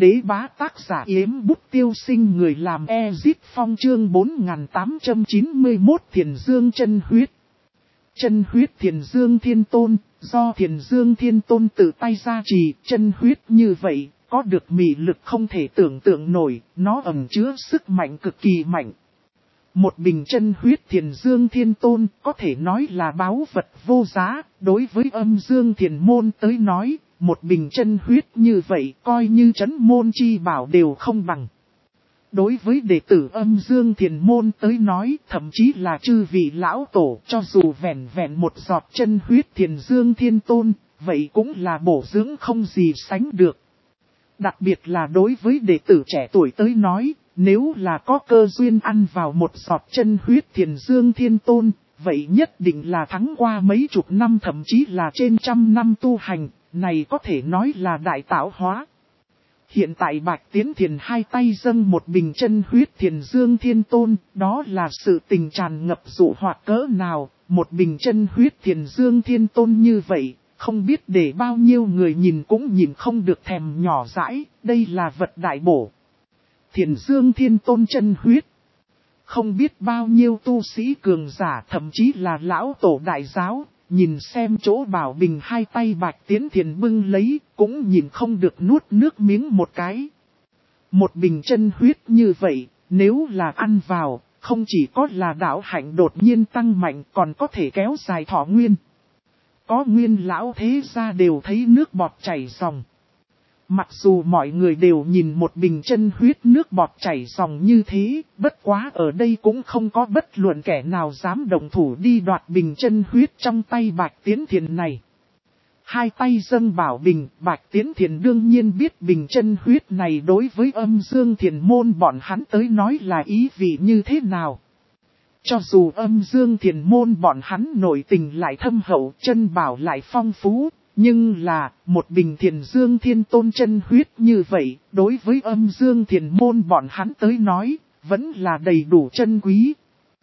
đế bá tác giả Yếm Bút Tiêu Sinh, người làm Ezit Phong, chương 4891 Thiền Dương chân huyết. Chân huyết Thiền Dương Thiên Tôn, do Thiền Dương Thiên Tôn tự tay gia trì. Chân huyết như vậy, có được mị lực không thể tưởng tượng nổi, nó ẩn chứa sức mạnh cực kỳ mạnh. Một bình chân huyết Thiền Dương Thiên Tôn có thể nói là báu vật vô giá, đối với âm dương thiền môn tới nói, một bình chân huyết như vậy coi như trấn môn chi bảo đều không bằng. Đối với đệ tử âm dương thiền môn tới nói, thậm chí là chư vị lão tổ, cho dù vẹn vẹn một giọt chân huyết Thiền Dương Thiên Tôn, vậy cũng là bổ dưỡng không gì sánh được. Đặc biệt là đối với đệ tử trẻ tuổi tới nói, nếu là có cơ duyên ăn vào một giọt chân huyết Thiền Dương Thiên Tôn, vậy nhất định là thắng qua mấy chục năm, thậm chí là trên trăm năm tu hành, này có thể nói là đại tạo hóa. Hiện tại Bạch Tiến Thiền hai tay dâng một bình chân huyết Thiền Dương Thiên Tôn, đó là sự tình tràn ngập dụ hoặc cỡ nào. Một bình chân huyết Thiền Dương Thiên Tôn như vậy, không biết để bao nhiêu người nhìn cũng nhìn không được thèm nhỏ dãi, đây là vật đại bổ. Thiền Dương Thiên Tôn chân huyết. Không biết bao nhiêu tu sĩ cường giả, thậm chí là lão tổ đại giáo, nhìn xem chỗ bảo bình hai tay Bạch Tiến Thiền bưng lấy, cũng nhìn không được nuốt nước miếng một cái. Một bình chân huyết như vậy, nếu là ăn vào, không chỉ có là đạo hạnh đột nhiên tăng mạnh, còn có thể kéo dài thọ nguyên. Có nguyên lão thế gia đều thấy nước bọt chảy ròng. Mặc dù mọi người đều nhìn một bình chân huyết nước bọt chảy ròng như thế, bất quá ở đây cũng không có bất luận kẻ nào dám động thủ đi đoạt bình chân huyết trong tay Bạch Tiến Thiền này. Hai tay dâng bảo bình, Bạch Tiến Thiền đương nhiên biết bình chân huyết này đối với âm dương thiền môn bọn hắn tới nói là ý vị như thế nào. Cho dù âm dương thiền môn bọn hắn nội tình lại thâm hậu, chân bảo lại phong phú, nhưng là một bình Thiền Dương Thiên Tôn chân huyết như vậy, đối với âm dương thiền môn bọn hắn tới nói, vẫn là đầy đủ chân quý.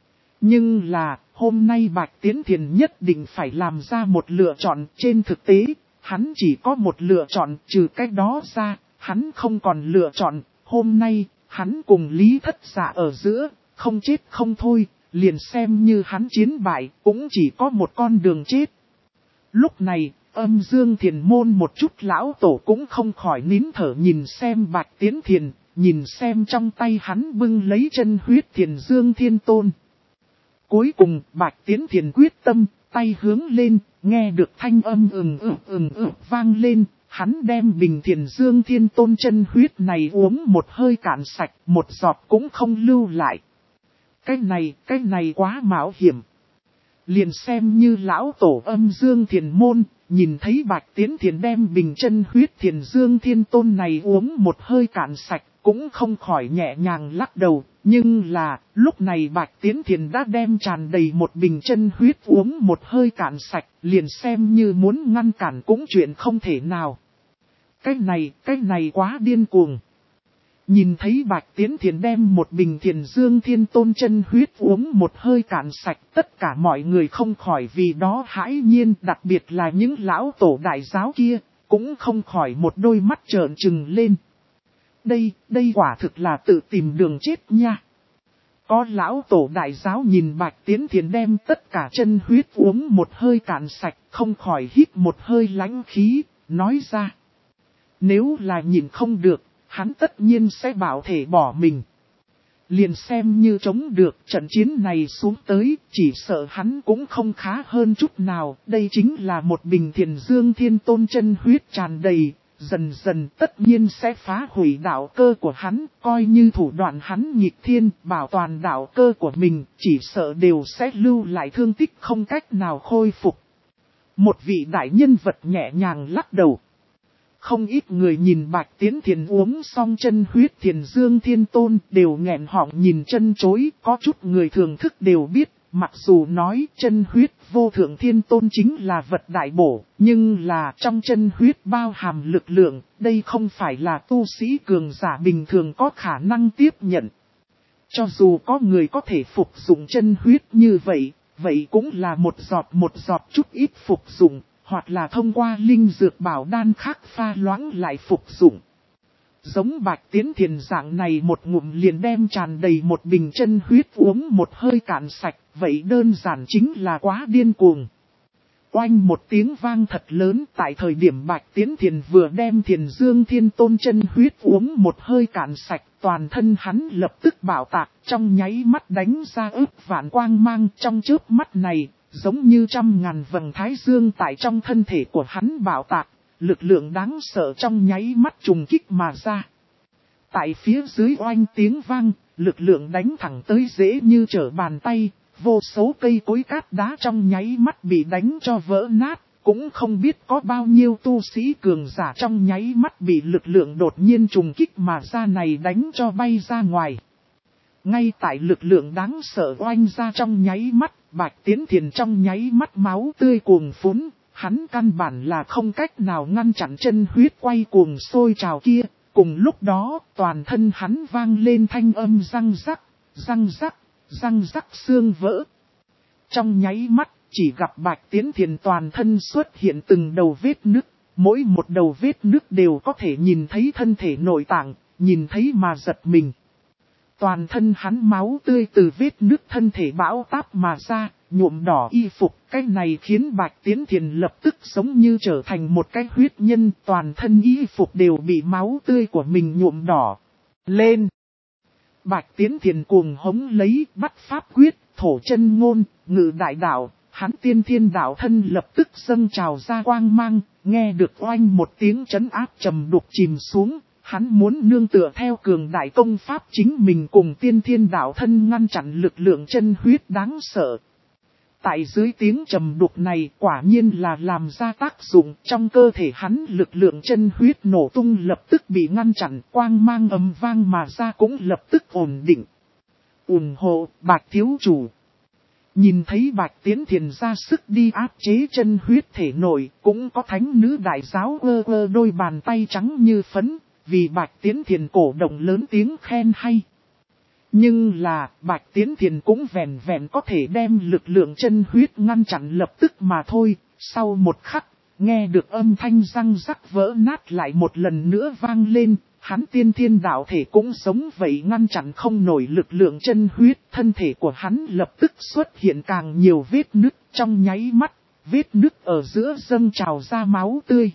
Nhưng là, hôm nay Bạch Tiến Thiền nhất định phải làm ra một lựa chọn. Trên thực tế, hắn chỉ có một lựa chọn, trừ cách đó ra, hắn không còn lựa chọn. Hôm nay, hắn cùng Lý Thất Dạ ở giữa, không chết không thôi, liền xem như hắn chiến bại, cũng chỉ có một con đường chết. Lúc này, âm dương thiền môn một chút lão tổ cũng không khỏi nín thở nhìn xem Bạch Tiến Thiền, nhìn xem trong tay hắn bưng lấy chân huyết Thiền Dương Thiên Tôn. Cuối cùng, Bạch Tiến Thiền quyết tâm, tay hướng lên, nghe được thanh âm vang lên, hắn đem bình Thiền Dương Thiên Tôn chân huyết này uống một hơi cạn sạch, một giọt cũng không lưu lại. Cái này quá mạo hiểm. Liền xem như lão tổ âm dương thiền môn, nhìn thấy Bạch Tiến Thiền đem bình chân huyết Thiền Dương Thiên Tôn này uống một hơi cạn sạch, cũng không khỏi nhẹ nhàng lắc đầu. Nhưng là, lúc này Bạch Tiến Thiền đã đem tràn đầy một bình chân huyết uống một hơi cạn sạch, liền xem như muốn ngăn cản cũng chuyện không thể nào. Cái này quá điên cuồng. Nhìn thấy Bạch Tiến Thiền đem một bình Thiền Dương Thiên Tôn chân huyết uống một hơi cạn sạch, tất cả mọi người không khỏi vì đó hãi nhiên, đặc biệt là những lão tổ đại giáo kia, cũng không khỏi một đôi mắt trợn trừng lên. Đây quả thực là tự tìm đường chết nha. Có lão tổ đại giáo nhìn Bạch Tiến Thiền đem tất cả chân huyết uống một hơi cạn sạch, không khỏi hít một hơi lãnh khí, nói ra. Nếu là nhìn không được, hắn tất nhiên sẽ bảo thể bỏ mình. Liền xem như chống được trận chiến này xuống tới, chỉ sợ hắn cũng không khá hơn chút nào. Đây chính là một bình Thiền Dương Thiên Tôn chân huyết tràn đầy, dần dần tất nhiên sẽ phá hủy đạo cơ của hắn, coi như thủ đoạn hắn nghịch thiên, bảo toàn đạo cơ của mình, chỉ sợ đều sẽ lưu lại thương tích không cách nào khôi phục. Một vị đại nhân vật nhẹ nhàng lắc đầu. Không ít người nhìn Bạch Tiến Thiền uống xong chân huyết Thiền Dương Thiên Tôn đều nghẹn họng nhìn chân chối, có chút người thường thức đều biết, mặc dù nói chân huyết vô thượng Thiên Tôn chính là vật đại bổ, nhưng là trong chân huyết bao hàm lực lượng, đây không phải là tu sĩ cường giả bình thường có khả năng tiếp nhận. Cho dù có người có thể phục dụng chân huyết như vậy, vậy cũng là một giọt chút ít phục dụng. Hoặc là thông qua linh dược bảo đan khác pha loãng lại phục dụng. Giống Bạch Tiến Thiền dạng này một ngụm liền đem tràn đầy một bình chân huyết uống một hơi cạn sạch, vậy đơn giản chính là quá điên cuồng. Oanh một tiếng vang thật lớn, tại thời điểm Bạch Tiến Thiền vừa đem Thiền Dương Thiên Tôn chân huyết uống một hơi cạn sạch, toàn thân hắn lập tức bạo tạc, trong nháy mắt đánh ra ức vạn quang mang, trong chớp mắt này, giống như trăm ngàn vầng thái dương tại trong thân thể của hắn bạo tạc, lực lượng đáng sợ trong nháy mắt trùng kích mà ra. Tại phía dưới oanh tiếng vang, lực lượng đánh thẳng tới dễ như trở bàn tay. Vô số cây cối cát đá trong nháy mắt bị đánh cho vỡ nát, cũng không biết có bao nhiêu tu sĩ cường giả trong nháy mắt bị lực lượng đột nhiên trùng kích mà ra này đánh cho bay ra ngoài. Ngay tại lực lượng đáng sợ oanh ra trong nháy mắt, Bạch Tiến Thiền trong nháy mắt máu tươi cuồng phún, hắn căn bản là không cách nào ngăn chặn chân huyết quay cuồng sôi trào kia. Cùng lúc đó, toàn thân hắn vang lên thanh âm răng rắc, răng rắc. Răng rắc xương vỡ. Trong nháy mắt, chỉ gặp Bạch Tiến Thiền toàn thân xuất hiện từng đầu vết nứt. Mỗi một đầu vết nứt đều có thể nhìn thấy thân thể nội tạng, nhìn thấy mà giật mình. Toàn thân hắn máu tươi từ vết nứt thân thể bão táp mà ra, nhuộm đỏ y phục. Cái này khiến Bạch Tiến Thiền lập tức giống như trở thành một cái huyết nhân. Toàn thân y phục đều bị máu tươi của mình nhuộm đỏ lên. Bạch Tiến Thiền cuồng hống lấy bắt pháp quyết, thổ chân ngôn, ngự đại đạo, hắn tiên thiên đạo thân lập tức dâng trào ra quang mang, nghe được oanh một tiếng trấn áp trầm đục chìm xuống, hắn muốn nương tựa theo cường đại công pháp chính mình cùng tiên thiên đạo thân ngăn chặn lực lượng chân huyết đáng sợ. Tại dưới tiếng trầm đục này quả nhiên là làm ra tác dụng, trong cơ thể hắn lực lượng chân huyết nổ tung lập tức bị ngăn chặn, quang mang ầm vang mà ra cũng lập tức ổn định. Ủng hộ Bạch thiếu chủ. Nhìn thấy Bạch Tiến Thiền ra sức đi áp chế chân huyết thể nội, cũng có thánh nữ đại giáo ơ đôi bàn tay trắng như phấn, vì Bạch Tiến Thiền cổ động lớn tiếng khen hay. Nhưng là, Bạch Tiến Thiền cũng vẹn vẹn có thể đem lực lượng chân huyết ngăn chặn lập tức mà thôi. Sau một khắc, nghe được âm thanh răng rắc vỡ nát lại một lần nữa vang lên, hắn tiên thiên đạo thể cũng giống vậy ngăn chặn không nổi lực lượng chân huyết. Thân thể của hắn lập tức xuất hiện càng nhiều vết nứt, trong nháy mắt, vết nứt ở giữa dâng trào ra máu tươi.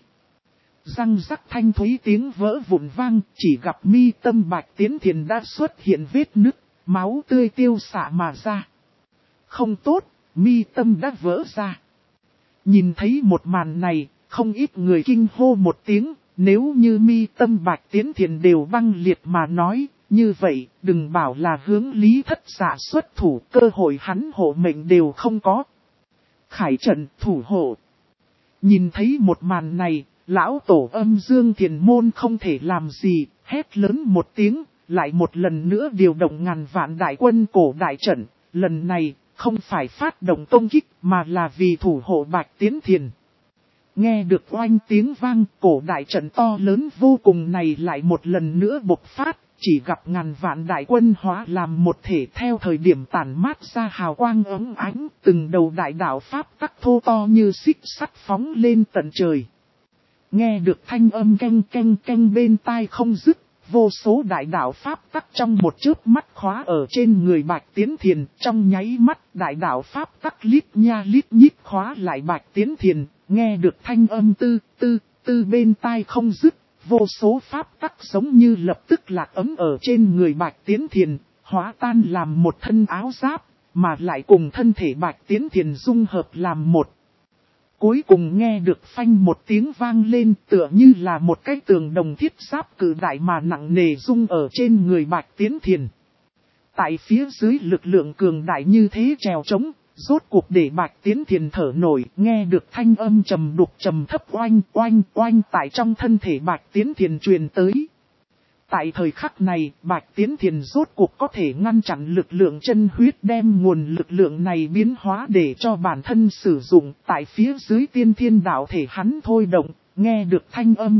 Răng rắc thanh thúy tiếng vỡ vụn vang, chỉ gặp mi tâm Bạch Tiến Thiền đã xuất hiện vết nứt, máu tươi tiêu xạ mà ra. Không tốt, mi tâm đã vỡ ra. Nhìn thấy một màn này, không ít người kinh hô một tiếng, nếu như mi tâm Bạch Tiến Thiền đều băng liệt mà nói, như vậy, đừng bảo là hướng Lý Thất Dạ xuất thủ, cơ hội hắn hộ mệnh đều không có. Khải trận thủ hộ. Nhìn thấy một màn này, lão tổ Âm Dương Thiền Môn không thể làm gì, hét lớn một tiếng, lại một lần nữa điều động ngàn vạn đại quân cổ đại trận, lần này không phải phát động công kích mà là vì thủ hộ Bạch Tiến Thiền. Nghe được oanh tiếng vang, cổ đại trận to lớn vô cùng này lại một lần nữa bộc phát, chỉ gặp ngàn vạn đại quân hóa làm một thể theo thời điểm tản mát ra hào quang óng ánh, từng đầu đại đạo pháp tắc thô to như xích sắt phóng lên tận trời. Nghe được thanh âm canh canh canh bên tai không dứt, vô số đại đạo pháp tắc trong một chớp mắt khóa ở trên người Bạch Tiến Thiền, trong nháy mắt đại đạo pháp tắc lít nha lít nhít khóa lại Bạch Tiến Thiền, nghe được thanh âm tư bên tai không dứt, vô số pháp tắc giống như lập tức lạc ấm ở trên người Bạch Tiến Thiền, hóa tan làm một thân áo giáp, mà lại cùng thân thể Bạch Tiến Thiền dung hợp làm một. Cuối cùng nghe được phanh một tiếng vang lên tựa như là một cái tường đồng thiết giáp cự đại mà nặng nề rung ở trên người Bạch Tiến Thiền. Tại phía dưới lực lượng cường đại như thế trèo trống, rốt cuộc để Bạch Tiến Thiền thở nổi, nghe được thanh âm trầm đục trầm thấp oanh oanh oanh tại trong thân thể Bạch Tiến Thiền truyền tới. Tại thời khắc này, Bạch Tiến Thiền rốt cuộc có thể ngăn chặn lực lượng chân huyết đem nguồn lực lượng này biến hóa để cho bản thân sử dụng. Tại phía dưới tiên thiên đạo thể hắn thôi động, nghe được thanh âm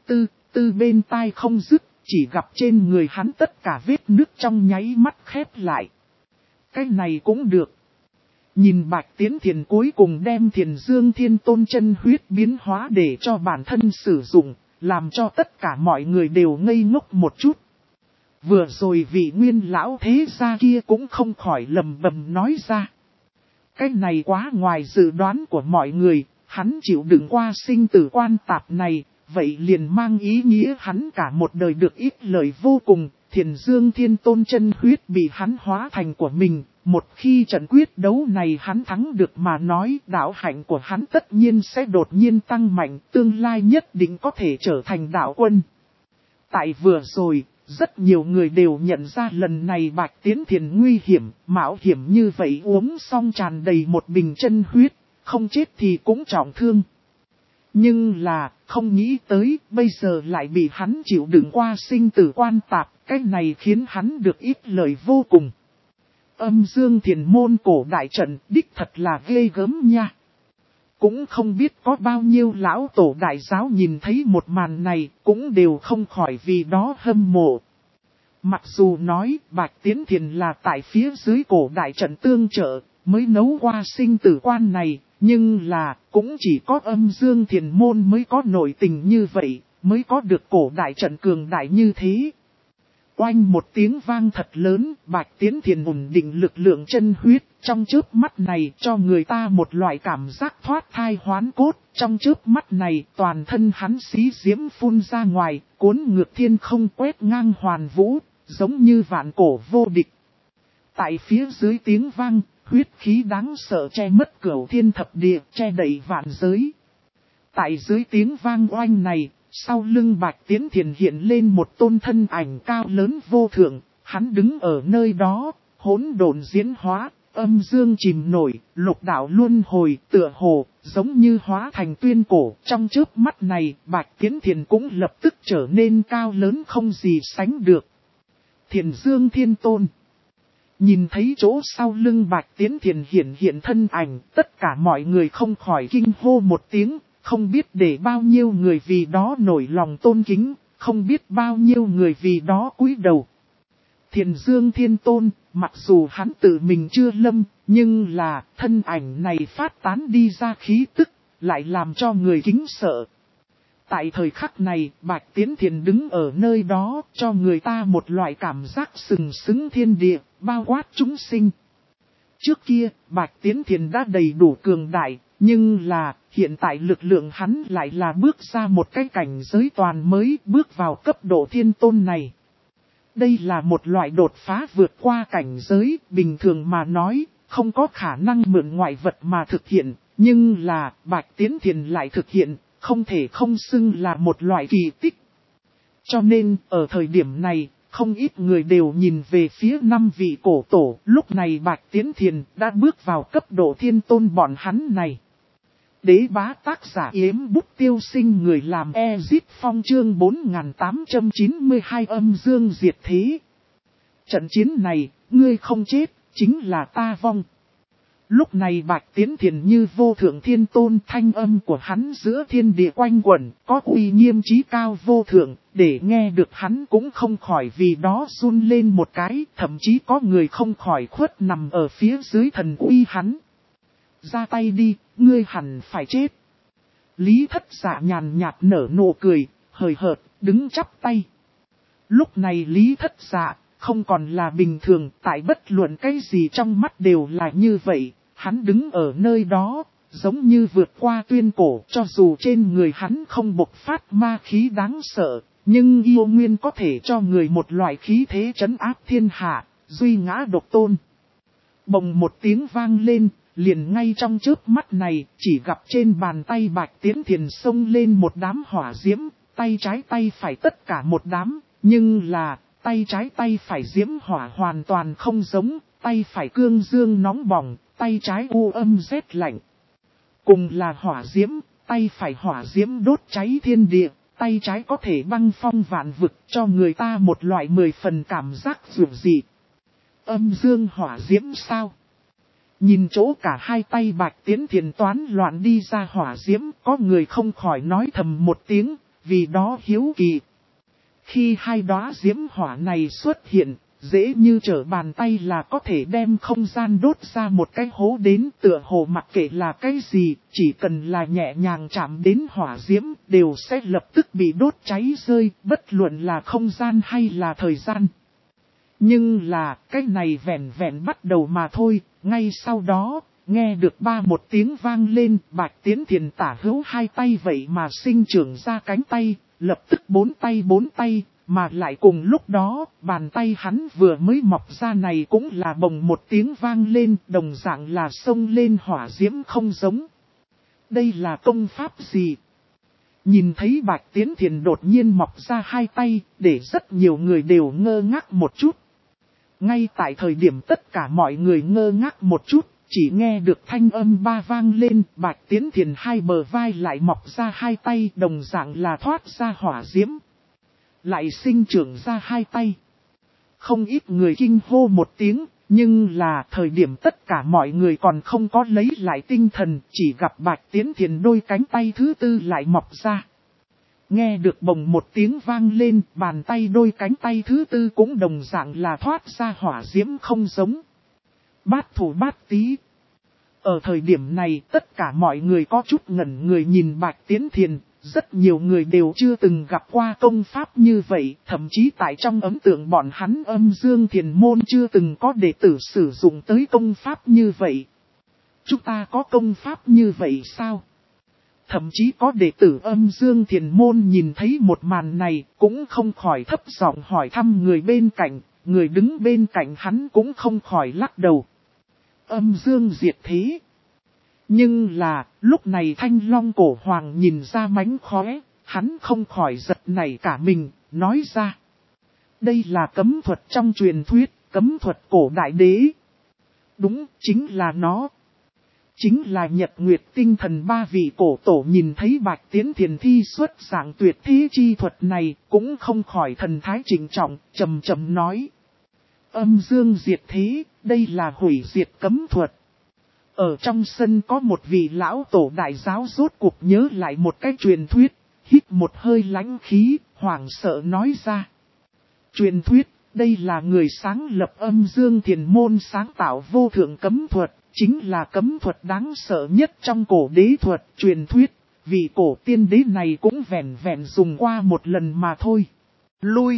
tư bên tai không dứt, chỉ gặp trên người hắn tất cả vết nứt trong nháy mắt khép lại. Cái này cũng được. Nhìn Bạch Tiến Thiền cuối cùng đem Thiền Dương Thiên Tôn chân huyết biến hóa để cho bản thân sử dụng. làm cho tất cả mọi người đều ngây ngốc một chút. Vừa rồi vị Nguyên lão thế gia kia cũng không khỏi lầm bầm nói ra. Cái này quá ngoài dự đoán của mọi người, hắn chịu đựng qua sinh tử quan tạp này, vậy liền mang ý nghĩa hắn cả một đời được ít lợi vô cùng. Thiền Dương Thiên Tôn chân huyết bị hắn hóa thành của mình, một khi trận quyết đấu này hắn thắng được mà nói, đạo hạnh của hắn tất nhiên sẽ đột nhiên tăng mạnh, tương lai nhất định có thể trở thành đạo quân. Tại vừa rồi, rất nhiều người đều nhận ra lần này Bạch Tiến Thiền nguy hiểm, mạo hiểm như vậy uống xong tràn đầy một bình chân huyết, không chết thì cũng trọng thương. Nhưng là, không nghĩ tới, bây giờ lại bị hắn chịu đựng qua sinh tử quan tạp, cái này khiến hắn được ít lợi vô cùng. Âm Dương Thiền môn cổ đại trận, đích thật là ghê gớm nha. Cũng không biết có bao nhiêu lão tổ đại giáo nhìn thấy một màn này, cũng đều không khỏi vì đó hâm mộ. Mặc dù nói, Bạch Tiến Thiền là tại phía dưới cổ đại trận tương trợ, mới nấu qua sinh tử quan này. Nhưng là, cũng chỉ có Âm Dương Thiền môn mới có nội tình như vậy, mới có được cổ đại trận cường đại như thế. Oanh một tiếng vang thật lớn, Bạch Tiến Thiền ổn định lực lượng chân huyết, trong chớp mắt này cho người ta một loại cảm giác thoát thai hoán cốt. Trong chớp mắt này toàn thân hắn xí diễm phun ra ngoài, cuốn ngược thiên không quét ngang hoàn vũ, giống như vạn cổ vô địch. Tại phía dưới tiếng vang, huyết khí đáng sợ che mất cửu thiên thập địa, che đậy vạn giới. Tại dưới tiếng vang oanh này, sau lưng Bạch Tiến Thiền hiện lên một tôn thân ảnh cao lớn vô thượng, hắn đứng ở nơi đó, hỗn độn diễn hóa, âm dương chìm nổi, lục đạo luân hồi, tựa hồ, giống như hóa thành tuyên cổ. Trong chớp mắt này, Bạch Tiến Thiền cũng lập tức trở nên cao lớn không gì sánh được. Thiền Dương Thiên Tôn. Nhìn thấy chỗ sau lưng Bạch Tiến Thiền hiện thân ảnh, tất cả mọi người không khỏi kinh hô một tiếng, không biết để bao nhiêu người vì đó nổi lòng tôn kính, không biết bao nhiêu người vì đó cúi đầu. Thiền Dương Thiên Tôn, mặc dù hắn tự mình chưa lâm, nhưng là thân ảnh này phát tán đi ra khí tức, lại làm cho người kính sợ. Tại thời khắc này, Bạch Tiến Thiền đứng ở nơi đó, cho người ta một loại cảm giác sừng sững thiên địa, bao quát chúng sinh. Trước kia, Bạch Tiến Thiền đã đầy đủ cường đại, nhưng là, hiện tại lực lượng hắn lại là bước ra một cái cảnh giới toàn mới, bước vào cấp độ thiên tôn này. Đây là một loại đột phá vượt qua cảnh giới, bình thường mà nói, không có khả năng mượn ngoại vật mà thực hiện, nhưng là, Bạch Tiến Thiền lại thực hiện, không thể không xưng là một loại kỳ tích. Cho nên, ở thời điểm này, không ít người đều nhìn về phía 5 vị cổ tổ, lúc này Bạch Tiến Thiền đã bước vào cấp độ thiên tôn bọn hắn này. Đế bá tác giả Yếm Bút Tiêu Sinh, người làm Ezit Phong, chương 4892 âm dương diệt thế. Trận chiến này, ngươi không chết, chính là ta vong. Lúc này Bạch Tiến Thiền như vô thượng thiên tôn, thanh âm của hắn giữa thiên địa quanh quẩn, có uy nghiêm chí cao vô thượng, để nghe được hắn cũng không khỏi vì đó run lên một cái, thậm chí có người không khỏi khuất nằm ở phía dưới thần uy hắn. Ra tay đi, ngươi hẳn phải chết. Lý Thất Dạ nhàn nhạt nở nụ cười, hời hợt, đứng chắp tay. Lúc này Lý Thất Dạ không còn là bình thường, tại bất luận cái gì trong mắt đều là như vậy. Hắn đứng ở nơi đó, giống như vượt qua tuyên cổ, cho dù trên người hắn không bộc phát ma khí đáng sợ, nhưng yêu nguyên có thể cho người một loại khí thế trấn áp thiên hạ, duy ngã độc tôn. Bồng một tiếng vang lên, liền ngay trong chớp mắt này, chỉ gặp trên bàn tay Bạch Tiến Thiền xông lên một đám hỏa diễm, tay trái tay phải tất cả một đám, nhưng là, tay trái tay phải diễm hỏa hoàn toàn không giống, tay phải cương dương nóng bỏng, tay trái u âm rét lạnh. Cùng là hỏa diễm, tay phải hỏa diễm đốt cháy thiên địa, tay trái có thể băng phong vạn vực, cho người ta một loại 10 phần cảm giác dịu dị. Âm dương hỏa diễm sao? Nhìn chỗ cả hai tay Bạch Tiến Thiền toán loạn đi ra hỏa diễm, có người không khỏi nói thầm một tiếng, vì đó hiếu kỳ. Khi hai đóa diễm hỏa này xuất hiện, dễ như trở bàn tay là có thể đem không gian đốt ra một cái hố đến, tựa hồ mặc kệ là cái gì, chỉ cần là nhẹ nhàng chạm đến hỏa diễm, đều sẽ lập tức bị đốt cháy rơi, bất luận là không gian hay là thời gian. Nhưng là, cái này vẹn vẹn bắt đầu mà thôi, ngay sau đó, nghe được một tiếng vang lên, Bạch Tiến Thiền tả hữu hai tay vậy mà sinh trưởng ra cánh tay, lập tức bốn tay, mà lại cùng lúc đó, bàn tay hắn vừa mới mọc ra này cũng là bồng một tiếng vang lên, đồng dạng là xông lên hỏa diễm không giống. Đây là công pháp gì? Nhìn thấy Bạch Tiến Thiền đột nhiên mọc ra hai tay, để rất nhiều người đều ngơ ngác một chút. Ngay tại thời điểm tất cả mọi người ngơ ngác một chút, chỉ nghe được thanh âm ba vang lên, Bạch Tiến Thiền hai bờ vai lại mọc ra hai tay, đồng dạng là thoát ra hỏa diễm. Lại sinh trưởng ra hai tay. Không ít người kinh hô một tiếng, nhưng là thời điểm tất cả mọi người còn không có lấy lại tinh thần, chỉ gặp Bạch Tiến Thiền đôi cánh tay thứ tư lại mọc ra. Nghe được bồng một tiếng vang lên, bàn tay đôi cánh tay thứ tư cũng đồng dạng là thoát ra hỏa diễm không giống. Bát thủ bát tí. Ở thời điểm này tất cả mọi người có chút ngẩn người nhìn Bạch Tiến Thiền, rất nhiều người đều chưa từng gặp qua công pháp như vậy, thậm chí tại trong ấn tượng bọn hắn Âm Dương Thiền môn chưa từng có đệ tử sử dụng tới công pháp như vậy. Chúng ta có công pháp như vậy sao? Thậm chí có đệ tử Âm Dương Thiền môn nhìn thấy một màn này cũng không khỏi thấp giọng hỏi thăm người bên cạnh, người đứng bên cạnh hắn cũng không khỏi lắc đầu. Âm Dương diệt thế. Nhưng là, lúc này Thanh Long Cổ Hoàng nhìn ra mánh khóe, hắn không khỏi giật nảy cả mình, nói ra. Đây là cấm thuật trong truyền thuyết, cấm thuật cổ đại đế. Đúng, chính là nó. Chính là Nhật Nguyệt Tinh Thần ba vị cổ tổ nhìn thấy Bạch Tiến Thiền thi xuất dạng tuyệt thế chi thuật này, cũng không khỏi thần thái trịnh trọng, trầm trầm nói. Âm Dương diệt thế, đây là hủy diệt cấm thuật. Ở trong sân có một vị lão tổ đại giáo rốt cuộc nhớ lại một cái truyền thuyết, hít một hơi lãnh khí, hoảng sợ nói ra. Truyền thuyết, đây là người sáng lập Âm Dương Thiền môn sáng tạo vô thượng cấm thuật, chính là cấm thuật đáng sợ nhất trong cổ đế thuật truyền thuyết, vị cổ tiên đế này cũng vẹn vẹn dùng qua một lần mà thôi. Lui!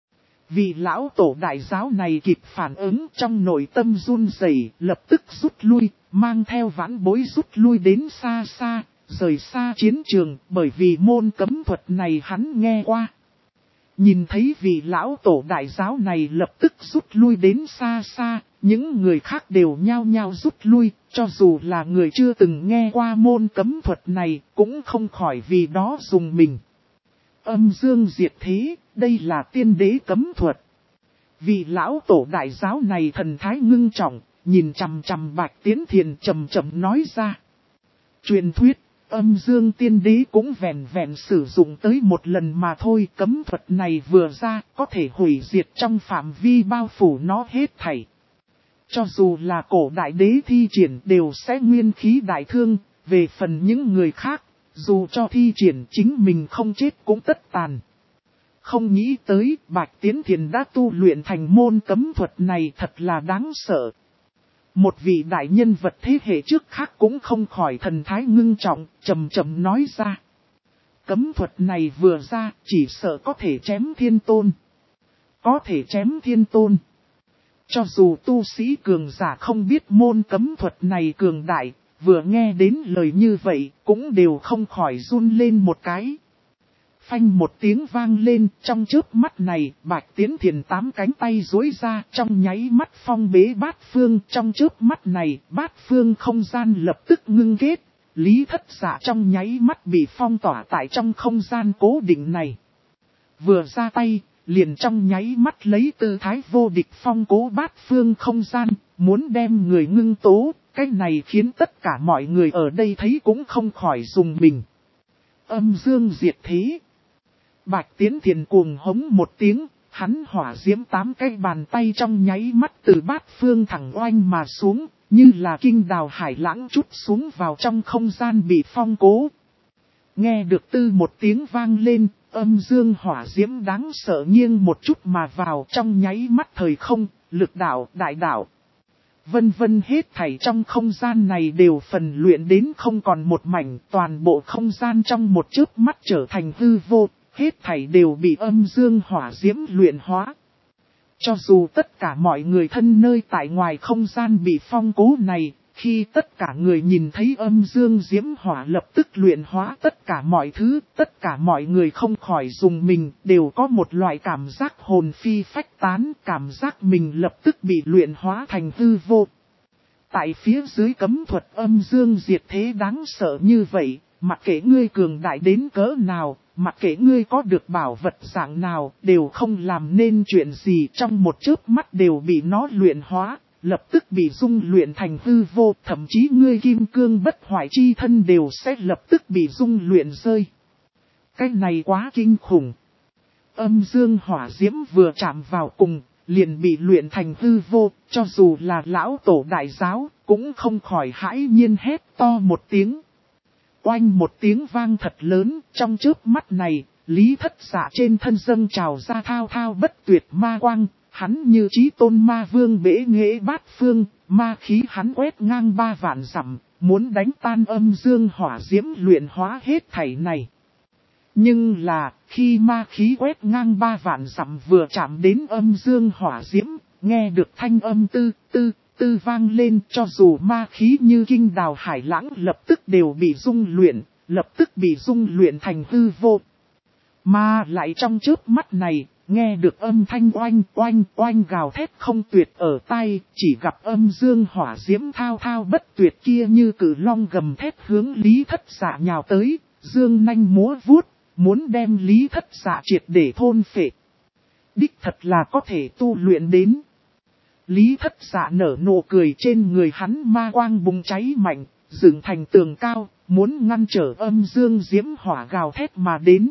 Vị lão tổ đại giáo này kịp phản ứng trong nội tâm run rẩy, lập tức rút lui, mang theo vãn bối rút lui đến xa xa, rời xa chiến trường, bởi vì môn cấm thuật này hắn nghe qua. Nhìn thấy vị lão tổ đại giáo này lập tức rút lui đến xa xa, những người khác đều nhao nhao rút lui, cho dù là người chưa từng nghe qua môn cấm thuật này, cũng không khỏi vì đó dùng mình. Âm Dương diệt thế, đây là tiên đế cấm thuật. Vị lão tổ đại giáo này thần thái ngưng trọng, nhìn chằm chằm Bạch Tiến Thiền trầm trầm nói ra. Truyền thuyết, Âm Dương tiên đế cũng vẹn vẹn sử dụng tới một lần mà thôi, cấm thuật này vừa ra, có thể hủy diệt trong phạm vi bao phủ nó hết thảy. Cho dù là cổ đại đế thi triển đều sẽ nguyên khí đại thương, về phần những người khác, dù cho thi triển chính mình không chết cũng tất tàn. Không nghĩ tới Bạch Tiến Thiền đã tu luyện thành môn cấm thuật này thật là đáng sợ. Một vị đại nhân vật thế hệ trước khác cũng không khỏi thần thái ngưng trọng, trầm trầm nói ra. Cấm thuật này vừa ra chỉ sợ có thể chém thiên tôn. Có thể chém thiên tôn. Cho dù tu sĩ cường giả không biết môn cấm thuật này cường đại, vừa nghe đến lời như vậy cũng đều không khỏi run lên một cái. Phanh một tiếng vang lên, trong chớp mắt này, Bạch Tiến Thiền 8 cánh tay duỗi ra, trong nháy mắt phong bế bát phương, trong chớp mắt này, bát phương không gian lập tức ngưng kết, Lý Thất Dạ trong nháy mắt bị phong tỏa tại trong không gian cố định này. Vừa ra tay, liền trong nháy mắt lấy tư thái vô địch phong cố bát phương không gian, muốn đem người ngưng tố, cái này khiến tất cả mọi người ở đây thấy cũng không khỏi dùng mình. Âm Dương diệt thế. Bạch Tiến Thiền cuồng hống một tiếng, hắn hỏa diễm 8 cái bàn tay trong nháy mắt từ bát phương thẳng oanh mà xuống, như là kinh đào hải lãng trút xuống vào trong không gian bị phong cố. Nghe được tư một tiếng vang lên, âm dương hỏa diễm đáng sợ nghiêng một chút mà vào trong nháy mắt thời không, lực đạo, đại đạo. Vân vân hết thảy trong không gian này đều phần luyện đến không còn một mảnh, toàn bộ không gian trong một chớp mắt trở thành hư vô, hết thảy đều bị âm dương hỏa diễm luyện hóa. Cho dù tất cả mọi người thân nơi tại ngoài không gian bị phong cố này, khi tất cả người nhìn thấy âm dương diễm hỏa lập tức luyện hóa tất cả mọi thứ, tất cả mọi người không khỏi dùng mình, đều có một loại cảm giác hồn phi phách tán, cảm giác mình lập tức bị luyện hóa thành hư vô. Tại phía dưới cấm thuật âm dương diệt thế đáng sợ như vậy, mặc kệ ngươi cường đại đến cỡ nào, mặc kệ ngươi có được bảo vật dạng nào, đều không làm nên chuyện gì, trong một chớp mắt đều bị nó luyện hóa, lập tức bị dung luyện thành hư vô, thậm chí ngươi kim cương bất hoại chi thân đều sẽ lập tức bị dung luyện rơi. Cái này quá kinh khủng. Âm dương hỏa diễm vừa chạm vào cùng, liền bị luyện thành hư vô, cho dù là lão tổ đại giáo, cũng không khỏi hãi nhiên hét to một tiếng. Oanh một tiếng vang thật lớn, trong chớp mắt này, Lý Thất Dạ trên thân dâng trào ra thao thao bất tuyệt ma quang, hắn như chí tôn ma vương bể nghệ bát phương, ma khí hắn quét ngang 3 vạn dặm, muốn đánh tan âm dương hỏa diễm luyện hóa hết thảy này. Nhưng là, khi ma khí quét ngang 3 vạn dặm vừa chạm đến âm dương hỏa diễm, nghe được thanh âm tư vang lên, cho dù ma khí như kinh đào hải lãng lập tức đều bị dung luyện, lập tức bị dung luyện thành hư vô. Mà lại trong chớp mắt này, nghe được âm thanh oanh gào thét không tuyệt ở tai, chỉ gặp âm dương hỏa diễm thao thao bất tuyệt kia như cự long gầm thét hướng Lý Thất Dạ nhào tới, dương nanh múa vuốt, muốn đem Lý Thất Dạ triệt để thôn phệ. Đích thật là có thể tu luyện đến. Lý Thất Dạ nở nụ cười, trên người hắn ma quang bùng cháy mạnh, dựng thành tường cao, muốn ngăn trở âm dương diễm hỏa gào thét mà đến.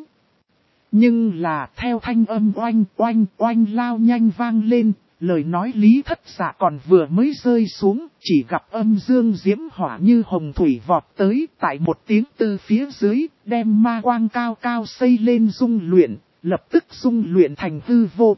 Nhưng là theo thanh âm oanh lao nhanh vang lên, lời nói Lý Thất Dạ còn vừa mới rơi xuống, chỉ gặp âm dương diễm hỏa như hồng thủy vọt tới, tại một tiếng từ phía dưới, đem ma quang cao cao xây lên dung luyện, lập tức dung luyện thành hư vô.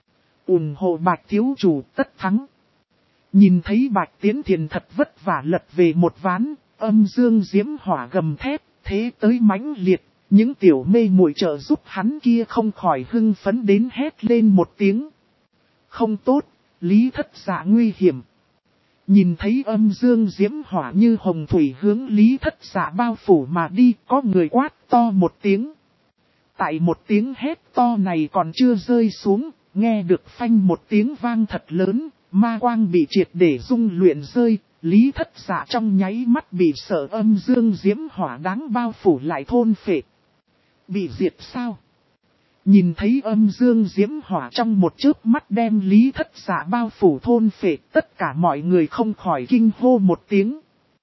Ủng hộ Bạch thiếu chủ tất thắng. Nhìn thấy Bạch Tiến Thiền thật vất vả lật về một ván, âm dương diễm hỏa gầm thép, thế tới mãnh liệt, những tiểu mê muội trợ giúp hắn kia không khỏi hưng phấn đến hét lên một tiếng. Không tốt, Lý Thất Dạ nguy hiểm. Nhìn thấy âm dương diễm hỏa như hồng thủy hướng Lý Thất Dạ bao phủ mà đi, có người quát to một tiếng. Tại một tiếng hét to này còn chưa rơi xuống, nghe được phanh một tiếng vang thật lớn, ma quang bị triệt để dung luyện rơi, Lý Thất Dạ trong nháy mắt bị sợ âm dương diễm hỏa đáng bao phủ lại thôn phệ. Bị diệt sao? Nhìn thấy âm dương diễm hỏa trong một chớp mắt đem Lý Thất Dạ bao phủ thôn phệ, tất cả mọi người không khỏi kinh hô một tiếng.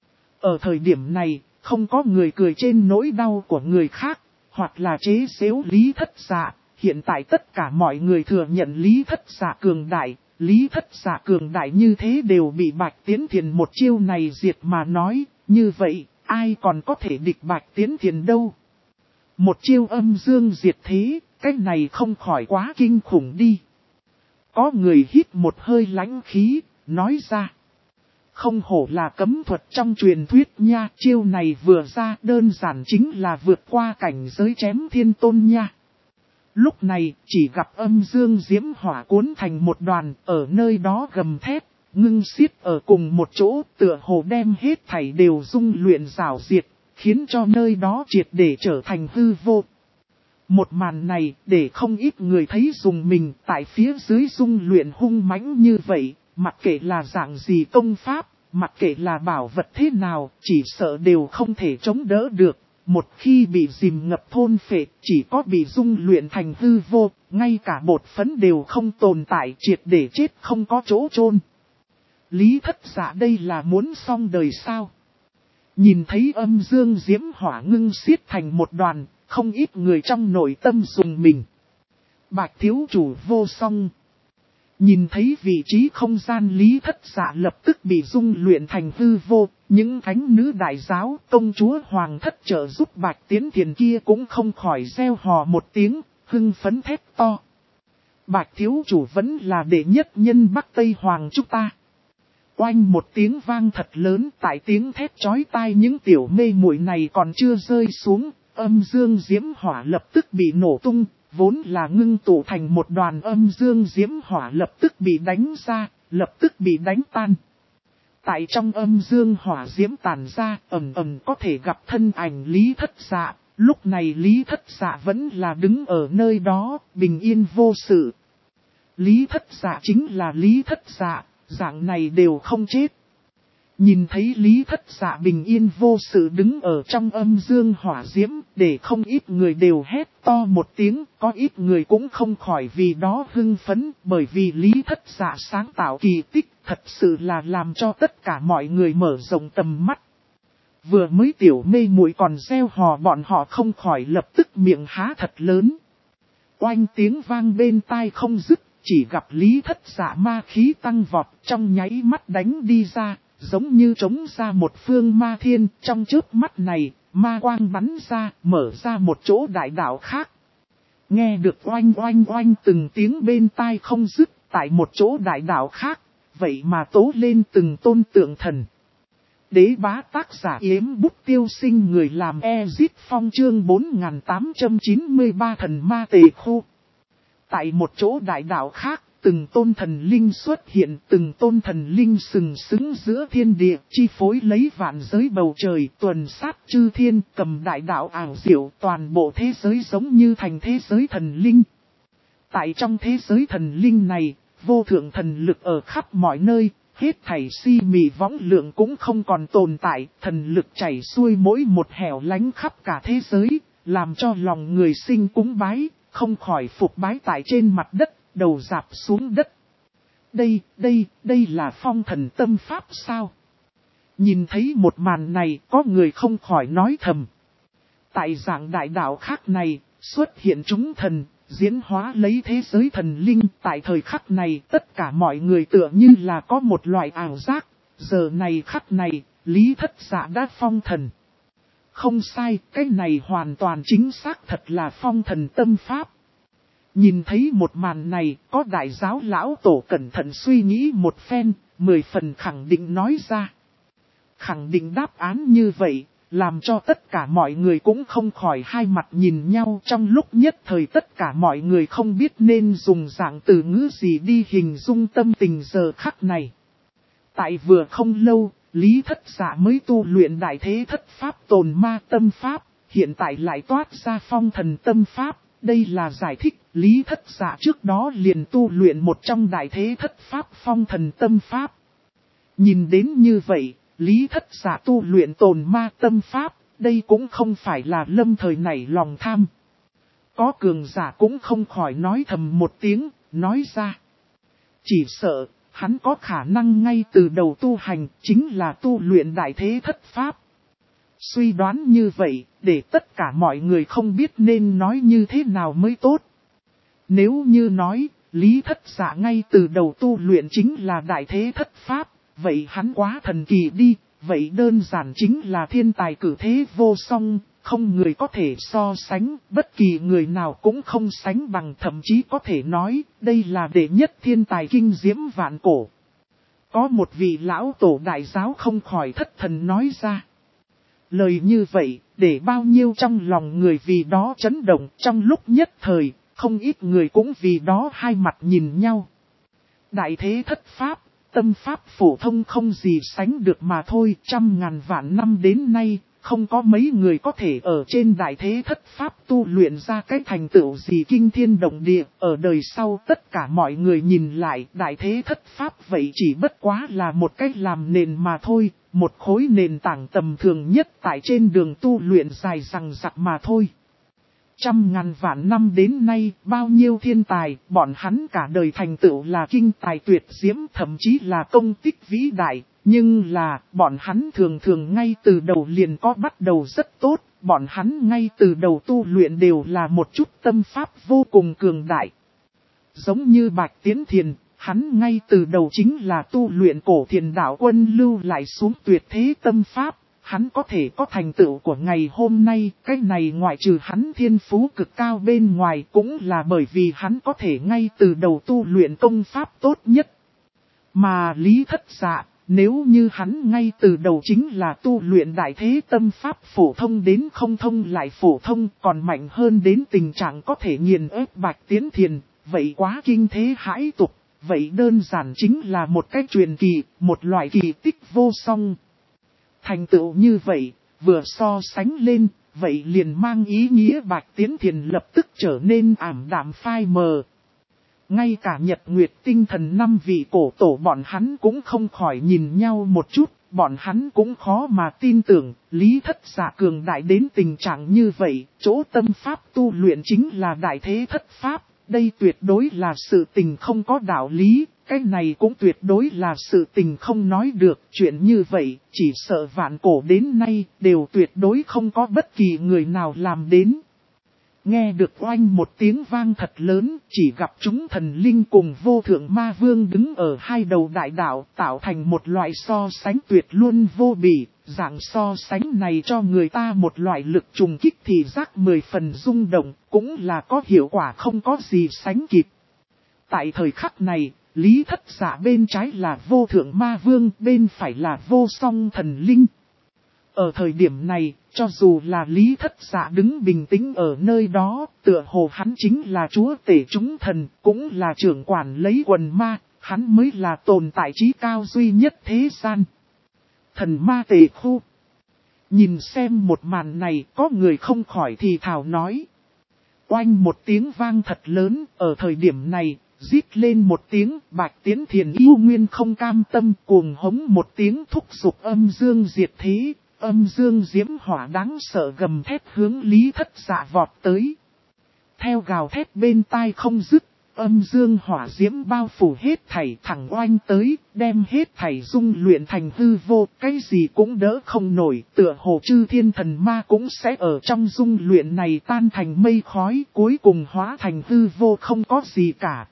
Ở thời điểm này, không có người cười trên nỗi đau của người khác, hoặc là chế giễu Lý Thất Dạ. Hiện tại tất cả mọi người thừa nhận Lý Thất Dạ cường đại, Lý Thất Dạ cường đại như thế đều bị Bạch Tiến Thiền một chiêu này diệt mà nói, như vậy, ai còn có thể địch Bạch Tiến Thiền đâu. Một chiêu âm dương diệt thế, cái này không khỏi quá kinh khủng đi. Có người hít một hơi lãnh khí, nói ra. Không hổ là cấm thuật trong truyền thuyết nha, chiêu này vừa ra đơn giản chính là vượt qua cảnh giới chém thiên tôn nha. Lúc này, chỉ gặp âm dương diễm hỏa cuốn thành một đoàn, ở nơi đó gầm thét, ngưng xiết ở cùng một chỗ, tựa hồ đem hết thảy đều dung luyện rào diệt, khiến cho nơi đó triệt để trở thành hư vô. Một màn này, để không ít người thấy dùng mình, tại phía dưới dung luyện hung mãnh như vậy, mặc kệ là dạng gì công pháp, mặc kệ là bảo vật thế nào, chỉ sợ đều không thể chống đỡ được. Một khi bị dìm ngập thôn phệ, chỉ có bị dung luyện thành hư vô, ngay cả bột phấn đều không tồn tại, triệt để chết không có chỗ chôn. Lý Thất Dạ đây là muốn xong đời sao? Nhìn thấy âm dương diễm hỏa ngưng xiết thành một đoàn, không ít người trong nội tâm dùng mình. Bạch thiếu chủ vô song. Nhìn thấy vị trí không gian Lý Thất Dạ lập tức bị dung luyện thành hư vô, những thánh nữ đại giáo, công chúa hoàng thất trợ giúp Bạch Tiến Thiền kia cũng không khỏi reo hò một tiếng, hưng phấn thét to. Bạch thiếu chủ vẫn là đệ nhất nhân Bắc Tây Hoàng chúng ta. Oanh một tiếng vang thật lớn, tại tiếng thét chói tai những tiểu mê muội này còn chưa rơi xuống, âm dương diễm hỏa lập tức bị nổ tung, vốn là ngưng tụ thành một đoàn âm dương diễm hỏa lập tức bị đánh ra, lập tức bị đánh tan. Tại trong âm dương hỏa diễm tàn ra, ầm ầm có thể gặp thân ảnh Lý Thất Dạ, lúc này Lý Thất Dạ vẫn là đứng ở nơi đó, bình yên vô sự. Lý Thất Dạ chính là Lý Thất Dạ, dạng này đều không chết. Nhìn thấy Lý Thất Dạ bình yên vô sự đứng ở trong âm dương hỏa diễm, để không ít người đều hét to một tiếng, có ít người cũng không khỏi vì đó hưng phấn, bởi vì Lý Thất Dạ sáng tạo kỳ tích, thật sự là làm cho tất cả mọi người mở rộng tầm mắt. Vừa mới tiểu mê muội còn reo hò bọn họ không khỏi lập tức miệng há thật lớn. Oanh tiếng vang bên tai không dứt, chỉ gặp Lý Thất Dạ ma khí tăng vọt trong nháy mắt đánh đi ra. Giống như trống ra một phương ma thiên, trong chớp mắt này, ma quang bắn ra, mở ra một chỗ đại đạo khác. Nghe được oanh oanh oanh từng tiếng bên tai không dứt, tại một chỗ đại đạo khác, vậy mà tố lên từng tôn tượng thần. Đế bá tác giả Yếm Bút Tiêu Sinh, người làm Ezit Phong chương 4893 thần ma tề khu. Tại một chỗ đại đạo khác, từng tôn thần linh xuất hiện, từng tôn thần linh sừng sững giữa thiên địa, chi phối lấy vạn giới bầu trời, tuần sát chư thiên, cầm đại đạo ảo diệu, toàn bộ thế giới giống như thành thế giới thần linh. Tại trong thế giới thần linh này, vô thượng thần lực ở khắp mọi nơi, hết thảy si mị võng lượng cũng không còn tồn tại, thần lực chảy xuôi mỗi một hẻo lánh khắp cả thế giới, làm cho lòng người sinh cúng bái, không khỏi phục bái tại trên mặt đất. Đầu rạp xuống đất. Đây là phong thần tâm pháp sao? Nhìn thấy một màn này, có người không khỏi nói thầm. Tại dạng đại đạo khác này, xuất hiện chúng thần, diễn hóa lấy thế giới thần linh. Tại thời khắc này, tất cả mọi người tựa như là có một loại ảo giác. Giờ này khắc này, Lý Thất Dạ đã phong thần. Không sai, cái này hoàn toàn chính xác, thật là phong thần tâm pháp. Nhìn thấy một màn này, có đại giáo lão tổ cẩn thận suy nghĩ một phen, 10 phần khẳng định nói ra. Khẳng định đáp án như vậy, làm cho tất cả mọi người cũng không khỏi hai mặt nhìn nhau. Trong lúc nhất thời tất cả mọi người không biết nên dùng dạng từ ngữ gì đi hình dung tâm tình giờ khắc này. Tại vừa không lâu, Lý Thất Dạ mới tu luyện đại thế thất pháp tồn ma tâm pháp, hiện tại lại toát ra phong thần tâm pháp. Đây là giải thích Lý Thất Dạ trước đó liền tu luyện một trong đại thế thất pháp phong thần tâm pháp. Nhìn đến như vậy, Lý Thất Dạ tu luyện tồn ma tâm pháp, đây cũng không phải là lâm thời nảy lòng tham. Có cường giả cũng không khỏi nói thầm một tiếng, nói ra. Chỉ sợ, hắn có khả năng ngay từ đầu tu hành, chính là tu luyện đại thế thất pháp. Suy đoán như vậy, để tất cả mọi người không biết nên nói như thế nào mới tốt. Nếu như nói, Lý Thất Dạ ngay từ đầu tu luyện chính là đại thế thất pháp, vậy hắn quá thần kỳ đi, vậy đơn giản chính là thiên tài cử thế vô song, không người có thể so sánh, bất kỳ người nào cũng không sánh bằng, thậm chí có thể nói, đây là đệ nhất thiên tài kinh diễm vạn cổ. Có một vị lão tổ đại giáo không khỏi thất thần nói ra. Lời như vậy, để bao nhiêu trong lòng người vì đó chấn động, trong lúc nhất thời, không ít người cũng vì đó hai mặt nhìn nhau. Đại thế thất pháp, tâm pháp phổ thông không gì sánh được mà thôi, trăm ngàn vạn năm đến nay, không có mấy người có thể ở trên đại thế thất pháp tu luyện ra cái thành tựu gì kinh thiên động địa. Ở đời sau tất cả mọi người nhìn lại, đại thế thất pháp vậy chỉ bất quá là một cách làm nền mà thôi, một khối nền tảng tầm thường nhất tại trên đường tu luyện dài dằng dặc mà thôi. Trăm ngàn vạn năm đến nay, bao nhiêu thiên tài, bọn hắn cả đời thành tựu là kinh tài tuyệt diễm, thậm chí là công tích vĩ đại. Nhưng là, bọn hắn thường thường ngay từ đầu liền có bắt đầu rất tốt, bọn hắn ngay từ đầu tu luyện đều là một chút tâm pháp vô cùng cường đại. Giống như Bạch Tiến Thiền, Hắn ngay từ đầu chính là tu luyện cổ thiền đạo quân lưu lại xuống tuyệt thế tâm pháp. Hắn có thể có thành tựu của ngày hôm nay, cái này ngoại trừ hắn thiên phú cực cao bên ngoài cũng là bởi vì hắn có thể ngay từ đầu tu luyện công pháp tốt nhất. Mà Lý Thất Dạ, nếu như hắn ngay từ đầu chính là tu luyện đại thế tâm pháp phổ thông đến không thông lại phổ thông còn mạnh hơn đến tình trạng có thể nghiền ép Bạch Tiến Thiền, vậy quá kinh thế hãi tục, vậy đơn giản chính là một cái truyền kỳ, một loại kỳ tích vô song. Thành tựu như vậy, vừa so sánh lên, vậy liền mang ý nghĩa Bạch Tiến Thiền lập tức trở nên ảm đạm phai mờ. Ngay cả Nhật Nguyệt Tinh Thần 5 vị cổ tổ bọn hắn cũng không khỏi nhìn nhau một chút, bọn hắn cũng khó mà tin tưởng, Lý Thất Dạ cường đại đến tình trạng như vậy, chỗ tâm pháp tu luyện chính là đại thế thất pháp, đây tuyệt đối là sự tình không có đạo lý, cái này cũng tuyệt đối là sự tình không nói được, chuyện như vậy, chỉ sợ vạn cổ đến nay, đều tuyệt đối không có bất kỳ người nào làm đến. Nghe được oanh một tiếng vang thật lớn, chỉ gặp chúng thần linh cùng vô thượng ma vương đứng ở hai đầu đại đạo tạo thành một loại so sánh tuyệt luôn vô bỉ, dạng so sánh này cho người ta một loại lực trùng kích thì giác 10 phần rung động, cũng là có hiệu quả không có gì sánh kịp. Tại thời khắc này, Lý Thất Dạ bên trái là vô thượng ma vương, bên phải là vô song thần linh. Ở thời điểm này, cho dù là Lý Thất Dạ đứng bình tĩnh ở nơi đó, tựa hồ hắn chính là chúa tể chúng thần, cũng là trưởng quản lấy quần ma, hắn mới là tồn tại trí cao duy nhất thế gian. Thần ma tề khu. Nhìn xem một màn này, có người không khỏi thì thào nói. Oanh một tiếng vang thật lớn, ở thời điểm này, rít lên một tiếng, Bạch Tiến Thiền yêu nguyên không cam tâm, cuồng hống một tiếng thúc giục âm dương diệt thế. Âm dương diễm hỏa đáng sợ gầm thét hướng Lý Thất Dạ vọt tới. Theo gào thét bên tai không dứt, âm dương hỏa diễm bao phủ hết thảy thẳng oanh tới, đem hết thảy dung luyện thành hư vô, cái gì cũng đỡ không nổi, tựa hồ chư thiên thần ma cũng sẽ ở trong dung luyện này tan thành mây khói, cuối cùng hóa thành hư vô không có gì cả.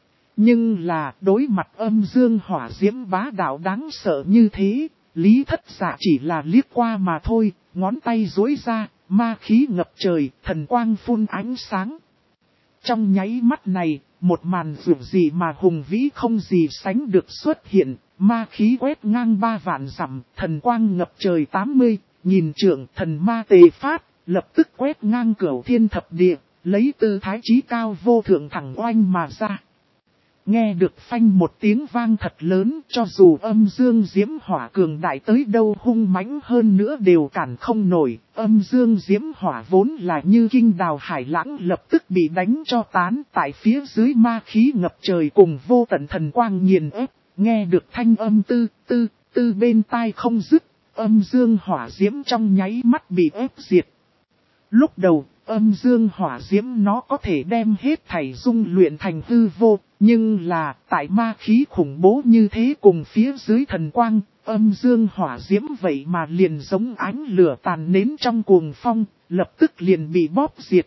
Nhưng là đối mặt âm dương hỏa diễm bá đạo đáng sợ như thế, Lý Thất Dạ chỉ là liếc qua mà thôi, ngón tay duỗi ra, ma khí ngập trời, thần quang phun ánh sáng. Trong nháy mắt này, một màn dữ dị mà hùng vĩ không gì sánh được xuất hiện, ma khí quét ngang 3 vạn dặm, thần quang ngập trời 80, nghìn trượng thần ma tề phát, lập tức quét ngang cửu thiên thập địa, lấy tư thái chí cao vô thượng thẳng oanh mà ra. Nghe được phanh một tiếng vang thật lớn, cho dù âm dương diễm hỏa cường đại tới đâu hung mãnh hơn nữa đều cản không nổi, âm dương diễm hỏa vốn là như kinh đào hải lãng lập tức bị đánh cho tán tại phía dưới ma khí ngập trời cùng vô tận thần quang nghiền ép, nghe được thanh âm tư bên tai không dứt, âm dương hỏa diễm trong nháy mắt bị ép diệt. Lúc đầu, âm dương hỏa diễm nó có thể đem hết thảy dung luyện thành hư vô, nhưng là tại ma khí khủng bố như thế cùng phía dưới thần quang, âm dương hỏa diễm vậy mà liền giống ánh lửa tàn nến trong cuồng phong, lập tức liền bị bóp diệt.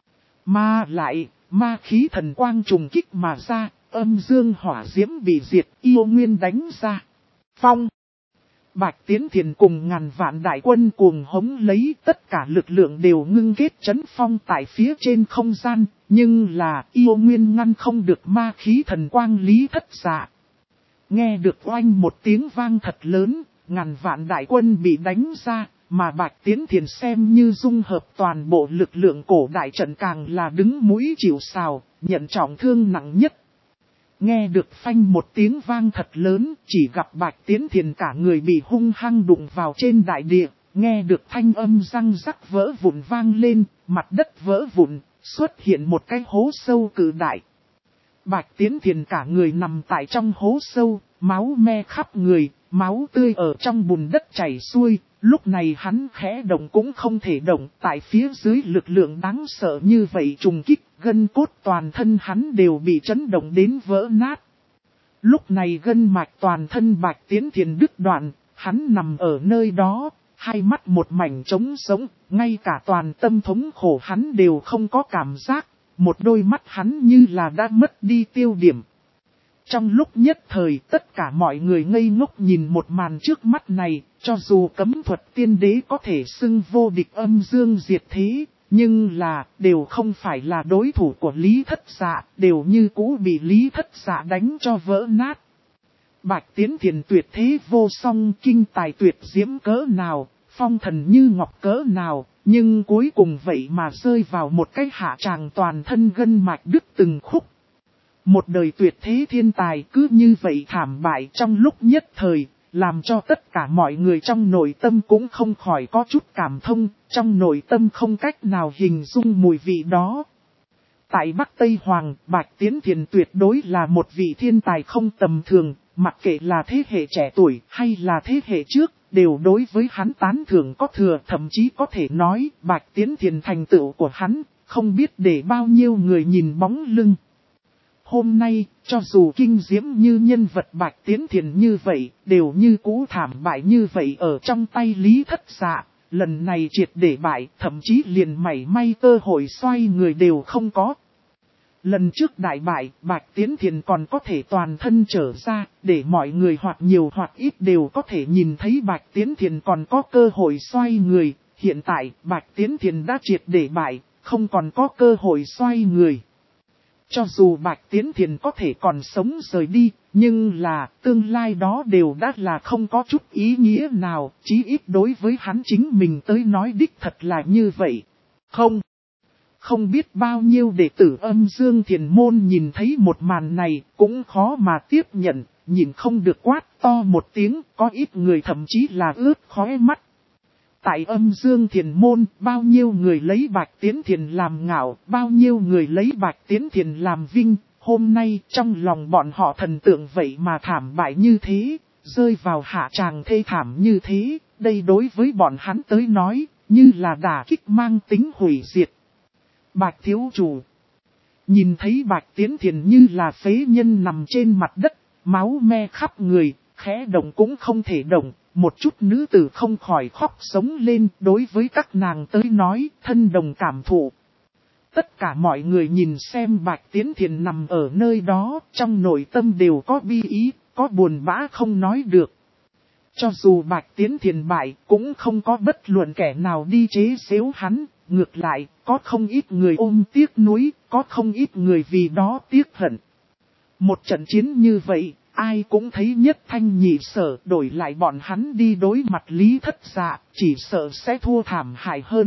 Mà lại, ma khí thần quang trùng kích mà ra, âm dương hỏa diễm bị diệt, yêu nguyên đánh ra. Phong. Bạch Tiến Thiền cùng ngàn vạn đại quân cuồng hống lấy tất cả lực lượng đều ngưng kết chấn phong tại phía trên không gian, nhưng là yêu nguyên ngăn không được ma khí thần quang Lý Thất Dạ. Nghe được oanh một tiếng vang thật lớn, ngàn vạn đại quân bị đánh ra, mà Bạch Tiến Thiền xem như dung hợp toàn bộ lực lượng cổ đại trận càng là đứng mũi chịu sào, nhận trọng thương nặng nhất. Nghe được phanh một tiếng vang thật lớn, chỉ gặp Bạch Tiến Thiền cả người bị hung hăng đụng vào trên đại địa, nghe được thanh âm răng rắc vỡ vụn vang lên, mặt đất vỡ vụn, xuất hiện một cái hố sâu cự đại. Bạch Tiến Thiền cả người nằm tại trong hố sâu, máu me khắp người, máu tươi ở trong bùn đất chảy xuôi, lúc này hắn khẽ động cũng không thể động, tại phía dưới lực lượng đáng sợ như vậy trùng kích, gân cốt toàn thân hắn đều bị chấn động đến vỡ nát. Lúc này gân mạch toàn thân Bạch Tiến Thiền đứt đoạn, hắn nằm ở nơi đó, hai mắt một mảnh trống sống, ngay cả toàn tâm thống khổ hắn đều không có cảm giác, một đôi mắt hắn như là đã mất đi tiêu điểm. Trong lúc nhất thời tất cả mọi người ngây ngốc nhìn một màn trước mắt này, cho dù cấm thuật tiên đế có thể xưng vô địch âm dương diệt thế, nhưng là đều không phải là đối thủ của Lý Thất Dạ, đều như cũ bị Lý Thất Dạ đánh cho vỡ nát. Bạch Tiến Thiền tuyệt thế vô song, kinh tài tuyệt diễm cỡ nào, phong thần như ngọc cỡ nào, nhưng cuối cùng vậy mà rơi vào một cái hạ tràng toàn thân gân mạch đứt từng khúc. Một đời tuyệt thế thiên tài cứ như vậy thảm bại trong lúc nhất thời, làm cho tất cả mọi người trong nội tâm cũng không khỏi có chút cảm thông, trong nội tâm không cách nào hình dung mùi vị đó. Tại Bắc Tây Hoàng, Bạch Tiến Thiền tuyệt đối là một vị thiên tài không tầm thường, mặc kệ là thế hệ trẻ tuổi hay là thế hệ trước, đều đối với hắn tán thưởng có thừa, thậm chí có thể nói Bạch Tiến Thiền thành tựu của hắn, không biết để bao nhiêu người nhìn bóng lưng. Hôm nay, cho dù kinh diễm như nhân vật Bạch Tiến Thiền như vậy, đều như cũ thảm bại như vậy ở trong tay Lý Thất Dạ, lần này triệt để bại, thậm chí liền mảy may cơ hội xoay người đều không có. Lần trước đại bại, Bạch Tiến Thiền còn có thể toàn thân trở ra, để mọi người hoặc nhiều hoặc ít đều có thể nhìn thấy Bạch Tiến Thiền còn có cơ hội xoay người. Hiện tại, Bạch Tiến Thiền đã triệt để bại, không còn có cơ hội xoay người. Cho dù Bạch Tiến Thiền có thể còn sống rời đi, nhưng là tương lai đó đều đã là không có chút ý nghĩa nào, chí ít đối với hắn chính mình tới nói đích thật là như vậy. Không biết bao nhiêu đệ tử Âm Dương Thiền Môn nhìn thấy một màn này cũng khó mà tiếp nhận, nhìn không được quát to một tiếng, có ít người thậm chí là ướt khóe mắt. Tại Âm Dương Thiền Môn, bao nhiêu người lấy Bạch Tiến Thiền làm ngạo, bao nhiêu người lấy Bạch Tiến Thiền làm vinh, hôm nay trong lòng bọn họ thần tượng vậy mà thảm bại như thế, rơi vào hạ tràng thê thảm như thế, đây đối với bọn hắn tới nói, như là đả kích mang tính hủy diệt. Bạch thiếu chủ nhìn thấy Bạch Tiến Thiền như là phế nhân nằm trên mặt đất, máu me khắp người, khẽ động cũng không thể động, một chút nữ tử không khỏi khóc sống lên, đối với các nàng tới nói, thân đồng cảm thụ. Tất cả mọi người nhìn xem Bạch Tiến Thiền nằm ở nơi đó, trong nội tâm đều có bi ý, có buồn bã không nói được. Cho dù Bạch Tiến Thiền bại, cũng không có bất luận kẻ nào đi chế giễu hắn, ngược lại, có không ít người ôm tiếc nuối, có không ít người vì đó tiếc hận. Một trận chiến như vậy, ai cũng thấy nhất thanh nhị sở, đổi lại bọn hắn đi đối mặt Lý Thất Dạ, chỉ sợ sẽ thua thảm hại hơn.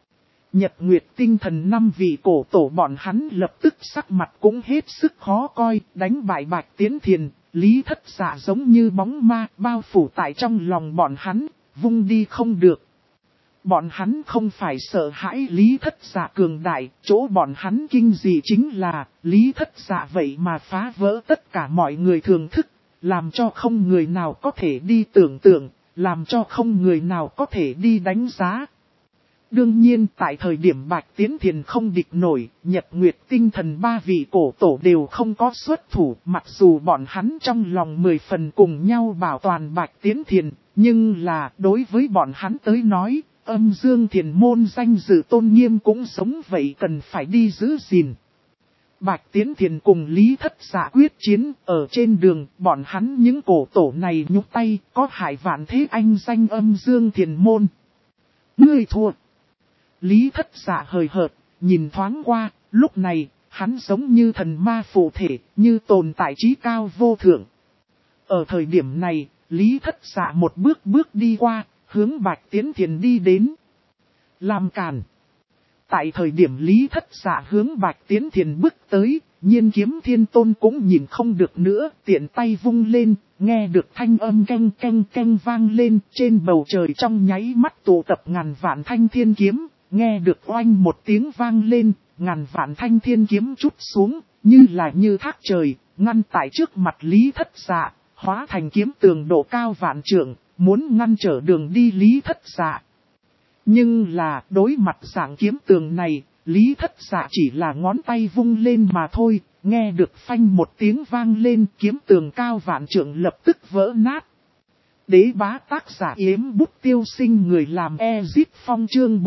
Nhật Nguyệt Tinh Thần 5 vị cổ tổ bọn hắn lập tức sắc mặt cũng hết sức khó coi, đánh bại Bạch Tiến Thiền, Lý Thất Dạ giống như bóng ma bao phủ tại trong lòng bọn hắn, vung đi không được. Bọn hắn không phải sợ hãi Lý Thất Dạ cường đại, chỗ bọn hắn kinh dị chính là Lý Thất Dạ vậy mà phá vỡ tất cả mọi người thường thức, làm cho không người nào có thể đi tưởng tượng, làm cho không người nào có thể đi đánh giá. Đương nhiên tại thời điểm Bạch Tiến Thiền không địch nổi, Nhật Nguyệt Tinh Thần 3 vị cổ tổ đều không có xuất thủ, mặc dù bọn hắn trong lòng 10 phần cùng nhau bảo toàn Bạch Tiến Thiền, nhưng là đối với bọn hắn tới nói, Âm Dương Thiền Môn danh dự tôn nghiêm cũng sống vậy cần phải đi giữ gìn. Bạch Tiến Thiền cùng Lý Thất Dạ quyết chiến, ở trên đường, bọn hắn những cổ tổ này nhúc tay, có hại vạn thế anh danh Âm Dương Thiền Môn. Ngươi thua. Lý Thất Dạ hời hợt, nhìn thoáng qua, lúc này, hắn giống như thần ma phụ thể, như tồn tại trí cao vô thượng. Ở thời điểm này, Lý Thất Dạ một bước đi qua, hướng Bạch Tiến Thiền đi đến. Làm cản. Tại thời điểm Lý Thất Dạ hướng Bạch Tiến Thiền bước tới, Nhiên Kiếm Thiên Tôn cũng nhìn không được nữa, tiện tay vung lên, nghe được thanh âm canh canh canh vang lên, trên bầu trời trong nháy mắt tụ tập ngàn vạn thanh thiên kiếm, nghe được oanh một tiếng vang lên, ngàn vạn thanh thiên kiếm trút xuống, như thác trời, ngăn tại trước mặt Lý Thất Dạ, hóa thành kiếm tường độ cao vạn trượng, muốn ngăn trở đường đi Lý Thất Dạ. Nhưng là đối mặt dạng kiếm tường này, Lý Thất Dạ chỉ là ngón tay vung lên mà thôi, nghe được phanh một tiếng vang lên, kiếm tường cao vạn trượng lập tức vỡ nát. Đế bá tác giả Yếm Bút Tiêu Sinh, người làm Ezit Phong, chương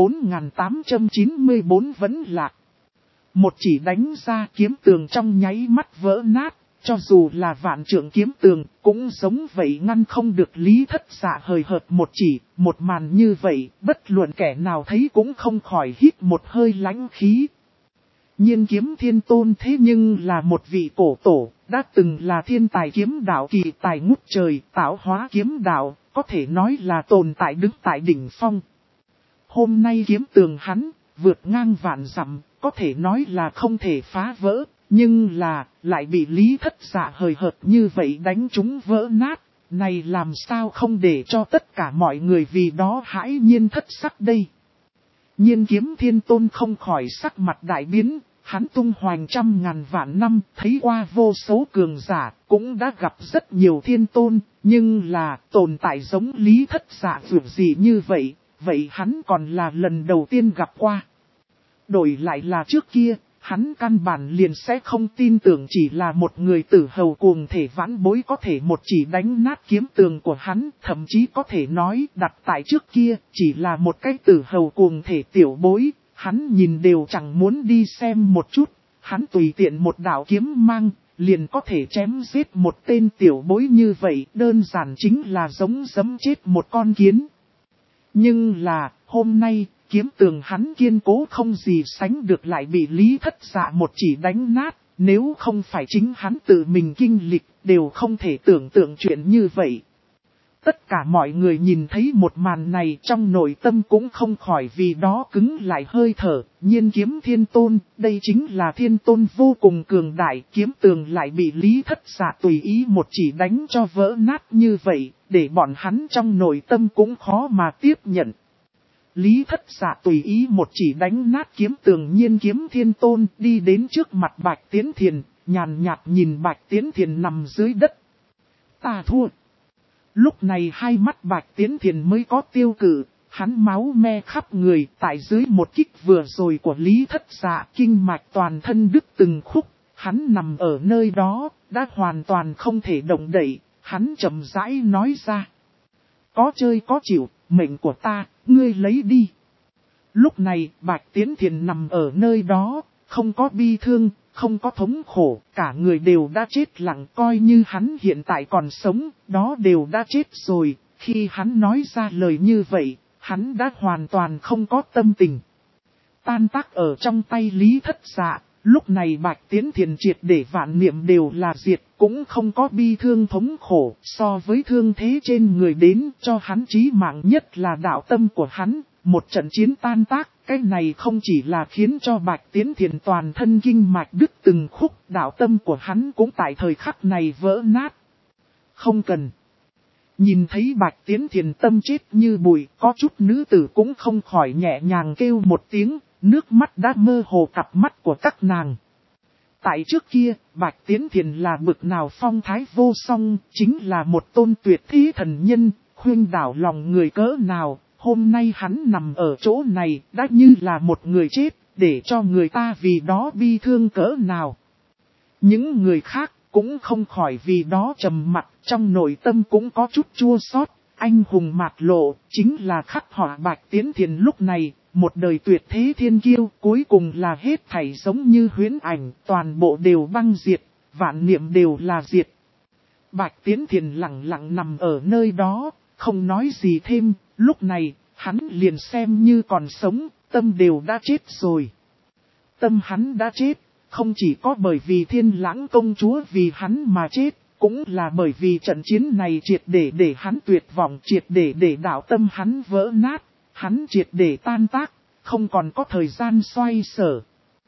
4894 vẫn lạc. Một chỉ đánh ra, kiếm tường trong nháy mắt vỡ nát, cho dù là vạn trượng kiếm tường, cũng giống vậy ngăn không được Lý Thất Dạ hời hợt một chỉ, một màn như vậy, bất luận kẻ nào thấy cũng không khỏi hít một hơi lãnh khí. Nhiên Kiếm Thiên Tôn thế nhưng là một vị cổ tổ, đã từng là thiên tài kiếm đạo kỳ tài ngút trời, tạo hóa kiếm đạo, có thể nói là tồn tại đứng tại đỉnh phong. Hôm nay kiếm tường hắn, vượt ngang vạn dặm, có thể nói là không thể phá vỡ, nhưng là, lại bị Lý Thất Dạ hời hợt như vậy đánh chúng vỡ nát, này làm sao không để cho tất cả mọi người vì đó hãi nhiên thất sắc đây. Nhiên Kiếm Thiên Tôn không khỏi sắc mặt đại biến, hắn tung hoành trăm ngàn vạn năm, thấy qua vô số cường giả, cũng đã gặp rất nhiều thiên tôn, nhưng là tồn tại giống Lý Thất Dạ vượt gì như vậy, vậy hắn còn là lần đầu tiên gặp qua. Đổi lại là trước kia, hắn căn bản liền sẽ không tin tưởng chỉ là một người tử hầu cuồng thể vãn bối có thể một chỉ đánh nát kiếm tường của hắn, thậm chí có thể nói đặt tại trước kia chỉ là một cái tử hầu cuồng thể tiểu bối, hắn nhìn đều chẳng muốn đi xem một chút, hắn tùy tiện một đạo kiếm mang, liền có thể chém giết một tên tiểu bối như vậy, đơn giản chính là giống giấm chết một con kiến. Nhưng là, hôm nay, kiếm tường hắn kiên cố không gì sánh được lại bị Lý Thất Dạ một chỉ đánh nát, nếu không phải chính hắn tự mình kinh lịch, đều không thể tưởng tượng chuyện như vậy. Tất cả mọi người nhìn thấy một màn này trong nội tâm cũng không khỏi vì đó cứng lại hơi thở, Nhiên Kiếm Thiên Tôn, đây chính là thiên tôn vô cùng cường đại, kiếm tường lại bị Lý Thất Dạ tùy ý một chỉ đánh cho vỡ nát như vậy, để bọn hắn trong nội tâm cũng khó mà tiếp nhận. Lý Thất Dạ tùy ý một chỉ đánh nát kiếm tường Nhiên Kiếm Thiên Tôn đi đến trước mặt Bạch Tiến Thiền, nhàn nhạt nhìn Bạch Tiến Thiền nằm dưới đất. Ta thua. Lúc này hai mắt Bạch Tiến Thiền mới có tiêu cự, hắn máu me khắp người tại dưới một kích vừa rồi của Lý Thất Dạ kinh mạch toàn thân đứt từng khúc, hắn nằm ở nơi đó, đã hoàn toàn không thể động đậy, hắn chậm rãi nói ra. Có chơi có chịu, mệnh của ta, ngươi lấy đi. Lúc này Bạch Tiến Thiền nằm ở nơi đó, không có bi thương, không có thống khổ, cả người đều đã chết lặng coi như hắn hiện tại còn sống, đó đều đã chết rồi. Khi hắn nói ra lời như vậy, hắn đã hoàn toàn không có tâm tình. Tan tác ở trong tay Lý Thất Dạ, lúc này Bạch Tiến Thiền triệt để vạn niệm đều là diệt, cũng không có bi thương thống khổ, so với thương thế trên người đến cho hắn chí mạng nhất là đạo tâm của hắn, một trận chiến tan tác, cái này không chỉ là khiến cho Bạch Tiến Thiền toàn thân kinh mạch đứt từng khúc, đạo tâm của hắn cũng tại thời khắc này vỡ nát. Không cần. Nhìn thấy Bạch Tiến Thiền tâm chết như bụi, có chút nữ tử cũng không khỏi nhẹ nhàng kêu một tiếng, nước mắt đã mơ hồ cặp mắt của các nàng. Tại trước kia, Bạch Tiến Thiền là bực nào phong thái vô song, chính là một tôn tuyệt thế thần nhân, khuyên đảo lòng người cỡ nào, hôm nay hắn nằm ở chỗ này, đã như là một người chết, để cho người ta vì đó bi thương cỡ nào. Những người khác cũng không khỏi vì đó trầm mặc, trong nội tâm cũng có chút chua xót. Anh hùng mạt lộ, chính là khắc họa Bạch Tiến Thiền lúc này, một đời tuyệt thế thiên kiêu, cuối cùng là hết thảy giống như huyễn ảnh, toàn bộ đều băng diệt, vạn niệm đều là diệt. Bạch Tiến Thiền lặng lặng nằm ở nơi đó, không nói gì thêm, lúc này, hắn liền xem như còn sống, tâm đều đã chết rồi. Tâm hắn đã chết, không chỉ có bởi vì Thiên Lãng công chúa vì hắn mà chết, cũng là bởi vì trận chiến này triệt để hắn tuyệt vọng, triệt để đạo tâm hắn vỡ nát, hắn triệt để tan tác, không còn có thời gian xoay sở.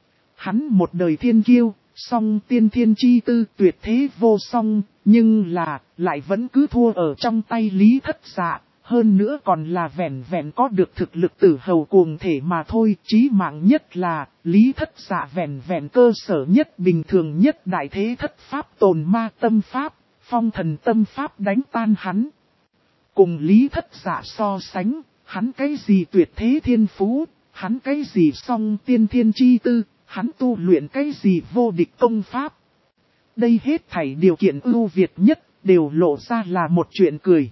Hắn một đời thiên kiêu, song tiên thiên chi tư tuyệt thế vô song, nhưng là, lại vẫn cứ thua ở trong tay Lý Thất Dạ, hơn nữa còn là vẻn vẹn có được thực lực tử hầu cuồng thể mà thôi. Chí mạng nhất là, Lý Thất Dạ vẻn vẹn cơ sở nhất bình thường nhất đại thế thất pháp tồn ma tâm pháp, phong thần tâm pháp đánh tan hắn. Cùng Lý Thất Dạ so sánh, hắn cái gì tuyệt thế thiên phú, hắn cái gì song tiên thiên chi tư, hắn tu luyện cái gì vô địch công pháp. Đây hết thảy điều kiện ưu việt nhất, đều lộ ra là một chuyện cười.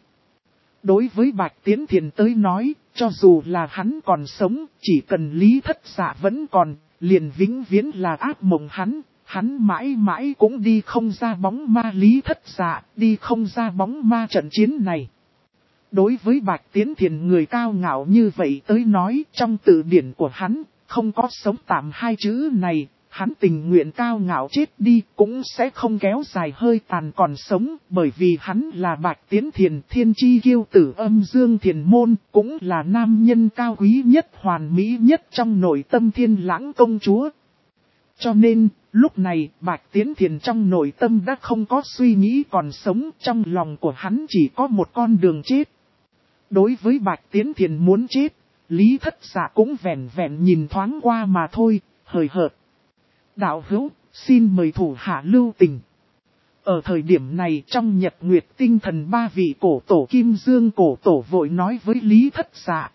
Đối với Bạch Tiến Thiền tới nói, cho dù là hắn còn sống, chỉ cần Lý Thất Dạ vẫn còn, liền vĩnh viễn là ác mộng hắn, hắn mãi mãi cũng đi không ra bóng ma Lý Thất Dạ, đi không ra bóng ma trận chiến này. Đối với Bạch Tiến Thiền người cao ngạo như vậy tới nói, trong từ điển của hắn, không có sống tạm hai chữ này, hắn tình nguyện cao ngạo chết đi cũng sẽ không kéo dài hơi tàn còn sống, bởi vì hắn là Bạch Tiến Thiền, thiên chi kiêu tử Âm Dương Thiền môn, cũng là nam nhân cao quý nhất, hoàn mỹ nhất trong nội tâm Thiên Lãng công chúa. Cho nên, lúc này, Bạch Tiến Thiền trong nội tâm đã không có suy nghĩ còn sống, trong lòng của hắn chỉ có một con đường chết. Đối với Bạch Tiến Thiền muốn chết, Lý Thất Dạ cũng vẹn vẹn nhìn thoáng qua mà thôi, hời hợt. Đạo hữu, xin mời thủ hạ lưu tình. Ở thời điểm này trong Nhật Nguyệt Tinh Thần ba vị cổ tổ Kim Dương cổ tổ vội nói với Lý Thất Dạ.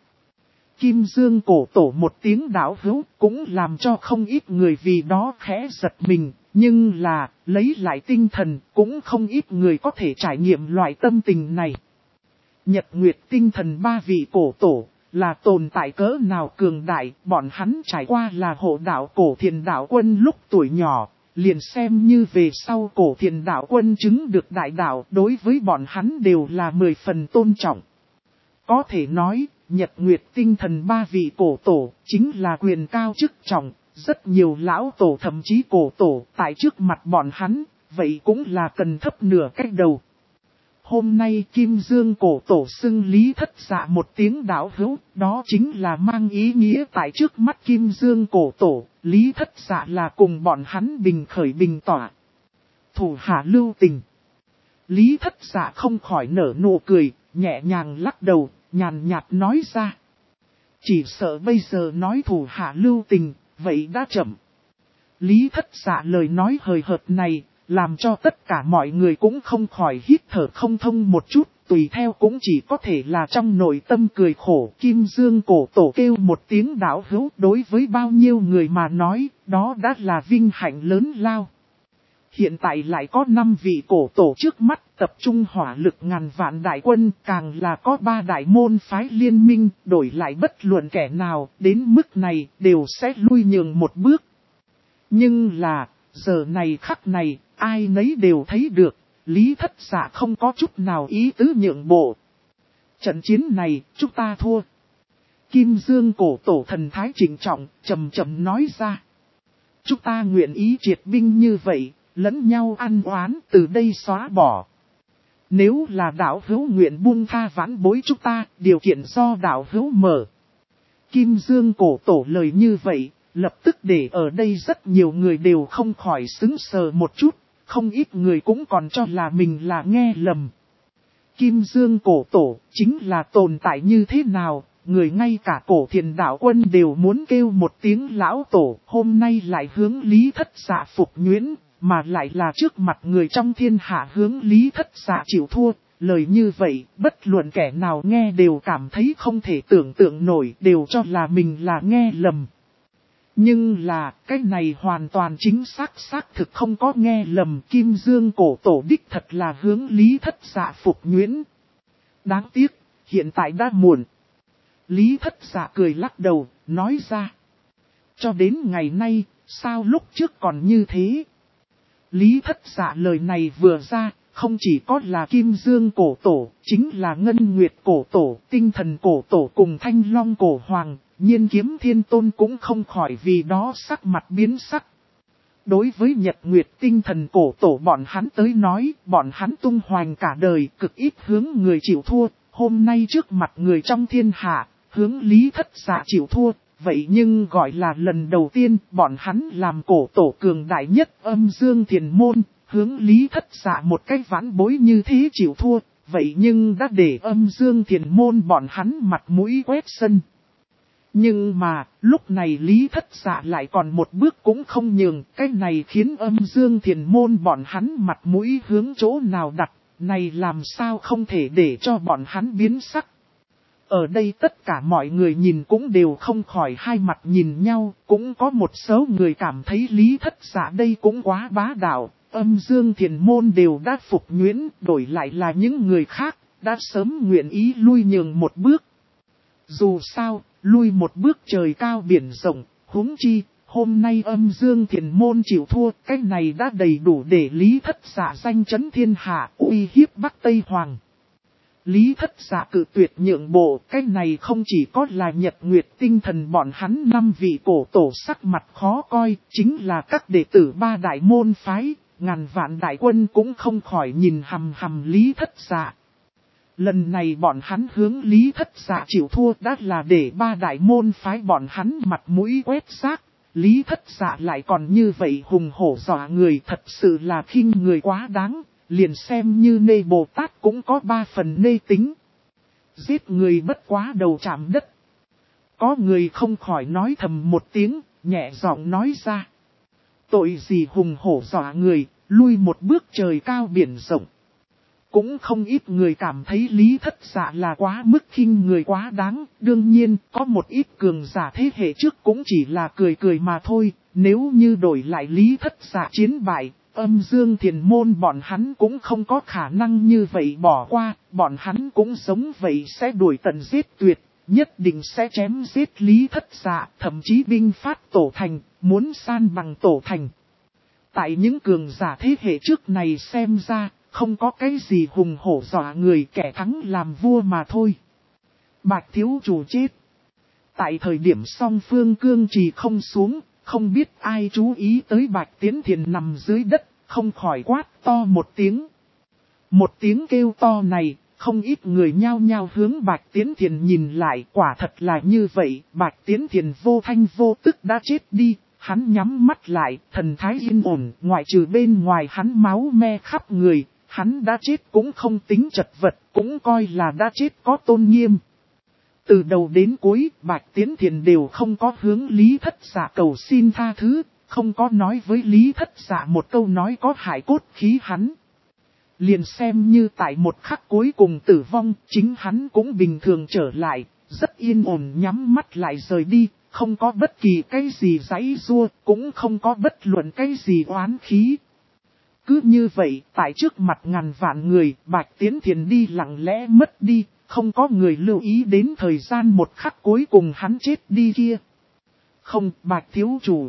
Kim Dương cổ tổ một tiếng đạo hữu cũng làm cho không ít người vì đó khẽ giật mình, nhưng là lấy lại tinh thần cũng không ít người có thể trải nghiệm loại tâm tình này. Nhật Nguyệt Tinh Thần ba vị cổ tổ là tồn tại cỡ nào cường đại, bọn hắn trải qua là hộ đạo cổ thiền đạo quân lúc tuổi nhỏ, liền xem như về sau cổ thiền đạo quân chứng được đại đạo, đối với bọn hắn đều là 10 phần tôn trọng. Có thể nói, Nhật Nguyệt Tinh Thần ba vị cổ tổ chính là quyền cao chức trọng, rất nhiều lão tổ thậm chí cổ tổ tại trước mặt bọn hắn, vậy cũng là cần thấp nửa cách đầu. Hôm nay Kim Dương cổ tổ xưng Lý Thất Dạ một tiếng đạo hữu, đó chính là mang ý nghĩa tại trước mắt Kim Dương cổ tổ, Lý Thất Dạ là cùng bọn hắn bình khởi bình tỏa. Thủ hạ lưu tình. Lý Thất Dạ không khỏi nở nụ cười, nhẹ nhàng lắc đầu, nhàn nhạt nói ra. Chỉ sợ bây giờ nói thủ hạ lưu tình, vậy đã chậm. Lý Thất Dạ lời nói hời hợt này, làm cho tất cả mọi người cũng không khỏi hít thở không thông một chút, tùy theo cũng chỉ có thể là trong nội tâm cười khổ. Kim Dương cổ tổ kêu một tiếng đạo hữu, đối với bao nhiêu người mà nói, đó đã là vinh hạnh lớn lao. Hiện tại lại có 5 vị cổ tổ trước mắt, tập trung hỏa lực ngàn vạn đại quân, càng là có 3 đại môn phái liên minh, đổi lại bất luận kẻ nào, đến mức này, đều sẽ lui nhường một bước. Nhưng là, giờ này khắc này, ai nấy đều thấy được, Lý Thất Dạ không có chút nào ý tứ nhượng bộ. Trận chiến này, chúng ta thua. Kim Dương cổ tổ thần thái trịnh trọng, trầm trầm nói ra. Chúng ta nguyện ý triệt binh như vậy, lẫn nhau ăn oán từ đây xóa bỏ. Nếu là đạo hữu nguyện buông tha vãn bối chúng ta, điều kiện do đạo hữu mở. Kim Dương cổ tổ lời như vậy, lập tức để ở đây rất nhiều người đều không khỏi sững sờ một chút, không ít người cũng còn cho là mình là nghe lầm. Kim Dương cổ tổ chính là tồn tại như thế nào, người ngay cả cổ thiền đạo quân đều muốn kêu một tiếng lão tổ, hôm nay lại hướng Lý Thất Dạ phục nhuyễn, mà lại là trước mặt người trong thiên hạ hướng Lý Thất Dạ chịu thua. Lời như vậy, bất luận kẻ nào nghe đều cảm thấy không thể tưởng tượng nổi, đều cho là mình là nghe lầm. Nhưng là, cái này hoàn toàn chính xác thực không có nghe lầm. Kim Dương cổ tổ đích thật là hướng Lý Thất Dạ phục nhuyễn. Đáng tiếc, hiện tại đã muộn. Lý Thất Dạ cười lắc đầu, nói ra. Cho đến ngày nay, sao lúc trước còn như thế? Lý Thất Dạ lời này vừa ra, không chỉ có là Kim Dương cổ tổ, chính là Ngân Nguyệt cổ tổ, Tinh Thần cổ tổ cùng Thanh Long cổ hoàng, Nhiên Kiếm Thiên Tôn cũng không khỏi vì đó sắc mặt biến sắc. Đối với Nhật Nguyệt Tinh Thần cổ tổ bọn hắn tới nói, bọn hắn tung hoành cả đời, cực ít hướng người chịu thua, hôm nay trước mặt người trong thiên hạ, hướng Lý Thất Dạ chịu thua. Vậy nhưng gọi là lần đầu tiên bọn hắn làm cổ tổ cường đại nhất Âm Dương Thiền môn, hướng Lý Thất Dạ một cách vãn bối như thế chịu thua, vậy nhưng đã để Âm Dương Thiền môn bọn hắn mặt mũi quét sân. Nhưng mà, lúc này Lý Thất Dạ lại còn một bước cũng không nhường, cái này khiến Âm Dương Thiền môn bọn hắn mặt mũi hướng chỗ nào đặt, này làm sao không thể để cho bọn hắn biến sắc. Ở đây tất cả mọi người nhìn cũng đều không khỏi hai mặt nhìn nhau, cũng có một số người cảm thấy Lý Thất Dạ đây cũng quá bá đạo, Âm Dương Thiền môn đều đã phục nhuyễn, đổi lại là những người khác, đã sớm nguyện ý lui nhường một bước. Dù sao, lui một bước trời cao biển rộng, huống chi, Hôm nay Âm Dương Thiền môn chịu thua, cái này đã đầy đủ để Lý Thất Dạ danh chấn thiên hạ, uy hiếp Bắc Tây Hoàng. Lý Thất Dạ cự tuyệt nhượng bộ, cái này không chỉ có là Nhật Nguyệt tinh thần bọn hắn 5 vị cổ tổ sắc mặt khó coi, chính là các đệ tử 3 đại môn phái, ngàn vạn đại quân cũng không khỏi nhìn hằm hằm Lý Thất Dạ. Lần này bọn hắn hướng Lý Thất Dạ chịu thua đã là để 3 đại môn phái bọn hắn mặt mũi quét xác. Lý Thất Dạ lại còn như vậy hùng hổ dọa người, thật sự là khinh người quá đáng, liền xem như Nê Bồ Tát cũng có 3 phần nê tính. Giết người bất quá đầu chạm đất. Có người không khỏi nói thầm một tiếng, nhẹ giọng nói ra. Tội gì hùng hổ dọa người, lui một bước trời cao biển rộng. Cũng không ít người cảm thấy Lý Thất Dạ là quá mức khinh người quá đáng, đương nhiên có một ít cường giả thế hệ trước cũng chỉ là cười cười mà thôi, nếu như đổi lại Lý Thất Dạ chiến bại, Âm Dương Thiền môn bọn hắn cũng không có khả năng như vậy bỏ qua, bọn hắn cũng giống vậy sẽ đuổi tận giết tuyệt, nhất định sẽ chém giết Lý Thất Dạ, thậm chí binh phát tổ thành, muốn san bằng tổ thành. Tại những cường giả thế hệ trước này xem ra, không có cái gì hùng hổ dọa người, kẻ thắng làm vua mà thôi. Bạch thiếu chủ chết. Tại thời điểm song phương cương trì không xuống, không biết ai chú ý tới Bạch Tiến Thiền nằm dưới đất, không khỏi quát to một tiếng. Một tiếng kêu to này, không ít người nhao nhao hướng Bạch Tiến Thiền nhìn lại, quả thật là như vậy, Bạch Tiến Thiền vô thanh vô tức đã chết đi. Hắn nhắm mắt lại, thần thái yên ổn, ngoại trừ bên ngoài hắn máu me khắp người, hắn đã chết cũng không tính chật vật, cũng coi là đã chết có tôn nghiêm. Từ đầu đến cuối, Bạch Tiến Thiền đều không có hướng Lý Thất Dạ cầu xin tha thứ, không có nói với Lý Thất Dạ một câu nói có hại cốt khí hắn. Liền xem như tại một khắc cuối cùng tử vong, chính hắn cũng bình thường trở lại, rất yên ổn nhắm mắt lại rời đi. Không có bất kỳ cái gì giãy giụa, cũng không có bất luận cái gì oán khí. Cứ như vậy, tại trước mặt ngàn vạn người, Bạch Tiến Thiền đi lặng lẽ mất đi, không có người lưu ý đến thời gian một khắc cuối cùng hắn chết đi kia. Không, Bạch thiếu chủ.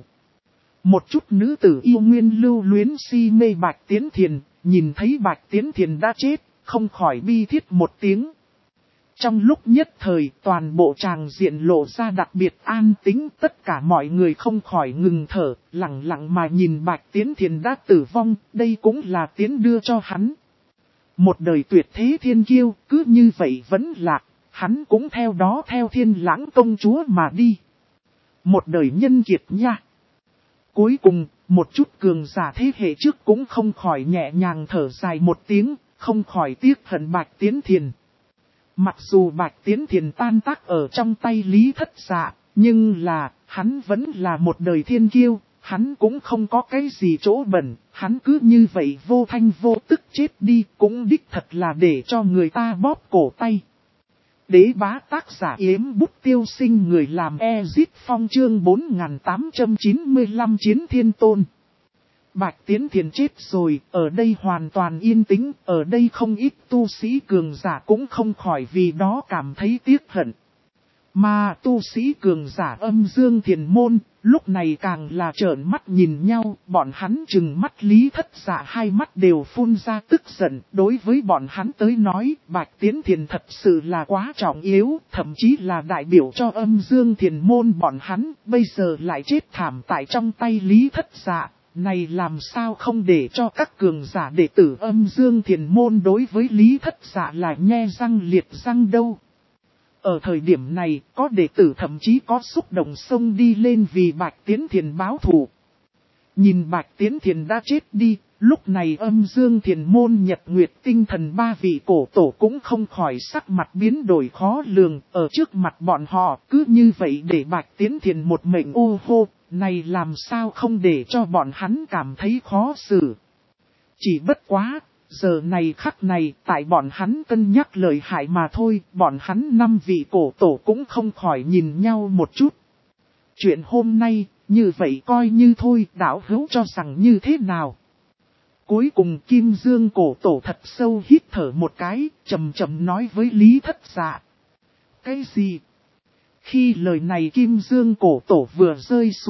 Một chút nữ tử yêu nguyên lưu luyến si mê Bạch Tiến Thiền, nhìn thấy Bạch Tiến Thiền đã chết, không khỏi bi thiết một tiếng. Trong lúc nhất thời, toàn bộ tràng diện lộ ra đặc biệt an tĩnh, tất cả mọi người không khỏi ngừng thở, lặng lặng mà nhìn Bạch Tiến Thiền đã tử vong, đây cũng là tiến đưa cho hắn. Một đời tuyệt thế thiên kiêu, cứ như vậy vẫn lạc, hắn cũng theo đó theo Thiên Lãng công chúa mà đi. Một đời nhân kiệt nha. Cuối cùng, một chút cường giả thế hệ trước cũng không khỏi nhẹ nhàng thở dài một tiếng, không khỏi tiếc hận Bạch Tiến Thiền. Mặc dù Bạch Tiến Thiền tan tác ở trong tay Lý Thất Dạ, nhưng là, hắn vẫn là một đời thiên kiêu, hắn cũng không có cái gì chỗ bẩn, hắn cứ như vậy vô thanh vô tức chết đi, cũng đích thật là để cho người ta bóp cổ tay. Đế bá tác giả Yếm Bút Tiêu Sinh, người làm Ezit Phong, chương 4895 Chiến Thiên Tôn. Bạch Tiến Thiền chết rồi, ở đây hoàn toàn yên tĩnh, ở đây không ít tu sĩ cường giả cũng không khỏi vì đó cảm thấy tiếc hận. Mà tu sĩ cường giả Âm Dương Thiền môn, lúc này càng là trợn mắt nhìn nhau, bọn hắn trừng mắt Lý Thất Dạ, hai mắt đều phun ra tức giận. Đối với bọn hắn tới nói, Bạch Tiến Thiền thật sự là quá trọng yếu, thậm chí là đại biểu cho Âm Dương Thiền môn bọn hắn, bây giờ lại chết thảm tại trong tay Lý Thất Dạ. Này làm sao không để cho các cường giả đệ tử Âm Dương Thiền môn đối với Lý Thất Dạ là nhe răng liệt răng đâu. Ở thời điểm này, có đệ tử thậm chí có xúc động xông đi lên vì Bạch Tiến Thiền báo thù. Nhìn Bạch Tiến Thiền đã chết đi, lúc này Âm Dương Thiền môn Nhật Nguyệt tinh thần 3 vị cổ tổ cũng không khỏi sắc mặt biến đổi khó lường, ở trước mặt bọn họ cứ như vậy để Bạch Tiến Thiền một mệnh ô hô. Này làm sao không để cho bọn hắn cảm thấy khó xử. Chỉ bất quá, giờ này khắc này, tại bọn hắn cân nhắc lời hại mà thôi, bọn hắn 5 vị cổ tổ cũng không khỏi nhìn nhau một chút. Chuyện hôm nay, như vậy coi như thôi, đạo hữu cho rằng như thế nào. Cuối cùng Kim Dương cổ tổ thật sâu hít thở một cái, trầm trầm nói với Lý Thất Dạ. Cái gì? Khi lời này Kim Dương cổ tổ vừa rơi xuống,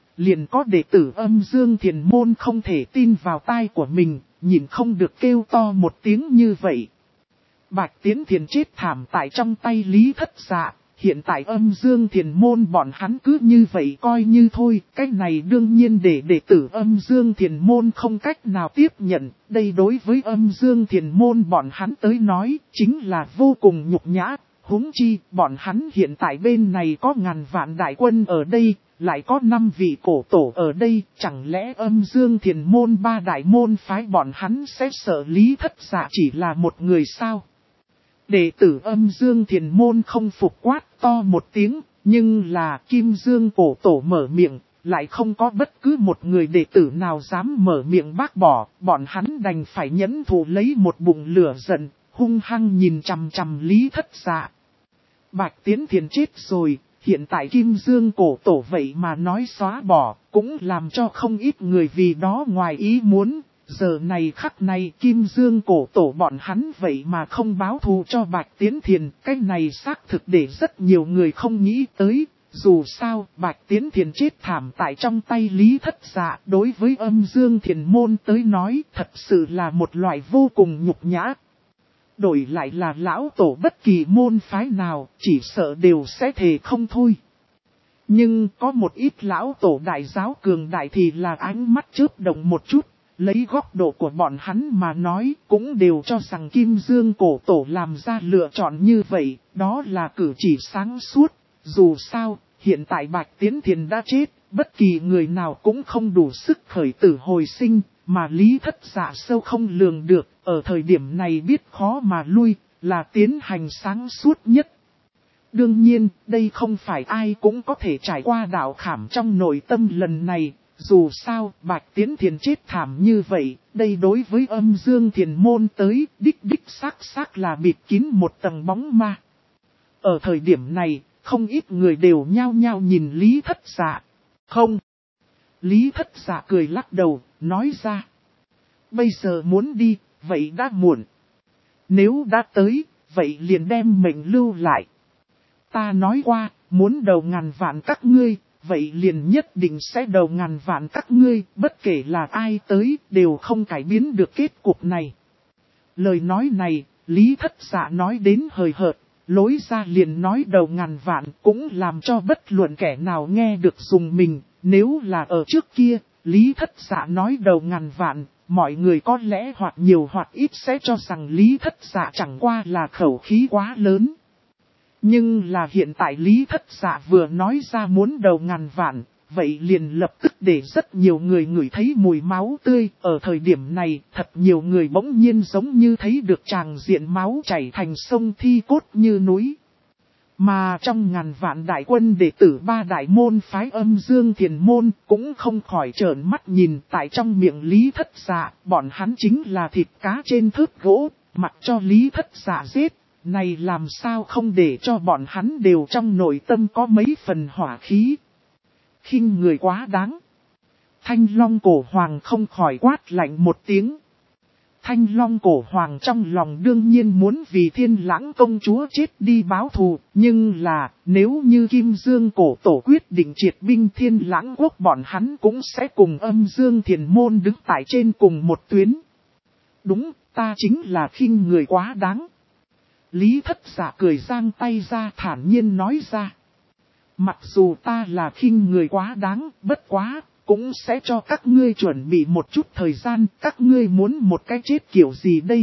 liền có đệ tử Âm Dương Thiền Môn không thể tin vào tai của mình, nhìn không được kêu to một tiếng như vậy. Bạch Tiến Thiền chết thảm tại trong tay Lý Thất Dạ, hiện tại Âm Dương Thiền Môn bọn hắn cứ như vậy coi như thôi, cái này đương nhiên để đệ tử Âm Dương Thiền Môn không cách nào tiếp nhận, đây đối với Âm Dương Thiền Môn bọn hắn tới nói, chính là vô cùng nhục nhã, huống chi, bọn hắn hiện tại bên này có ngàn vạn đại quân ở đây, lại có 5 vị cổ tổ ở đây, chẳng lẽ Âm Dương Thiền Môn 3 đại môn phái bọn hắn sẽ sợ Lý Thất Dạ chỉ là một người sao? Đệ tử Âm Dương Thiền Môn không phục quát to một tiếng, nhưng là Kim Dương cổ tổ mở miệng, lại không có bất cứ một người đệ tử nào dám mở miệng bác bỏ, bọn hắn đành phải nhẫn thụ lấy một bụng lửa giận, hung hăng nhìn chằm chằm Lý Thất Dạ. Bạch Tiến Thiền chết rồi, hiện tại Kim Dương cổ tổ vậy mà nói xóa bỏ, cũng làm cho không ít người vì đó ngoài ý muốn. Giờ này khắc này Kim Dương cổ tổ bọn hắn vậy mà không báo thù cho Bạch Tiến Thiền, cái này xác thực để rất nhiều người không nghĩ tới. Dù sao, Bạch Tiến Thiền chết thảm tại trong tay Lý Thất Dạ đối với Âm Dương Thiền Môn tới nói thật sự là một loại vô cùng nhục nhã. Đổi lại là lão tổ bất kỳ môn phái nào, chỉ sợ đều sẽ thề không thôi. Nhưng có một ít lão tổ đại giáo cường đại thì là ánh mắt chớp động một chút. Lấy góc độ của bọn hắn mà nói cũng đều cho rằng Kim Dương cổ tổ làm ra lựa chọn như vậy, đó là cử chỉ sáng suốt. Dù sao, hiện tại Bạch Tiến Thiền đã chết, bất kỳ người nào cũng không đủ sức khởi tử hồi sinh, mà Lý Thất Dạ sâu không lường được, ở thời điểm này biết khó mà lui, là tiến hành sáng suốt nhất. Đương nhiên, đây không phải ai cũng có thể trải qua đạo khảm trong nội tâm lần này. Dù sao, Bạch Tiến Thiền chết thảm như vậy, đây đối với Âm Dương Thiền Môn tới, đích xác là bịt kín một tầng bóng ma. Ở thời điểm này, không ít người đều nhao nhao nhìn Lý Thất Dạ. Không. Lý Thất Dạ cười lắc đầu, nói ra. Bây giờ muốn đi, vậy đã muộn. Nếu đã tới, vậy liền đem mệnh lưu lại. Ta nói qua, muốn đầu ngàn vạn các ngươi. Vậy liền nhất định sẽ đầu ngàn vạn các ngươi, bất kể là ai tới, đều không cải biến được kết cục này. Lời nói này, Lý Thất Dạ nói đến hời hợt, lối ra liền nói đầu ngàn vạn, cũng làm cho bất luận kẻ nào nghe được dùng mình. Nếu là ở trước kia, Lý Thất Dạ nói đầu ngàn vạn, mọi người có lẽ hoặc nhiều hoặc ít sẽ cho rằng Lý Thất Dạ chẳng qua là khẩu khí quá lớn. Nhưng là hiện tại Lý Thất Dạ vừa nói ra muốn đầu ngàn vạn, vậy liền lập tức để rất nhiều người ngửi thấy mùi máu tươi. Ở thời điểm này, thật nhiều người bỗng nhiên giống như thấy được tràng diện máu chảy thành sông thi cốt như núi. Mà trong ngàn vạn đại quân đệ tử 3 đại môn phái Âm Dương Thiền Môn cũng không khỏi trợn mắt nhìn tại trong miệng Lý Thất Dạ, bọn hắn chính là thịt cá trên thớt gỗ, mặc cho Lý Thất Dạ giết. Này làm sao không để cho bọn hắn đều trong nội tâm có mấy phần hỏa khí. Khinh người quá đáng. Thanh Long cổ hoàng không khỏi quát lạnh một tiếng. Thanh Long cổ hoàng trong lòng đương nhiên muốn vì Thiên Lãng công chúa chết đi báo thù. Nhưng là nếu như Kim Dương cổ tổ quyết định triệt binh Thiên Lãng quốc, bọn hắn cũng sẽ cùng Âm Dương Thiền Môn đứng tại trên cùng một tuyến. Đúng, ta chính là khinh người quá đáng. Lý Thất Dạ cười giang tay ra thản nhiên nói ra. Mặc dù ta là khinh người quá đáng, bất quá, cũng sẽ cho các ngươi chuẩn bị một chút thời gian, các ngươi muốn một cái chết kiểu gì đây?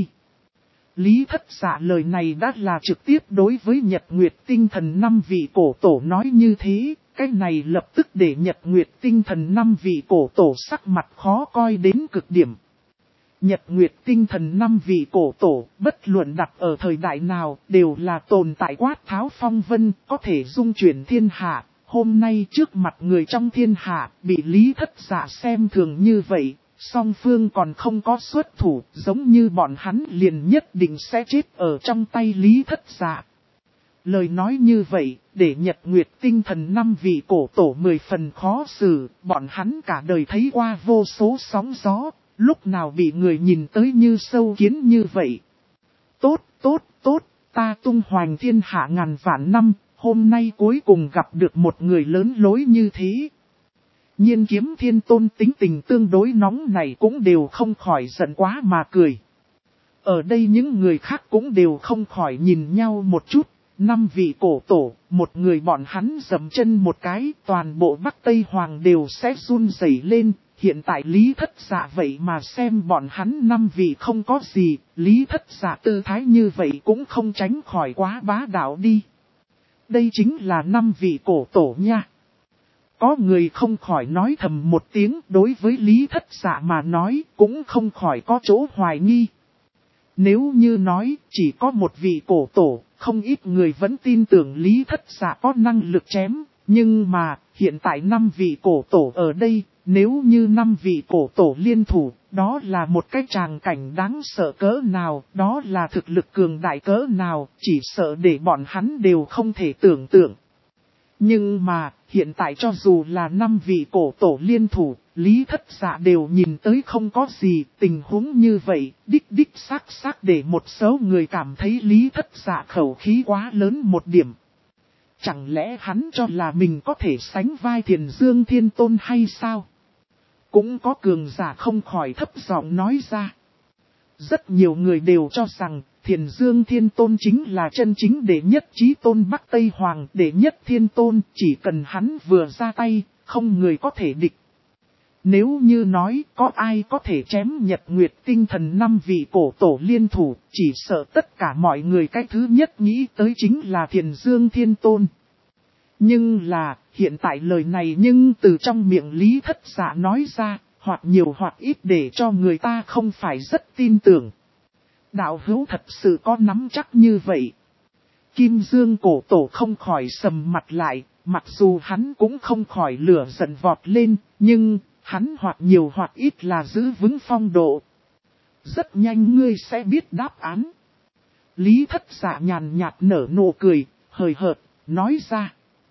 Lý Thất Dạ lời này đã là trực tiếp đối với Nhật Nguyệt Tinh Thần 5 vị cổ tổ nói như thế, cái này lập tức để Nhật Nguyệt Tinh Thần 5 vị cổ tổ sắc mặt khó coi đến cực điểm. Nhật Nguyệt Tinh Thần 5 vị cổ tổ, bất luận đặt ở thời đại nào, đều là tồn tại quát tháo phong vân, có thể dung chuyển thiên hạ. Hôm nay trước mặt người trong thiên hạ, bị Lý Thất Dạ xem thường như vậy, song phương còn không có xuất thủ, giống như bọn hắn liền nhất định sẽ chết ở trong tay Lý Thất Dạ. Lời nói như vậy, để Nhật Nguyệt Tinh Thần 5 vị cổ tổ 10 phần khó xử, bọn hắn cả đời thấy qua vô số sóng gió. Lúc nào bị người nhìn tới như sâu kiến như vậy. Tốt, ta tung hoành thiên hạ ngàn vạn năm, hôm nay cuối cùng gặp được một người lớn lối như thế. Nhiên Kiếm Thiên Tôn tính tình tương đối nóng này cũng đều không khỏi giận quá mà cười. Ở đây những người khác cũng đều không khỏi nhìn nhau một chút. 5 vị cổ tổ, một người bọn hắn dậm chân một cái, toàn bộ Bắc Tây Hoàng đều sẽ run rẩy lên. Hiện tại Lý Thất Dạ vậy mà xem bọn hắn 5 vị không có gì, Lý Thất Dạ tư thái như vậy cũng không tránh khỏi quá bá đạo đi. Đây chính là 5 vị cổ tổ nha. Có người không khỏi nói thầm một tiếng, đối với Lý Thất Dạ mà nói cũng không khỏi có chỗ hoài nghi. Nếu như nói chỉ có một vị cổ tổ, không ít người vẫn tin tưởng Lý Thất Dạ có năng lực chém. Nhưng mà, hiện tại 5 vị cổ tổ ở đây, nếu như 5 vị cổ tổ liên thủ, đó là một cái tràng cảnh đáng sợ cỡ nào, đó là thực lực cường đại cỡ nào, chỉ sợ để bọn hắn đều không thể tưởng tượng. Nhưng mà, hiện tại cho dù là 5 vị cổ tổ liên thủ, Lý Thất Dạ đều nhìn tới không có gì, tình huống như vậy, đích xác để một số người cảm thấy Lý Thất Dạ khẩu khí quá lớn một điểm. Chẳng lẽ hắn cho là mình có thể sánh vai Thiền Dương Thiên Tôn hay sao? Cũng có cường giả không khỏi thấp giọng nói ra. Rất nhiều người đều cho rằng Thiền Dương Thiên Tôn chính là chân chính đệ nhất chí tôn Bắc Tây Hoàng, đệ nhất thiên tôn, chỉ cần hắn vừa ra tay, không người có thể địch. Nếu như nói có ai có thể chém Nhật Nguyệt Tinh Thần 5 vị cổ tổ liên thủ, chỉ sợ tất cả mọi người cái thứ nhất nghĩ tới chính là Thiền Dương Thiên Tôn. Nhưng là, hiện tại lời này nhưng từ trong miệng Lý Thất Dạ nói ra, hoặc nhiều hoặc ít để cho người ta không phải rất tin tưởng. Đạo hữu thật sự có nắm chắc như vậy. Kim Dương cổ tổ không khỏi sầm mặt lại, mặc dù hắn cũng không khỏi lửa giận vọt lên, nhưng hắn hoặc nhiều hoặc ít là giữ vững phong độ. Rất nhanh ngươi sẽ biết đáp án. Lý Thất Dạ nhàn nhạt nở nụ cười, hời hợt, nói ra.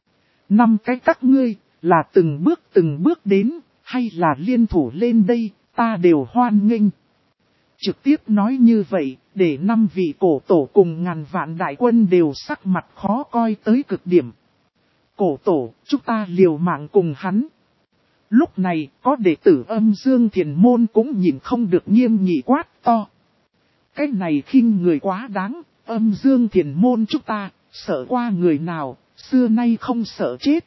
5 cái các ngươi, là từng bước đến, hay là liên thủ lên đây, ta đều hoan nghênh. Trực tiếp nói như vậy, để 5 vị cổ tổ cùng ngàn vạn đại quân đều sắc mặt khó coi tới cực điểm. Cổ tổ, chúng ta liều mạng cùng hắn. Lúc này, có đệ tử Âm Dương Thiền Môn cũng nhìn không được nghiêm nghị quát to. Cái này khinh người quá đáng, Âm Dương Thiền Môn chúng ta, sợ qua người nào, xưa nay không sợ chết.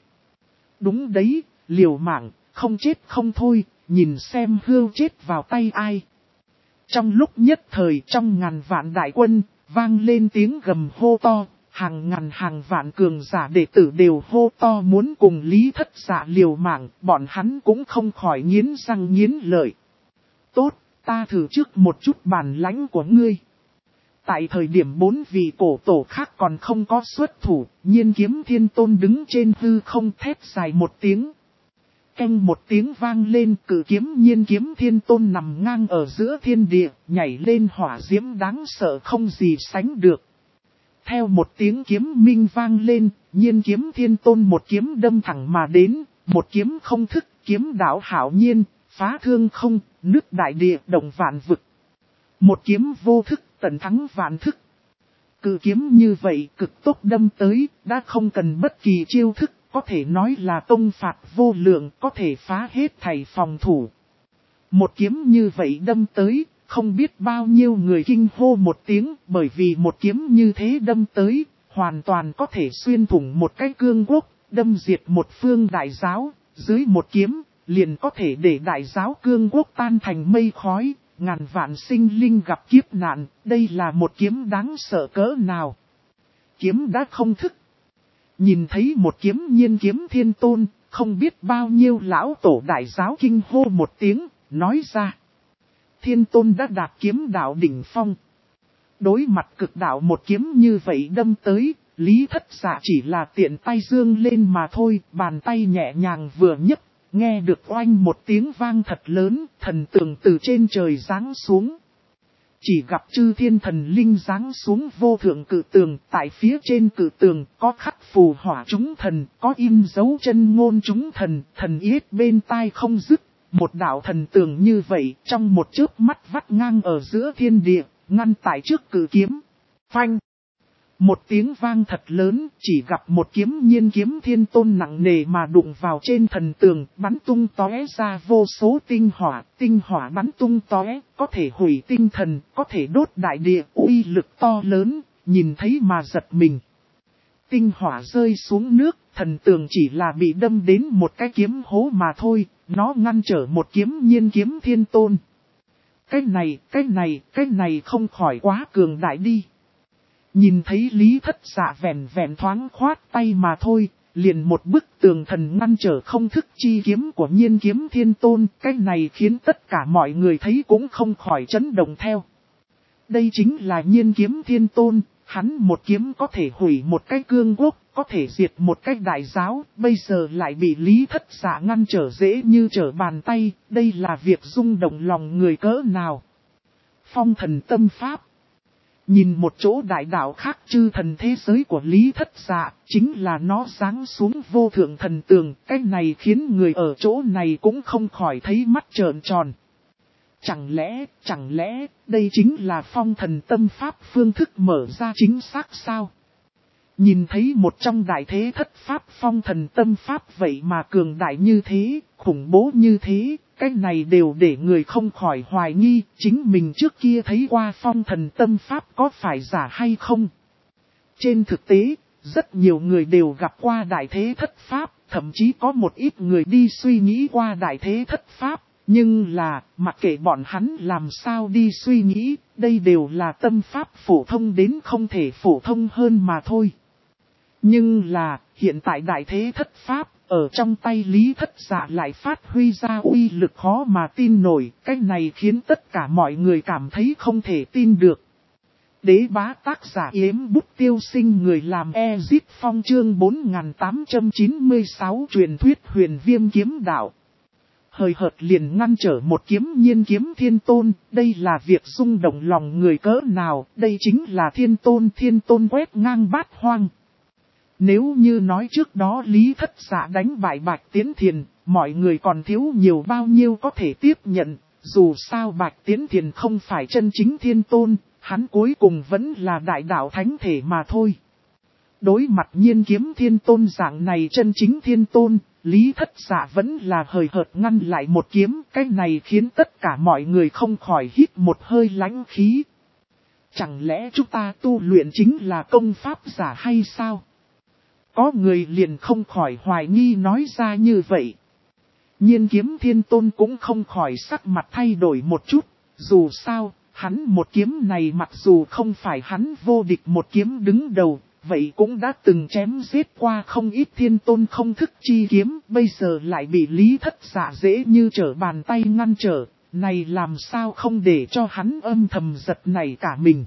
Đúng đấy, liều mạng, không chết không thôi, nhìn xem hươu chết vào tay ai. Trong lúc nhất thời trong ngàn vạn đại quân, vang lên tiếng gầm hô to, hàng ngàn hàng vạn cường giả đệ tử đều hô to muốn cùng Lý Thất Dạ liều mạng, bọn hắn cũng không khỏi nghiến răng nghiến lợi. Tốt, ta thử trước một chút bản lãnh của ngươi. Tại thời điểm 4 vị cổ tổ khác còn không có xuất thủ, Nhiên Kiếm Thiên Tôn đứng trên hư không thét dài một tiếng. Canh một tiếng vang lên, cự kiếm Nhiên Kiếm Thiên Tôn nằm ngang ở giữa thiên địa, nhảy lên hỏa diễm đáng sợ không gì sánh được. Theo một tiếng kiếm minh vang lên, Nhiên Kiếm Thiên Tôn một kiếm đâm thẳng mà đến, một kiếm không thức, kiếm đạo hảo nhiên, phá thương không, nứt đại địa, động vạn vực. Một kiếm vô thức, tận thắng vạn thức. Cự kiếm như vậy cực tốc đâm tới, đã không cần bất kỳ chiêu thức, có thể nói là công phạt vô lượng, có thể phá hết thảy phòng thủ. Một kiếm như vậy đâm tới, không biết bao nhiêu người kinh hô một tiếng, bởi vì một kiếm như thế đâm tới, hoàn toàn có thể xuyên thủng một cái cương quốc, đâm diệt một phương đại giáo, dưới một kiếm, liền có thể để đại giáo cương quốc tan thành mây khói. Ngàn vạn sinh linh gặp kiếp nạn, đây là một kiếm đáng sợ cỡ nào. Kiếm đã không thức. Nhìn thấy một kiếm Nhiên Kiếm Thiên Tôn, không biết bao nhiêu lão tổ đại giáo kinh hô một tiếng, nói ra. Thiên Tôn đã đạt kiếm đạo đỉnh phong. Đối mặt cực đạo một kiếm như vậy đâm tới, Lý Thất Dạ chỉ là tiện tay dương lên mà thôi, bàn tay nhẹ nhàng vừa nhấc. Nghe được oanh một tiếng vang thật lớn, thần tượng từ trên trời giáng xuống. Chỉ gặp chư thiên thần linh giáng xuống vô thượng cự tường, tại phía trên cự tường có khắc phù hỏa chúng thần, có in dấu chân ngôn chúng thần, thần yết bên tai không dứt. Một đạo thần tường như vậy trong một chớp mắt vắt ngang ở giữa thiên địa, ngăn tại trước cự kiếm. Phanh! Một tiếng vang thật lớn, chỉ gặp một kiếm Nhiên Kiếm Thiên Tôn nặng nề mà đụng vào trên thần tường, bắn tung tóe ra vô số tinh hỏa bắn tung tóe, có thể hủy tinh thần, có thể đốt đại địa, uy lực to lớn, nhìn thấy mà giật mình. Tinh hỏa rơi xuống nước, thần tường chỉ là bị đâm đến một cái kiếm hố mà thôi, nó ngăn trở một kiếm Nhiên Kiếm Thiên Tôn. Cái này không khỏi quá cường đại đi. Nhìn thấy Lý Thất Dạ vẹn thoáng khoát tay mà thôi, liền một bức tường thần ngăn trở không thức chi kiếm của Nhiên Kiếm Thiên Tôn, cái này khiến tất cả mọi người thấy cũng không khỏi chấn động theo. Đây chính là Nhiên Kiếm Thiên Tôn, hắn một kiếm có thể hủy một cái cương quốc, có thể diệt một cái đại giáo, bây giờ lại bị Lý Thất Dạ ngăn trở dễ như trở bàn tay, đây là việc rung động lòng người cỡ nào. Phong Thần Tâm Pháp. Nhìn một chỗ đại đạo khác chư thần thế giới của Lý Thất Dạ, chính là nó giáng xuống vô thượng thần tường, cái này khiến người ở chỗ này cũng không khỏi thấy mắt trợn tròn. Chẳng lẽ, đây chính là Phong Thần Tâm Pháp phương thức mở ra chính xác sao? Nhìn thấy một trong đại thế thất pháp Phong Thần Tâm Pháp vậy mà cường đại như thế, khủng bố như thế, cái này đều để người không khỏi hoài nghi, chính mình trước kia thấy qua Phong Thần Tâm Pháp có phải giả hay không? Trên thực tế, rất nhiều người đều gặp qua đại thế thất pháp, thậm chí có một ít người đi suy nghĩ qua đại thế thất pháp. Nhưng là, mặc kệ bọn hắn làm sao đi suy nghĩ, đây đều là tâm pháp phổ thông đến không thể phổ thông hơn mà thôi. Nhưng là, hiện tại đại thế thất pháp, ở trong tay Lý Thất Dạ lại phát huy ra uy lực khó mà tin nổi, cái này khiến tất cả mọi người cảm thấy không thể tin được. Đế bá tác giả Yếm Bút Tiêu Sinh, người làm Ezip Phong, chương 4896 truyền thuyết Huyền Viêm kiếm đạo. Hời hợt liền ngăn trở một kiếm Nhiên Kiếm Thiên Tôn, đây là việc rung động lòng người cỡ nào, đây chính là Thiên Tôn quét ngang bát hoang. Nếu như nói trước đó Lý Thất Dạ đánh bại Bạch Tiến Thiền, mọi người còn thiếu nhiều bao nhiêu có thể tiếp nhận, dù sao Bạch Tiến Thiền không phải chân chính Thiên Tôn, hắn cuối cùng vẫn là đại đạo thánh thể mà thôi. Đối mặt Nhiên Kiếm Thiên Tôn dạng này chân chính Thiên Tôn, Lý Thất Dạ vẫn là hời hợt ngăn lại một kiếm, cái này khiến tất cả mọi người không khỏi hít một hơi lãnh khí. Chẳng lẽ chúng ta tu luyện chính là công pháp giả hay sao? Có người liền không khỏi hoài nghi nói ra như vậy. Nhiên Kiếm Thiên Tôn cũng không khỏi sắc mặt thay đổi một chút, dù sao, hắn một kiếm này mặc dù không phải hắn vô địch một kiếm đứng đầu, vậy cũng đã từng chém giết qua không ít Thiên Tôn không thức chi kiếm, bây giờ lại bị Lý Thất Dạ dễ như trở bàn tay ngăn trở, này làm sao không để cho hắn âm thầm giật nảy cả mình.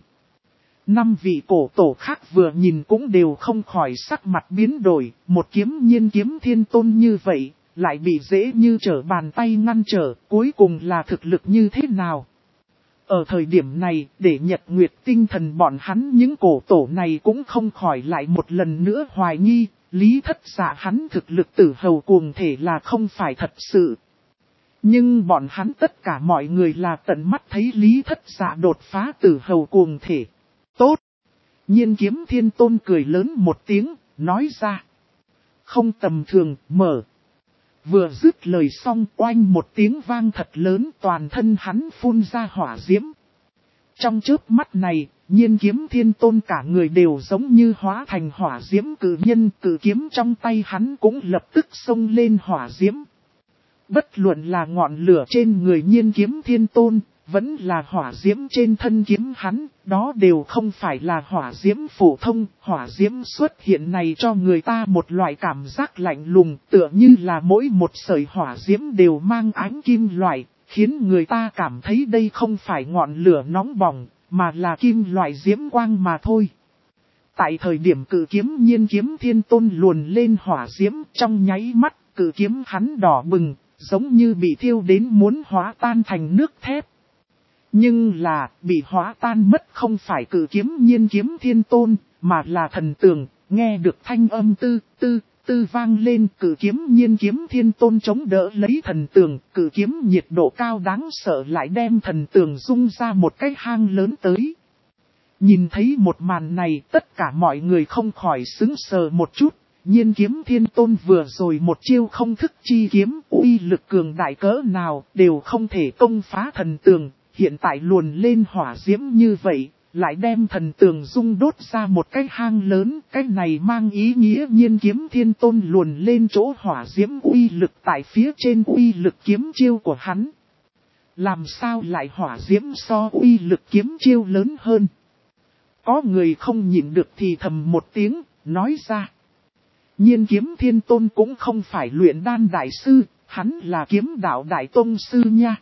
5 vị cổ tổ khác vừa nhìn cũng đều không khỏi sắc mặt biến đổi, một kiếm Nhiên Kiếm Thiên Tôn như vậy, lại bị dễ như trở bàn tay ngăn trở, cuối cùng là thực lực như thế nào? Ở thời điểm này, để Nhật Nguyệt tinh thần bọn hắn những cổ tổ này cũng không khỏi lại một lần nữa hoài nghi, Lý Thất Dạ hắn thực lực tử hầu cuồng thể là không phải thật sự. Nhưng bọn hắn tất cả mọi người là tận mắt thấy Lý Thất Dạ đột phá tử hầu cuồng thể. Tốt! Nhiên Kiếm Thiên Tôn cười lớn một tiếng, nói ra. Không tầm thường, mở. Vừa dứt lời xong, oanh một tiếng vang thật lớn, toàn thân hắn phun ra hỏa diễm. Trong chớp mắt này, Nhiên Kiếm Thiên Tôn cả người đều giống như hóa thành hỏa diễm cự nhân, cự kiếm trong tay hắn cũng lập tức xông lên hỏa diễm. Bất luận là ngọn lửa trên người Nhiên Kiếm Thiên Tôn, vẫn là hỏa diễm trên thân kiếm hắn, đó đều không phải là hỏa diễm phổ thông. Hỏa diễm xuất hiện này cho người ta một loại cảm giác lạnh lùng, tựa như là mỗi một sợi hỏa diễm đều mang ánh kim loại, khiến người ta cảm thấy đây không phải ngọn lửa nóng bỏng, mà là kim loại diễm quang mà thôi. Tại thời điểm cự kiếm Nhiên Kiếm Thiên Tôn luồn lên hỏa diễm, trong nháy mắt, cự kiếm hắn đỏ bừng, giống như bị thiêu đến muốn hóa tan thành nước thép. Nhưng là, bị hóa tan mất không phải cự kiếm Nhiên Kiếm Thiên Tôn, mà là thần tường, nghe được thanh âm tư vang lên, cự kiếm Nhiên Kiếm Thiên Tôn chống đỡ lấy thần tường, cự kiếm nhiệt độ cao đáng sợ lại đem thần tường rung ra một cái hang lớn tới. Nhìn thấy một màn này, tất cả mọi người không khỏi sững sờ một chút. Nhiên kiếm thiên tôn vừa rồi một chiêu không thức chi kiếm, uy lực cường đại cỡ nào, đều không thể công phá thần tường. Hiện tại luồn lên hỏa diễm như vậy, lại đem thần tường rung đốt ra một cái hang lớn. Cái này mang ý nghĩa nhiên kiếm thiên tôn luồn lên chỗ hỏa diễm uy lực tại phía trên uy lực kiếm chiêu của hắn. Làm sao lại hỏa diễm so uy lực kiếm chiêu lớn hơn? Có người không nhịn được thì thầm một tiếng, nói ra. Nhiên kiếm thiên tôn cũng không phải luyện đan đại sư, hắn là kiếm đạo đại tôn sư nha.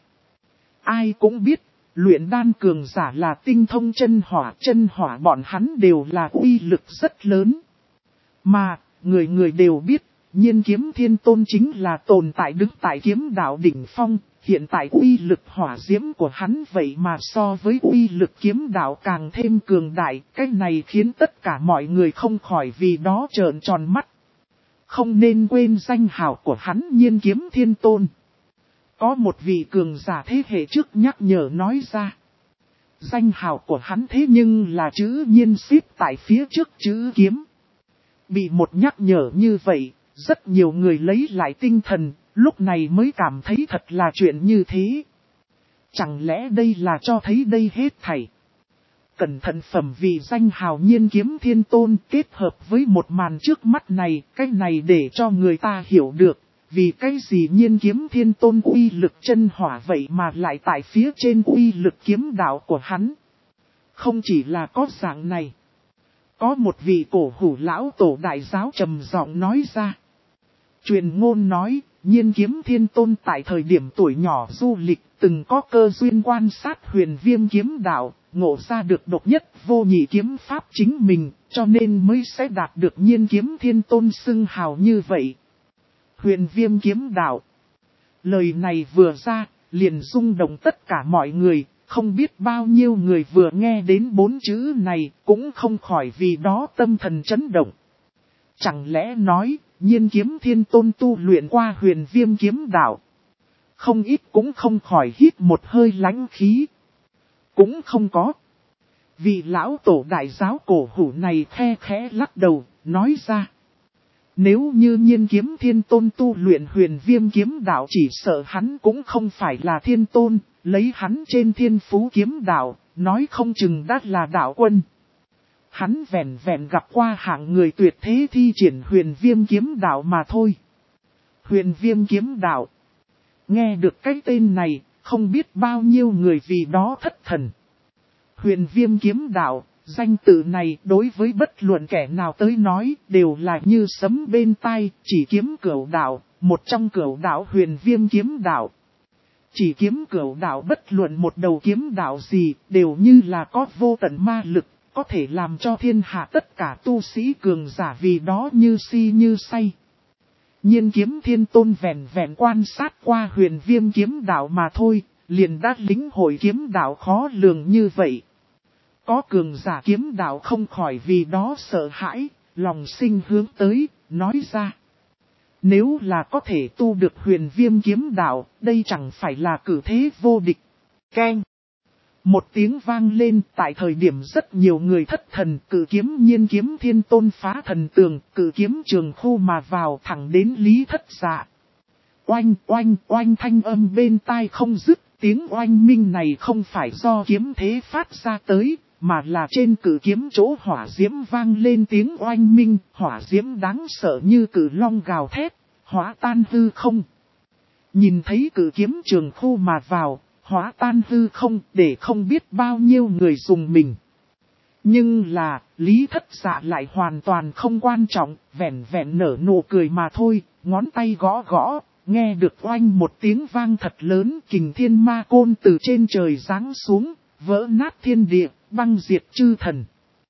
Ai cũng biết, luyện đan cường giả là tinh thông chân hỏa bọn hắn đều là uy lực rất lớn. Mà, người người đều biết, nhiên kiếm thiên tôn chính là tồn tại đứng tại kiếm đạo đỉnh phong, hiện tại uy lực hỏa diễm của hắn vậy mà so với uy lực kiếm đạo càng thêm cường đại, cái này khiến tất cả mọi người không khỏi vì đó trợn tròn mắt. Không nên quên danh hào của hắn nhiên kiếm thiên tôn. Có một vị cường giả thế hệ trước nhắc nhở nói ra. Danh hào của hắn thế nhưng là chữ nhiên xếp tại phía trước chữ kiếm. Bị một nhắc nhở như vậy, rất nhiều người lấy lại tinh thần, lúc này mới cảm thấy thật là chuyện như thế. Chẳng lẽ đây là cho thấy đây hết thảy. Cẩn thận phẩm vì danh hào nhiên kiếm thiên tôn kết hợp với một màn trước mắt này, cái này để cho người ta hiểu được, vì cái gì nhiên kiếm thiên tôn uy lực chân hỏa vậy mà lại tại phía trên uy lực kiếm đạo của hắn. Không chỉ là có dạng này. Có một vị cổ hủ lão tổ đại giáo trầm giọng nói ra. Truyền ngôn nói, nhiên kiếm thiên tôn tại thời điểm tuổi nhỏ du lịch từng có cơ duyên quan sát huyền viêm kiếm đạo, ngộ ra được độc nhất vô nhị kiếm pháp chính mình, cho nên mới sẽ đạt được nhiên kiếm thiên tôn xưng hào như vậy. Huyền viêm kiếm đạo. Lời này vừa ra, liền rung động tất cả mọi người, không biết bao nhiêu người vừa nghe đến 4 chữ này, cũng không khỏi vì đó tâm thần chấn động. Chẳng lẽ nói, nhiên kiếm thiên tôn tu luyện qua huyền viêm kiếm đạo. Không ít cũng không khỏi hít một hơi lãnh khí. Cũng không có. Vị lão tổ đại giáo cổ hủ này khe khẽ lắc đầu, nói ra. Nếu như nhiên kiếm thiên tôn tu luyện huyền viêm kiếm đạo chỉ sợ hắn cũng không phải là thiên tôn, lấy hắn trên thiên phú kiếm đạo, nói không chừng đã là đạo quân. Hắn vẹn vẹn gặp qua hạng người tuyệt thế thi triển huyền viêm kiếm đạo mà thôi. Huyền viêm kiếm đạo. Nghe được cái tên này, không biết bao nhiêu người vì đó thất thần. Huyền viêm kiếm đạo, danh tự này đối với bất luận kẻ nào tới nói đều là như sấm bên tai, chỉ kiếm cửu đạo, một trong cửu đạo huyền viêm kiếm đạo. Chỉ kiếm cửu đạo bất luận một đầu kiếm đạo gì đều như là có vô tận ma lực, có thể làm cho thiên hạ tất cả tu sĩ cường giả vì đó như si như say. Nhiên kiếm thiên tôn vẹn vẹn quan sát qua huyền viêm kiếm đạo mà thôi, liền đã lĩnh hội kiếm đạo khó lường như vậy. Có cường giả kiếm đạo không khỏi vì đó sợ hãi, lòng sinh hướng tới, nói ra. Nếu là có thể tu được huyền viêm kiếm đạo, đây chẳng phải là cử thế vô địch. Keng. Một tiếng vang lên tại thời điểm rất nhiều người thất thần, cử kiếm nhiên kiếm thiên tôn phá thần tường, cử kiếm trường khu mà vào thẳng đến Lý Thất Dạ. Oanh oanh oanh thanh âm bên tai không dứt, tiếng oanh minh này không phải do kiếm thế phát ra tới, mà là trên cử kiếm chỗ hỏa diễm vang lên tiếng oanh minh, hỏa diễm đáng sợ như cử long gào thét, hóa tan hư không. Nhìn thấy cử kiếm trường khu mà vào, hóa tan hư không để không biết bao nhiêu người dùng mình. Nhưng là, Lý Thất Dạ lại hoàn toàn không quan trọng, vẹn vẹn nở nụ cười mà thôi, ngón tay gõ gõ, nghe được oanh một tiếng vang thật lớn, kình thiên ma côn từ trên trời giáng xuống, vỡ nát thiên địa, băng diệt chư thần.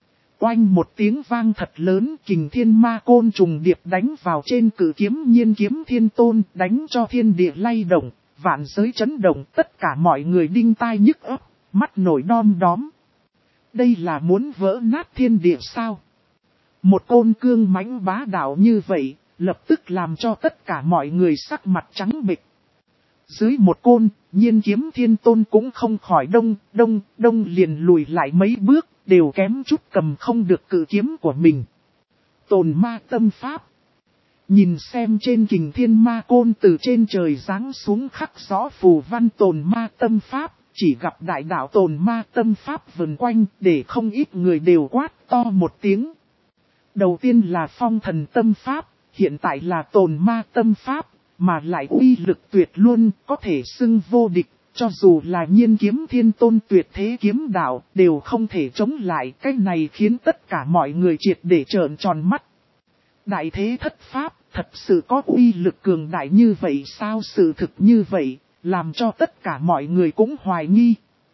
Oanh một tiếng vang thật lớn, kình thiên ma côn trùng điệp đánh vào trên cử kiếm nhiên kiếm thiên tôn, đánh cho thiên địa lay động, vạn giới chấn động, tất cả mọi người đinh tai nhức óc, mắt nổi đom đóm. Đây là muốn vỡ nát thiên địa sao? Một côn cương mãnh bá đạo như vậy, lập tức làm cho tất cả mọi người sắc mặt trắng bệch. Dưới một côn, Nhiên Kiếm Thiên Tôn cũng không khỏi đông liền lùi lại mấy bước, đều kém chút cầm không được cự kiếm của mình. Tồn ma tâm pháp. Nhìn xem trên kình thiên ma côn từ trên trời giáng xuống khắc rõ phù văn tồn ma tâm pháp, chỉ gặp đại đạo tồn ma tâm pháp vần quanh, để không ít người đều quát to một tiếng. Đầu tiên là phong thần tâm pháp, hiện tại là tồn ma tâm pháp, mà lại uy lực tuyệt luôn, có thể xưng vô địch, cho dù là Nhiên Kiếm Thiên Tôn tuyệt thế kiếm đạo, đều không thể chống lại. Cái này khiến tất cả mọi người triệt để trợn tròn mắt. Đại thế thất pháp, thật sự có uy lực cường đại như vậy sao? Sự thực như vậy, làm cho tất cả mọi người cũng hoài nghi.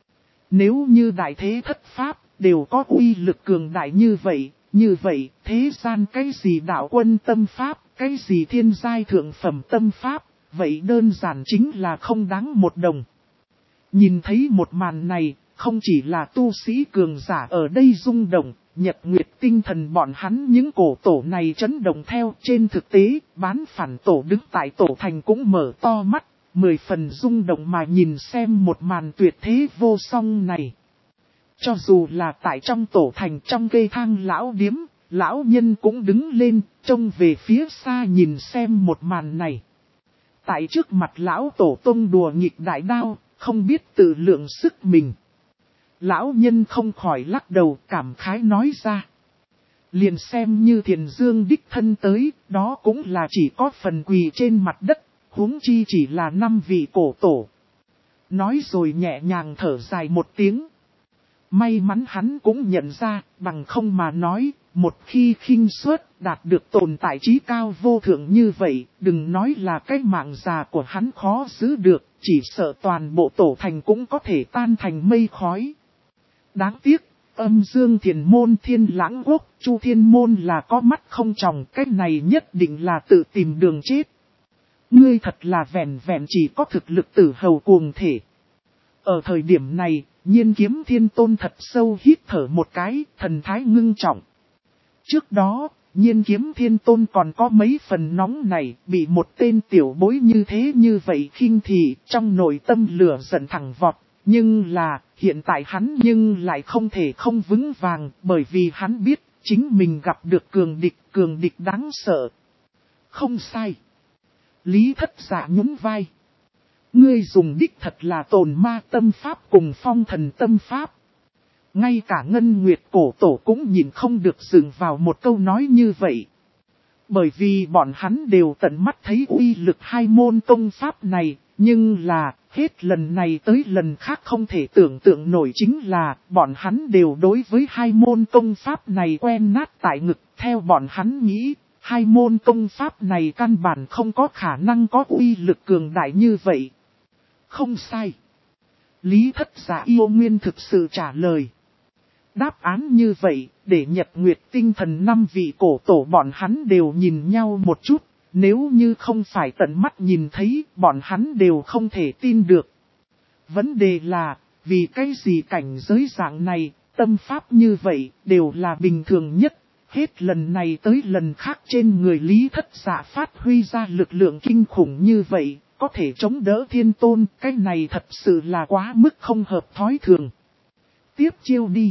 Nếu như đại thế thất pháp, đều có uy lực cường đại như vậy, thế gian cái gì đạo quân tâm pháp, cái gì thiên giai thượng phẩm tâm pháp, vậy đơn giản chính là không đáng một đồng. Nhìn thấy một màn này, không chỉ là tu sĩ cường giả ở đây rung động, Nhật Nguyệt tinh thần bọn hắn những cổ tổ này chấn động theo. Trên thực tế, bán phản tổ đứng tại tổ thành cũng mở to mắt, 10 phần rung động mà nhìn xem một màn tuyệt thế vô song này. Cho dù là tại trong tổ thành trong cây thang lão điếm, lão nhân cũng đứng lên, trông về phía xa nhìn xem một màn này. Tại trước mặt lão tổ tông đùa nghịch đại đao, không biết tự lượng sức mình. Lão nhân không khỏi lắc đầu cảm khái nói ra. Liền xem như Thiền Dương đích thân tới, đó cũng là chỉ có phần quỳ trên mặt đất, huống chi chỉ là 5 vị cổ tổ. Nói rồi nhẹ nhàng thở dài một tiếng. May mắn hắn cũng nhận ra, bằng không mà nói, một khi khinh suất đạt được tồn tại trí cao vô thượng như vậy, đừng nói là cái mạng già của hắn khó giữ được, chỉ sợ toàn bộ tổ thành cũng có thể tan thành mây khói. Đáng tiếc, Âm Dương Thiền Môn Thiên Lãng Quốc, Chu Thiên Môn là có mắt không tròng, cái này nhất định là tự tìm đường chết. Ngươi thật là vẹn chỉ có thực lực tử hầu cuồng thể. Ở thời điểm này, Nhiên Kiếm Thiên Tôn thật sâu hít thở một cái, thần thái ngưng trọng. Trước đó, Nhiên Kiếm Thiên Tôn còn có mấy phần nóng này, bị một tên tiểu bối như vậy khinh thị, trong nội tâm lửa giận thẳng vọt. Nhưng là, hiện tại hắn nhưng lại không thể không vững vàng, bởi vì hắn biết, chính mình gặp được cường địch đáng sợ. Không sai. Lý Thất Dạ nhún vai. Ngươi dùng đích thật là tồn ma tâm pháp cùng phong thần tâm pháp. Ngay cả Ngân Nguyệt cổ tổ cũng nhìn không được dừng vào một câu nói như vậy. Bởi vì bọn hắn đều tận mắt thấy uy lực hai môn công pháp này, nhưng là, hết lần này tới lần khác không thể tưởng tượng nổi chính là, bọn hắn đều đối với hai môn công pháp này quen nát tại ngực. Theo bọn hắn nghĩ, hai môn công pháp này căn bản không có khả năng có uy lực cường đại như vậy. Không sai. Lý Thất Dạ yêu nguyên thực sự trả lời. Đáp án như vậy, để Nhật Nguyệt tinh thần 5 vị cổ tổ bọn hắn đều nhìn nhau một chút, nếu như không phải tận mắt nhìn thấy, bọn hắn đều không thể tin được. Vấn đề là, vì cái gì cảnh giới dạng này, tâm pháp như vậy, đều là bình thường nhất, hết lần này tới lần khác trên người Lý Thất Dạ phát huy ra lực lượng kinh khủng như vậy, có thể chống đỡ Thiên Tôn, cái này thật sự là quá mức không hợp thói thường. Tiếp chiêu đi.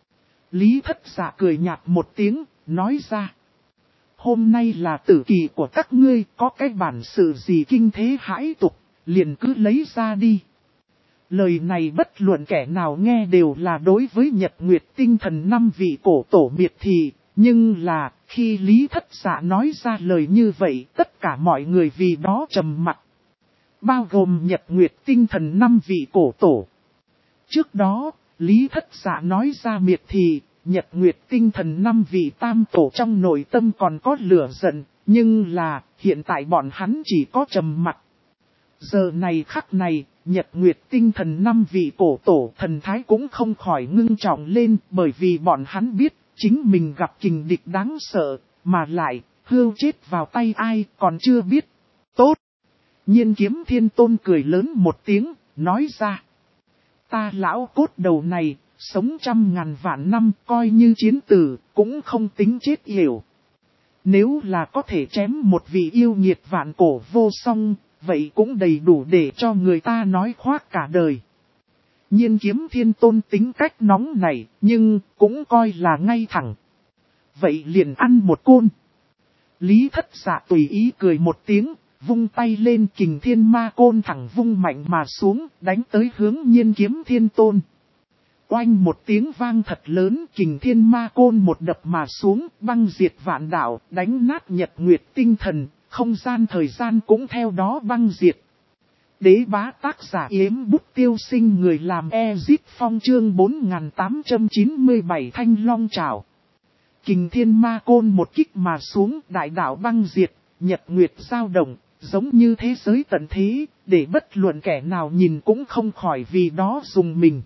Lý Thất Dạ cười nhạt một tiếng, nói ra. Hôm nay là tử kỳ của các ngươi, có cái bản sự gì kinh thế hãi tục, liền cứ lấy ra đi. Lời này bất luận kẻ nào nghe đều là đối với Nhật Nguyệt tinh thần 5 vị cổ tổ miệt thị, nhưng là, khi Lý Thất Dạ nói ra lời như vậy, tất cả mọi người vì đó trầm mặc. Bao gồm Nhật Nguyệt tinh thần 5 vị cổ tổ. Trước đó, Lý Thất Dạ nói ra miệt thị, Nhật Nguyệt tinh thần 5 vị tam tổ trong nội tâm còn có lửa giận, nhưng là, hiện tại bọn hắn chỉ có trầm mặc. Giờ này khắc này, Nhật Nguyệt tinh thần 5 vị cổ tổ thần thái cũng không khỏi ngưng trọng lên, bởi vì bọn hắn biết, chính mình gặp kình địch đáng sợ, mà lại, hươu chết vào tay ai còn chưa biết. Tốt! Nhiên Kiếm Thiên Tôn cười lớn một tiếng, nói ra. Ta lão cốt đầu này, sống 100.000 vạn năm coi như chiến tử, cũng không tính chết hiểu. Nếu là có thể chém một vị yêu nghiệt vạn cổ vô song, vậy cũng đầy đủ để cho người ta nói khoác cả đời. Nhiên Kiếm Thiên Tôn tính cách nóng này, nhưng cũng coi là ngay thẳng. Vậy liền ăn một côn. Lý Thất Dạ tùy ý cười một tiếng, vung tay lên, Kình Thiên Ma Côn thẳng vung mạnh mà xuống, đánh tới hướng Nhiên Kiếm Thiên Tôn. Oanh một tiếng vang thật lớn, Kình Thiên Ma Côn một đập mà xuống, băng diệt vạn đạo, đánh nát nhật nguyệt tinh thần, không gian thời gian cũng theo đó băng diệt. Đế bá tác giả Yếm Bút Tiêu Sinh, người làm Ezit Phong, chương 4897 Thanh Long Trảo. Kình Thiên Ma Côn một kích mà xuống, đại đạo băng diệt, nhật nguyệt dao động, giống như thế giới tận thế, để bất luận kẻ nào nhìn cũng không khỏi vì đó dùng mình.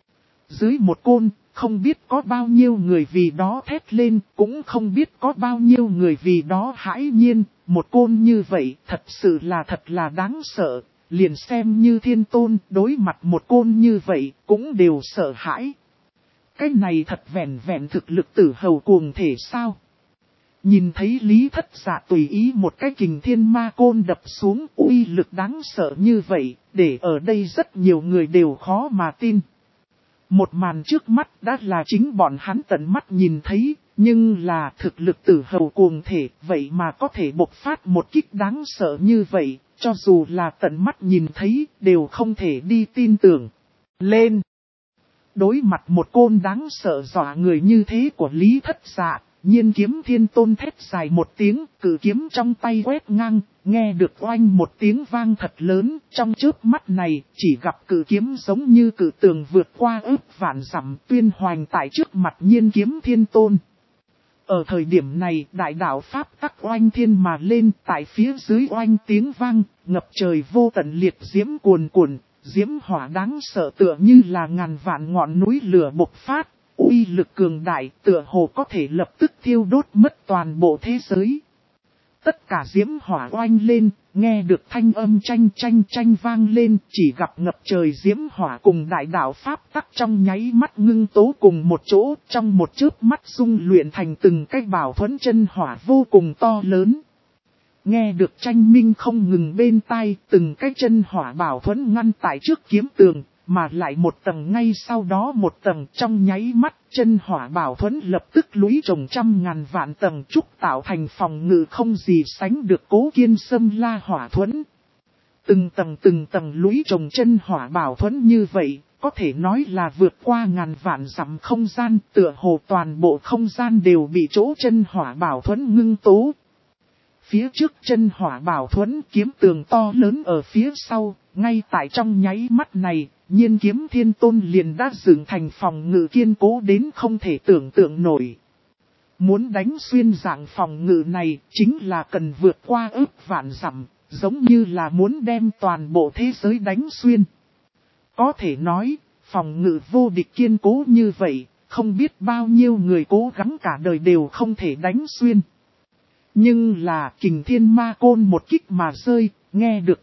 Dưới một côn, không biết có bao nhiêu người vì đó thét lên, cũng không biết có bao nhiêu người vì đó hãi nhiên. Một côn như vậy thật sự là thật là đáng sợ, liền xem như thiên tôn đối mặt một côn như vậy cũng đều sợ hãi. Cái này thật vẹn vẹn thực lực tử hầu cuồng thể sao? Nhìn thấy Lý Thất Dạ tùy ý một cái Kình Thiên Ma Côn đập xuống, uy lực đáng sợ như vậy, để ở đây rất nhiều người đều khó mà tin. Một màn trước mắt đã là chính bọn hắn tận mắt nhìn thấy, nhưng là thực lực tử hầu cuồng thể, vậy mà có thể bộc phát một kích đáng sợ như vậy, cho dù là tận mắt nhìn thấy, đều không thể đi tin tưởng. Lên! Đối mặt một côn đáng sợ dọa người như thế của Lý Thất Dạ, Nhiên Kiếm Thiên Tôn thét dài một tiếng, cự kiếm trong tay quét ngang, nghe được oanh một tiếng vang thật lớn, trong chớp mắt này, chỉ gặp cự kiếm giống như cự tường vượt qua ước vạn dặm, tuyên hoành tại trước mặt Nhiên Kiếm Thiên Tôn. Ở thời điểm này, đại đạo Pháp tắc oanh thiên mà lên, tại phía dưới oanh tiếng vang, ngập trời vô tận liệt diễm cuồn cuộn, diễm hỏa đáng sợ tựa như là ngàn vạn ngọn núi lửa bộc phát. Uy lực cường đại tựa hồ có thể lập tức thiêu đốt mất toàn bộ thế giới. Tất cả diễm hỏa oanh lên, nghe được thanh âm tranh vang lên, chỉ gặp ngập trời diễm hỏa cùng đại đạo Pháp tắc trong nháy mắt ngưng tố cùng một chỗ, trong một chớp mắt dung luyện thành từng cái bảo thuẫn chân hỏa vô cùng to lớn. Nghe được tranh minh không ngừng bên tai, từng cái chân hỏa bảo thuẫn ngăn tại trước kiếm tường. Mà lại một tầng ngay sau đó một tầng, trong nháy mắt chân hỏa bảo thuẫn lập tức lũy trồng trăm ngàn vạn tầng trúc tạo thành phòng ngự không gì sánh được Cố Kiên Sâm La hỏa thuẫn. Từng tầng lũy trồng chân hỏa bảo thuẫn như vậy, có thể nói là vượt qua ngàn vạn dặm không gian, tựa hồ toàn bộ không gian đều bị chỗ chân hỏa bảo thuẫn ngưng tố. Phía trước chân hỏa bảo thuẫn, kiếm tường to lớn ở phía sau, ngay tại trong nháy mắt này, Nhiên Kiếm Thiên Tôn liền đã dựng thành phòng ngự kiên cố đến không thể tưởng tượng nổi. Muốn đánh xuyên dạng phòng ngự này chính là cần vượt qua ước vạn dặm, giống như là muốn đem toàn bộ thế giới đánh xuyên. Có thể nói, phòng ngự vô địch kiên cố như vậy, không biết bao nhiêu người cố gắng cả đời đều không thể đánh xuyên. Nhưng là Kình Thiên Ma Côn một kích mà rơi, nghe được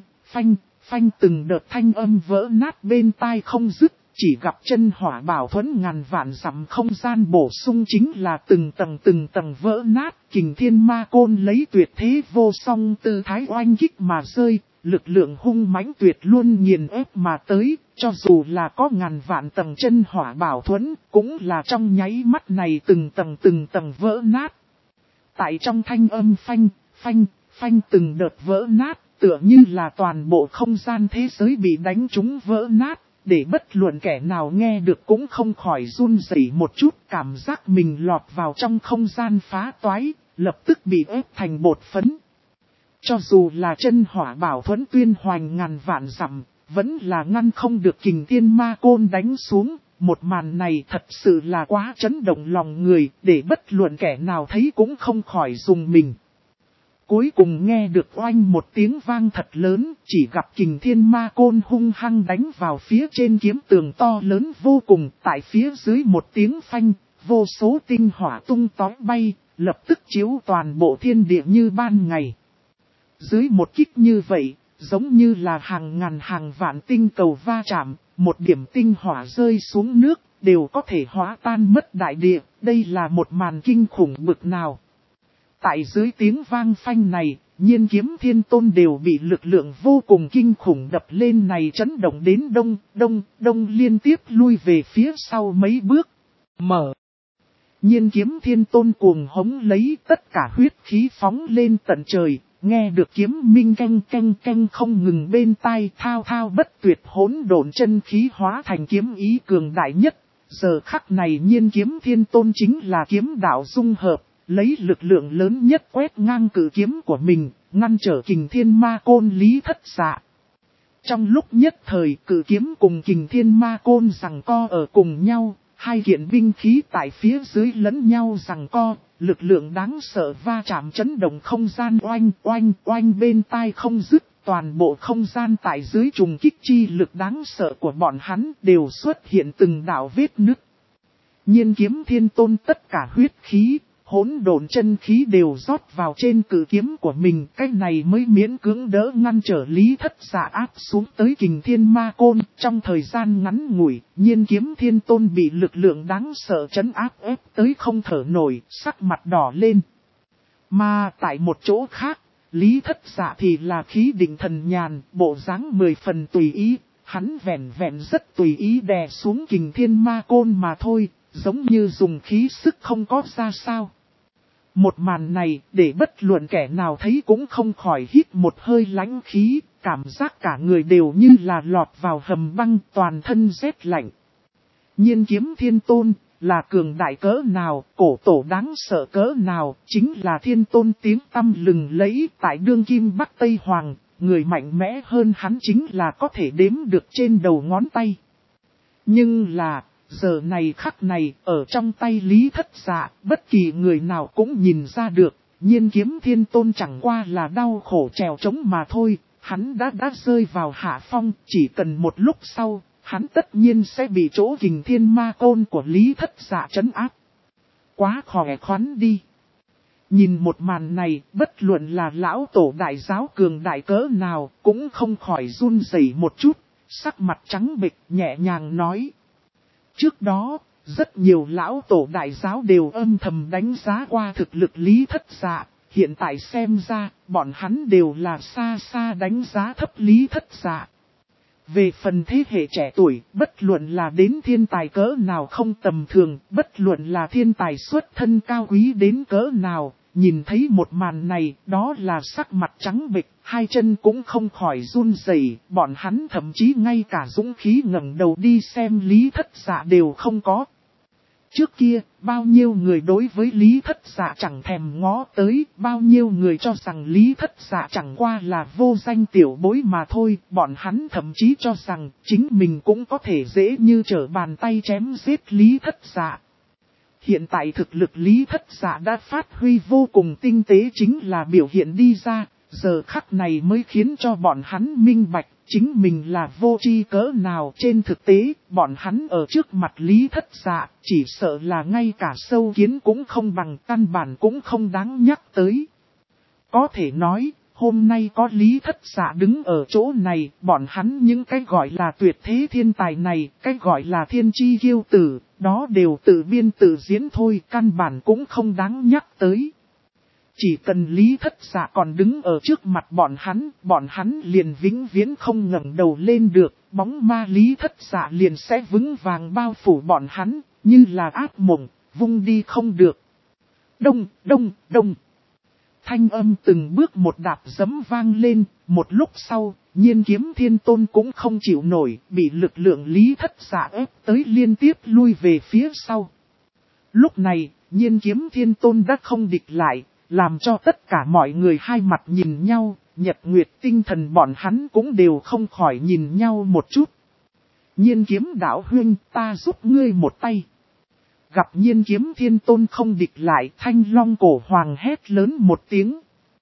phanh từng đợt thanh âm vỡ nát bên tai không dứt, chỉ gặp chân hỏa bảo thuẫn ngàn vạn dặm không gian bổ sung chính là từng tầng vỡ nát. Kình Thiên Ma Côn lấy tuyệt thế vô song tư thái oanh kích mà rơi, lực lượng hung mãnh tuyệt luôn nghiền ép mà tới, cho dù là có ngàn vạn tầng chân hỏa bảo thuẫn, cũng là trong nháy mắt này từng tầng vỡ nát. Tại trong thanh âm phanh từng đợt vỡ nát, tựa như là toàn bộ không gian thế giới bị đánh trúng vỡ nát, để bất luận kẻ nào nghe được cũng không khỏi run rẩy một chút, cảm giác mình lọt vào trong không gian phá toái, lập tức bị ép thành bột phấn. Cho dù là chân hỏa bảo thuẫn tuyên hoành ngàn vạn dặm, vẫn là ngăn không được Kình Thiên Ma Côn đánh xuống. Một màn này thật sự là quá chấn động lòng người, để bất luận kẻ nào thấy cũng không khỏi rùng mình. Cuối cùng nghe được oanh một tiếng vang thật lớn, chỉ gặp Kình Thiên Ma Côn hung hăng đánh vào phía trên kiếm tường to lớn vô cùng, tại phía dưới một tiếng phanh, vô số tinh hỏa tung tói bay, lập tức chiếu toàn bộ thiên địa như ban ngày. Dưới một kích như vậy, giống như là hàng ngàn hàng vạn tinh cầu va chạm, một điểm tinh hỏa rơi xuống nước, đều có thể hóa tan mất đại địa, đây là một màn kinh khủng bực nào. Tại dưới tiếng vang phanh này, Nhiên Kiếm Thiên Tôn đều bị lực lượng vô cùng kinh khủng đập lên này chấn động đến đông liên tiếp lui về phía sau mấy bước. Mở. Nhiên Kiếm Thiên Tôn cuồng hống lấy tất cả huyết khí phóng lên tận trời, nghe được kiếm minh canh canh canh không ngừng bên tai, thao thao bất tuyệt hỗn độn chân khí hóa thành kiếm ý cường đại nhất. Giờ khắc này Nhiên Kiếm Thiên Tôn chính là kiếm đạo dung hợp, lấy lực lượng lớn nhất quét ngang cự kiếm của mình, ngăn trở Kình Thiên Ma Côn Lý Thất Dạ. Trong lúc nhất thời cự kiếm cùng Kình Thiên Ma Côn giằng co ở cùng nhau, hai kiện binh khí tại phía dưới lẫn nhau giằng co, lực lượng đáng sợ va chạm chấn động không gian oanh oanh oanh bên tai không dứt, toàn bộ không gian tại dưới trùng kích chi lực đáng sợ của bọn hắn đều xuất hiện từng đạo vết nứt. Nhiên Kiếm Thiên Tôn tất cả huyết khí, hỗn độn chân khí đều rót vào trên cự kiếm của mình, cái này mới miễn cưỡng đỡ ngăn trở Lý Thất Dạ áp xuống tới Kình Thiên Ma Côn. Trong thời gian ngắn ngủi, Nhiên Kiếm Thiên Tôn bị lực lượng đáng sợ trấn áp ép tới không thở nổi, sắc mặt đỏ lên. Mà tại một chỗ khác, Lý Thất Dạ thì là khí định thần nhàn, bộ dáng 10 phần tùy ý, hắn vẹn vẹn rất tùy ý đè xuống Kình Thiên Ma Côn mà thôi, giống như dùng khí sức không có ra sao. Một màn này để bất luận kẻ nào thấy cũng không khỏi hít một hơi lãnh khí, cảm giác cả người đều như là lọt vào hầm băng, toàn thân rét lạnh. Nhiên Kiếm Thiên Tôn là cường đại cỡ nào, cổ tổ đáng sợ cỡ nào, chính là thiên tôn tiếng tăm lừng lẫy tại đương kim Bắc Tây Hoàng, người mạnh mẽ hơn hắn chính là có thể đếm được trên đầu ngón tay. Nhưng là, giờ này khắc này, ở trong tay Lý Thất Dạ, bất kỳ người nào cũng nhìn ra được, Nhiên Kiếm Thiên Tôn chẳng qua là đau khổ trèo trống mà thôi, hắn đã rơi vào hạ phong, chỉ cần một lúc sau, hắn tất nhiên sẽ bị chỗ Kình Thiên Ma Côn của Lý Thất Dạ trấn áp. Quá khỏe khoắn đi. Nhìn một màn này, bất luận là lão tổ đại giáo cường đại cỡ nào, cũng không khỏi run rẩy một chút, sắc mặt trắng bệch nhẹ nhàng nói. Trước đó, rất nhiều lão tổ đại giáo đều âm thầm đánh giá qua thực lực Lý Thất Dạ, hiện tại xem ra, bọn hắn đều là xa xa đánh giá thấp Lý Thất Dạ. Về phần thế hệ trẻ tuổi, bất luận là đến thiên tài cỡ nào không tầm thường, bất luận là thiên tài xuất thân cao quý đến cỡ nào, nhìn thấy một màn này, đó là sắc mặt trắng bệch, hai chân cũng không khỏi run rẩy, bọn hắn thậm chí ngay cả dũng khí ngẩng đầu đi xem Lý Thất Dạ đều không có. Trước kia, bao nhiêu người đối với Lý Thất Dạ chẳng thèm ngó tới, bao nhiêu người cho rằng Lý Thất Dạ chẳng qua là vô danh tiểu bối mà thôi, bọn hắn thậm chí cho rằng chính mình cũng có thể dễ như trở bàn tay chém giết Lý Thất Dạ. Hiện tại thực lực Lý Thất Dạ đã phát huy vô cùng tinh tế chính là biểu hiện đi ra, giờ khắc này mới khiến cho bọn hắn minh bạch, chính mình là vô tri cỡ nào. Trên thực tế, bọn hắn ở trước mặt Lý Thất Dạ, chỉ sợ là ngay cả sâu kiến cũng không bằng, căn bản cũng không đáng nhắc tới. Có thể nói, hôm nay có Lý Thất Dạ đứng ở chỗ này, bọn hắn những cái gọi là tuyệt thế thiên tài này, cái gọi là thiên chi kiêu tử, đó đều tự biên tự diễn thôi, căn bản cũng không đáng nhắc tới. Chỉ cần Lý Thất Dạ còn đứng ở trước mặt bọn hắn liền vĩnh viễn không ngẩng đầu lên được, bóng ma Lý Thất Dạ liền sẽ vững vàng bao phủ bọn hắn, như là ác mộng, vung đi không được. Đông, đông, đông. Thanh âm từng bước một đạp giẫm vang lên, một lúc sau, Nhiên Kiếm Thiên Tôn cũng không chịu nổi, bị lực lượng Lý Thất Dạ ép tới liên tiếp lui về phía sau. Lúc này, Nhiên Kiếm Thiên Tôn đã không địch lại, làm cho tất cả mọi người hai mặt nhìn nhau, nhật nguyệt tinh thần bọn hắn cũng đều không khỏi nhìn nhau một chút. Nhiên Kiếm đạo huynh, ta giúp ngươi một tay. Gặp Nhiên Kiếm Thiên Tôn không địch lại, Thanh Long Cổ Hoàng hét lớn một tiếng.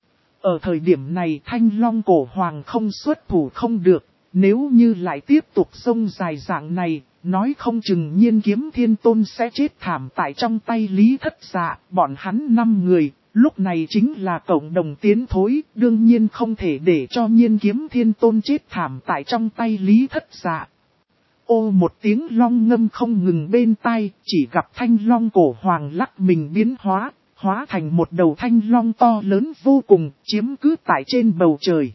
Ở thời điểm này Thanh Long Cổ Hoàng không xuất thủ không được, nếu như lại tiếp tục xông dài dạng này, nói không chừng Nhiên Kiếm Thiên Tôn sẽ chết thảm tại trong tay Lý Thất Dạ, bọn hắn 5 người, lúc này chính là cộng đồng tiến thối, đương nhiên không thể để cho Nhiên Kiếm Thiên Tôn chết thảm tại trong tay Lý Thất Dạ. Ô một tiếng long ngâm không ngừng bên tai, chỉ gặp Thanh Long Cổ Hoàng lắc mình biến hóa, hóa thành một đầu thanh long to lớn vô cùng, chiếm cứ tại trên bầu trời.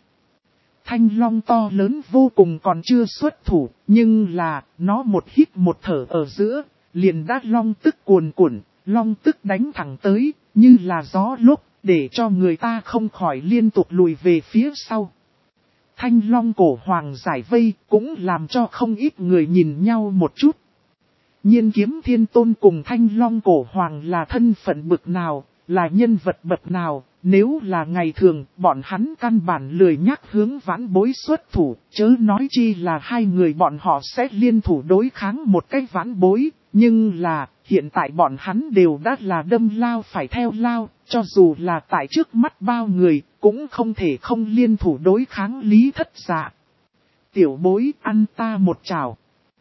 Thanh long to lớn vô cùng còn chưa xuất thủ, nhưng là, nó một hít một thở ở giữa, liền đã long tức cuồn cuộn, long tức đánh thẳng tới, như là gió lốc, để cho người ta không khỏi liên tục lùi về phía sau. Thanh long cổ hoàng giải vây, cũng làm cho không ít người nhìn nhau một chút. Nhiên kiếm thiên tôn cùng thanh long cổ hoàng là thân phận bực nào, là nhân vật bậc nào, nếu là ngày thường, bọn hắn căn bản lười nhắc hướng vãn bối xuất thủ, chớ nói chi là hai người bọn họ sẽ liên thủ đối kháng một cái vãn bối, nhưng là, hiện tại bọn hắn đều đã là đâm lao phải theo lao, cho dù là tại trước mắt bao người, cũng không thể không liên thủ đối kháng Lý Thất Dạ. Tiểu bối ăn ta một chảo.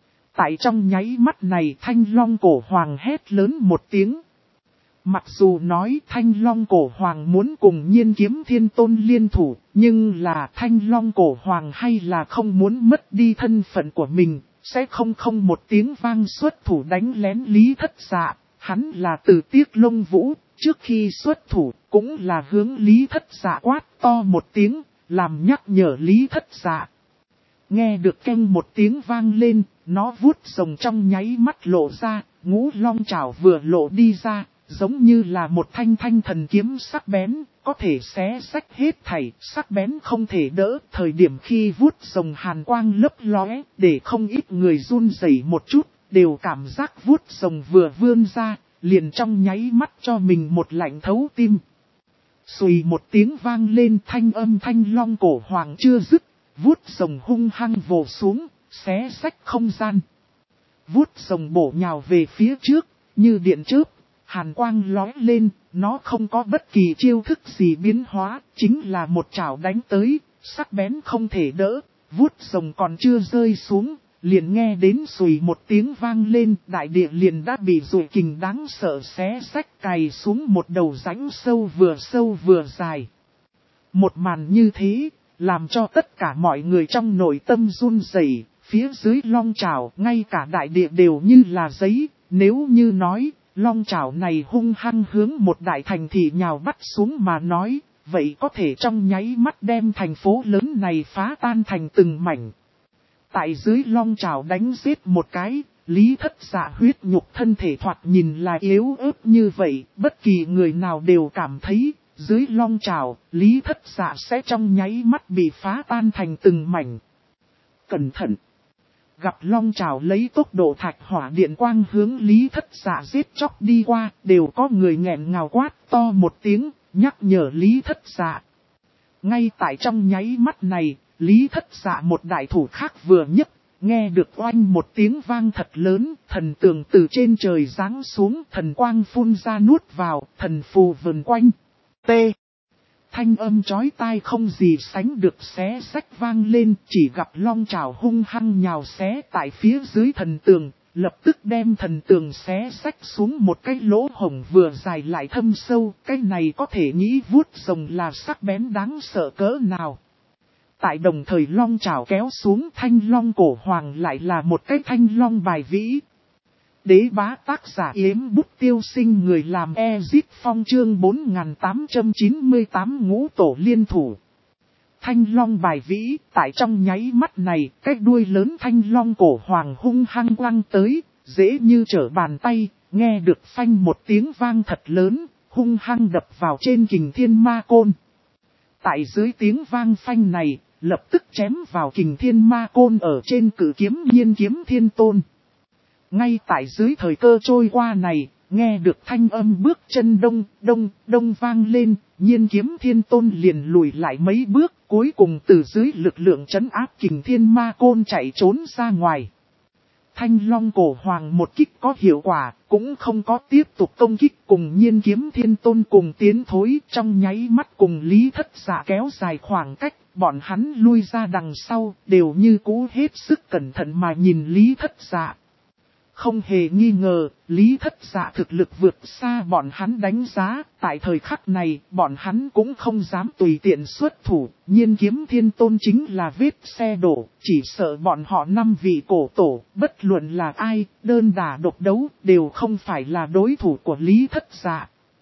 Tại trong nháy mắt này thanh long cổ hoàng hét lớn một tiếng. Mặc dù nói thanh long cổ hoàng muốn cùng nhiên kiếm thiên tôn liên thủ, nhưng là thanh long cổ hoàng hay là không muốn mất đi thân phận của mình, sẽ không một tiếng vang xuất thủ đánh lén Lý Thất Dạ. Hắn là từ tiếc lông vũ, trước khi xuất thủ cũng là hướng Lý Thất Dạ quát to một tiếng, làm nhắc nhở Lý Thất Dạ. Nghe được keng một tiếng vang lên, nó vuốt rồng trong nháy mắt lộ ra, ngũ long chảo vừa lộ đi ra, giống như là một thanh thần kiếm sắc bén, có thể xé rách hết thảy, sắc bén không thể đỡ. Thời điểm khi vuốt rồng hàn quang lấp lóe, để không ít người run rẩy một chút, đều cảm giác vuốt rồng vừa vươn ra, liền trong nháy mắt cho mình một lạnh thấu tim. Xùy một tiếng vang lên, thanh âm thanh long cổ hoàng chưa dứt, vuốt rồng hung hăng vồ xuống, xé rách không gian. Vuốt rồng bổ nhào về phía trước, như điện chớp, hàn quang lóe lên, nó không có bất kỳ chiêu thức gì biến hóa, chính là một chảo đánh tới, sắc bén không thể đỡ. Vuốt rồng còn chưa rơi xuống, liền nghe đến xùy một tiếng vang lên, đại địa liền đã bị dội kình đáng sợ xé rách cày xuống một đầu rãnh sâu vừa dài. Một màn như thế, làm cho tất cả mọi người trong nội tâm run rẩy, phía dưới long chảo, ngay cả đại địa đều như là giấy, nếu như nói, long chảo này hung hăng hướng một đại thành thị nhào bắt xuống mà nói, vậy có thể trong nháy mắt đem thành phố lớn này phá tan thành từng mảnh. Tại dưới long chảo đánh giết một cái, Lý Thất Dạ huyết nhục thân thể thoạt nhìn là yếu ớt như vậy, bất kỳ người nào đều cảm thấy, dưới long chảo, Lý Thất Dạ sẽ trong nháy mắt bị phá tan thành từng mảnh. Cẩn thận! Gặp long chảo lấy tốc độ thạch hỏa điện quang hướng Lý Thất Dạ giết chóc đi qua, đều có người nghẹn ngào quát to một tiếng, nhắc nhở Lý Thất Dạ. Ngay tại trong nháy mắt này, Lý Thất Dạ một đại thủ khác vừa nhấc, nghe được oanh một tiếng vang thật lớn, thần tường từ trên trời giáng xuống, thần quang phun ra nuốt vào, thần phù vần quanh. T. Thanh âm chói tai không gì sánh được xé rách vang lên, chỉ gặp long chảo hung hăng nhào xé tại phía dưới thần tường, lập tức đem thần tường xé rách xuống một cái lỗ hổng vừa dài lại thâm sâu, cái này có thể nghĩ vuốt rồng là sắc bén đáng sợ cỡ nào. Tại đồng thời long chảo kéo xuống thanh long cổ hoàng lại là một cái thanh long bài vĩ. Đế bá tác giả yếm bút tiêu sinh người làm Ezit Phong chương 4898 ngũ tổ liên thủ. Thanh long bài vĩ, tại trong nháy mắt này, cái đuôi lớn thanh long cổ hoàng hung hăng quăng tới, dễ như trở bàn tay, nghe được phanh một tiếng vang thật lớn, hung hăng đập vào trên kình thiên ma côn. Tại dưới tiếng vang phanh này, lập tức chém vào kình thiên ma côn ở trên cử kiếm nhiên kiếm thiên tôn. Ngay tại dưới thời cơ trôi qua này, nghe được thanh âm bước chân đông vang lên, nhiên kiếm thiên tôn liền lùi lại mấy bước, cuối cùng từ dưới lực lượng trấn áp kình thiên ma côn chạy trốn ra ngoài. Thanh long cổ hoàng một kích có hiệu quả, cũng không có tiếp tục công kích cùng nhiên kiếm thiên tôn cùng tiến thối, trong nháy mắt cùng Lý Thất Dạ kéo dài khoảng cách, bọn hắn lui ra đằng sau, đều như cũ hết sức cẩn thận mà nhìn Lý Thất Dạ. Không hề nghi ngờ, Lý Thất Dạ thực lực vượt xa bọn hắn đánh giá, tại thời khắc này, bọn hắn cũng không dám tùy tiện xuất thủ, nhiên kiếm thiên tôn chính là vết xe đổ, chỉ sợ bọn họ 5 vị cổ tổ, bất luận là ai, đơn đả độc đấu, đều không phải là đối thủ của Lý Thất Dạ.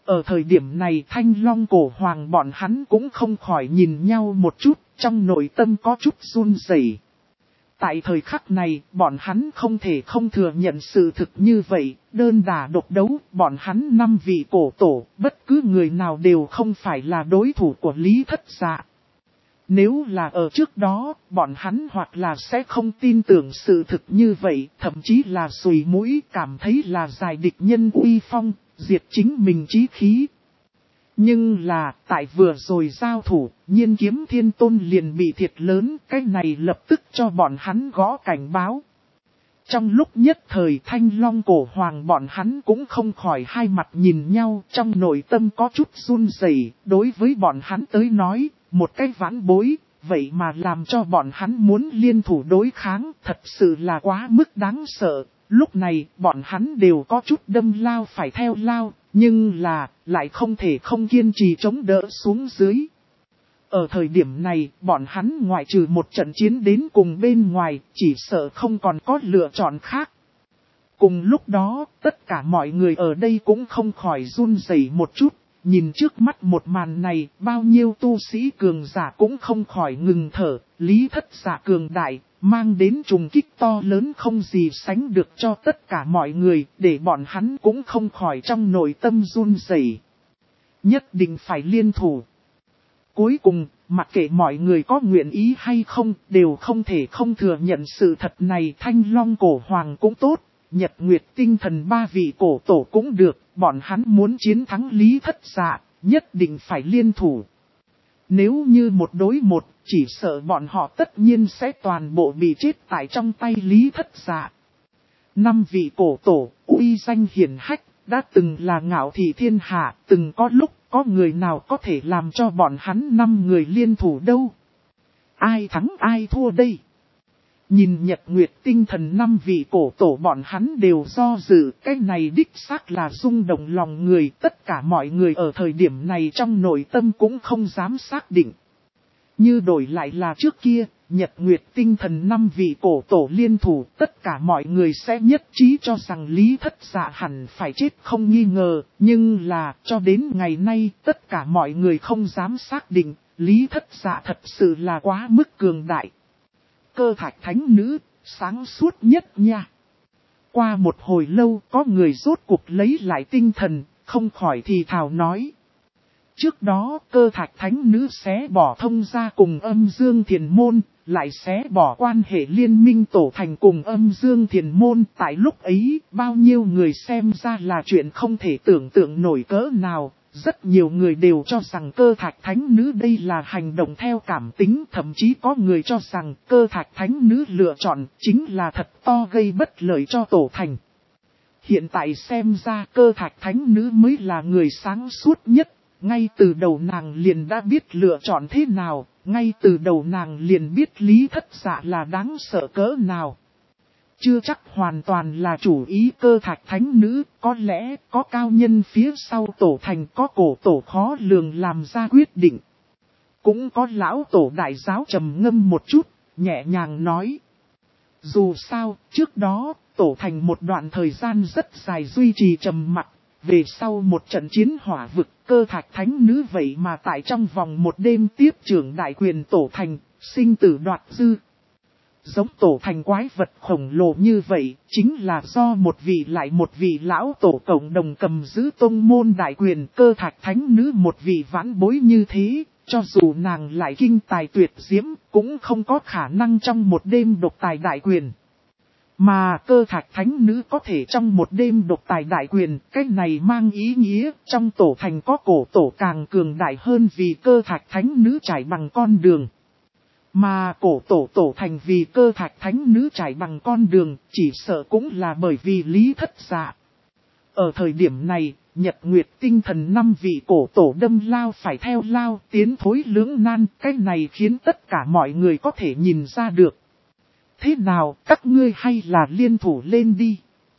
Ở thời điểm này Thanh Long Cổ Hoàng bọn hắn cũng không khỏi nhìn nhau một chút, trong nội tâm có chút run rẩy. Tại thời khắc này, bọn hắn không thể không thừa nhận sự thực như vậy, đơn đả độc đấu, bọn hắn 5 vị cổ tổ, bất cứ người nào đều không phải là đối thủ của Lý Thất Dạ. Nếu là ở trước đó, bọn hắn hoặc là sẽ không tin tưởng sự thực như vậy, thậm chí là sùi mũi cảm thấy là giải địch nhân uy phong, diệt chính mình chí khí. Nhưng là, tại vừa rồi giao thủ, Nhiên Kiếm Thiên Tôn liền bị thiệt lớn, cái này lập tức cho bọn hắn gõ cảnh báo. Trong lúc nhất thời Thanh Long Cổ Hoàng bọn hắn cũng không khỏi hai mặt nhìn nhau, trong nội tâm có chút run rẩy. Đối với bọn hắn tới nói, một cái vãn bối, vậy mà làm cho bọn hắn muốn liên thủ đối kháng, thật sự là quá mức đáng sợ. Lúc này, bọn hắn đều có chút đâm lao phải theo lao, nhưng là, lại không thể không kiên trì chống đỡ xuống dưới. Ở thời điểm này, bọn hắn ngoại trừ một trận chiến đến cùng bên ngoài, chỉ sợ không còn có lựa chọn khác. Cùng lúc đó, tất cả mọi người ở đây cũng không khỏi run rẩy một chút, nhìn trước mắt một màn này, bao nhiêu tu sĩ cường giả cũng không khỏi ngừng thở, Lý Thất Dạ cường đại, mang đến trùng kích to lớn không gì sánh được cho tất cả mọi người, để bọn hắn cũng không khỏi trong nội tâm run rẩy. Nhất định phải liên thủ. Cuối cùng, mặc kệ mọi người có nguyện ý hay không, đều không thể không thừa nhận sự thật này. Thanh Long Cổ Hoàng cũng tốt, Nhật Nguyệt Tinh Thần 3 vị cổ tổ cũng được, bọn hắn muốn chiến thắng Lý Thất Dạ, nhất định phải liên thủ. Nếu như một đối một, chỉ sợ bọn họ tất nhiên sẽ toàn bộ bị chết tại trong tay Lý Thất Dạ. 5 vị cổ tổ, uy danh hiển hách, đã từng là ngạo thị thiên hạ, từng có lúc có người nào có thể làm cho bọn hắn 5 người liên thủ đâu. Ai thắng ai thua đây? Nhìn Nhật Nguyệt Tinh Thần 5 vị cổ tổ bọn hắn đều do dự, cái này đích xác là rung động lòng người, tất cả mọi người ở thời điểm này trong nội tâm cũng không dám xác định. Như đổi lại là trước kia, Nhật Nguyệt Tinh Thần 5 vị cổ tổ liên thủ, tất cả mọi người sẽ nhất trí cho rằng Lý Thất Dạ hẳn phải chết không nghi ngờ, nhưng là cho đến ngày nay tất cả mọi người không dám xác định, Lý Thất Dạ thật sự là quá mức cường đại. Cơ Thạch Thánh Nữ, sáng suốt nhất nha. Qua một hồi lâu có người rốt cuộc lấy lại tinh thần, không khỏi thì thào nói. Trước đó Cơ Thạch Thánh Nữ xé bỏ thông gia cùng Âm Dương Thiền Môn, lại xé bỏ quan hệ liên minh tổ thành cùng Âm Dương Thiền Môn. Tại lúc ấy, bao nhiêu người xem ra là chuyện không thể tưởng tượng nổi cỡ nào. Rất nhiều người đều cho rằng Cơ Thạch Thánh Nữ đây là hành động theo cảm tính, thậm chí có người cho rằng Cơ Thạch Thánh Nữ lựa chọn chính là thật to gây bất lợi cho tổ thành. Hiện tại xem ra Cơ Thạch Thánh Nữ mới là người sáng suốt nhất, ngay từ đầu nàng liền đã biết lựa chọn thế nào, ngay từ đầu nàng liền biết Lý Thất Dạ là đáng sợ cỡ nào. Chưa chắc hoàn toàn là chủ ý Cơ Thạch Thánh Nữ, có lẽ có cao nhân phía sau tổ thành, có cổ tổ khó lường làm ra quyết định. Cũng có lão tổ đại giáo trầm ngâm một chút, nhẹ nhàng nói. Dù sao, trước đó, tổ thành một đoạn thời gian rất dài duy trì trầm mặc, về sau một trận chiến hỏa vực, Cơ Thạch Thánh Nữ vậy mà tại trong vòng một đêm tiếp trưởng đại quyền tổ thành, sinh tử đoạt dư. Giống tổ thành quái vật khổng lồ như vậy, chính là do một vị lại một vị lão tổ cộng đồng cầm giữ tông môn đại quyền. Cơ Thạch Thánh Nữ một vị vãn bối như thế, cho dù nàng lại kinh tài tuyệt diễm, cũng không có khả năng trong một đêm độc tài đại quyền. Mà Cơ Thạch Thánh Nữ có thể trong một đêm độc tài đại quyền, cái này mang ý nghĩa trong tổ thành có cổ tổ càng cường đại hơn vì Cơ Thạch Thánh Nữ trải bằng con đường. Mà cổ tổ thành vì Cơ Thạch Thánh Nữ trải bằng con đường, chỉ sợ cũng là bởi vì Lý Thất Dạ. Ở thời điểm này, Nhật Nguyệt Tinh Thần 5 vị cổ tổ đâm lao phải theo lao, tiến thối lưỡng nan, cái này khiến tất cả mọi người có thể nhìn ra được. Thế nào, các ngươi hay là liên thủ lên đi.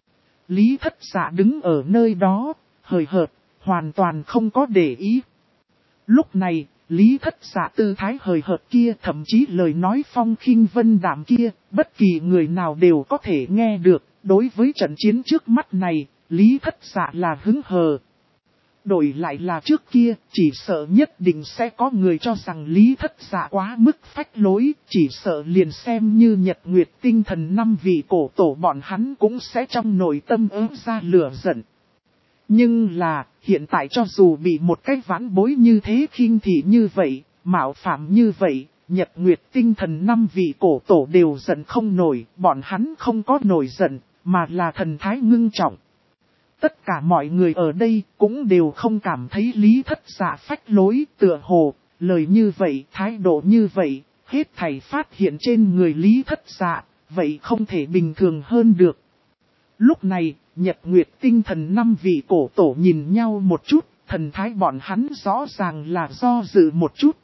Lý Thất Dạ đứng ở nơi đó, hời hợt, hoàn toàn không có để ý. Lúc này, Lý Thất Dạ tư thái hời hợt kia, thậm chí lời nói phong khinh vân đạm kia, bất kỳ người nào đều có thể nghe được. Đối với trận chiến trước mắt này, Lý Thất Dạ là hứng hờ. Đổi lại là trước kia, chỉ sợ nhất định sẽ có người cho rằng Lý Thất Dạ quá mức phách lối, chỉ sợ liền xem như Nhật Nguyệt Tinh Thần 5 vị cổ tổ bọn hắn cũng sẽ trong nội tâm ớt ra lửa giận. Nhưng là, hiện tại cho dù bị một cái vãn bối như thế khinh thị như vậy, mạo phạm như vậy, Nhật Nguyệt Tinh Thần 5 vị cổ tổ đều giận không nổi, bọn hắn không có nổi giận, mà là thần thái ngưng trọng. Tất cả mọi người ở đây cũng đều không cảm thấy Lý Thất Dạ phách lối, tựa hồ, lời như vậy, thái độ như vậy, hết thảy phát hiện trên người Lý Thất Dạ, vậy không thể bình thường hơn được. Lúc này, Nhật Nguyệt Tinh Thần 5 vị cổ tổ nhìn nhau một chút, thần thái bọn hắn rõ ràng là do dự một chút.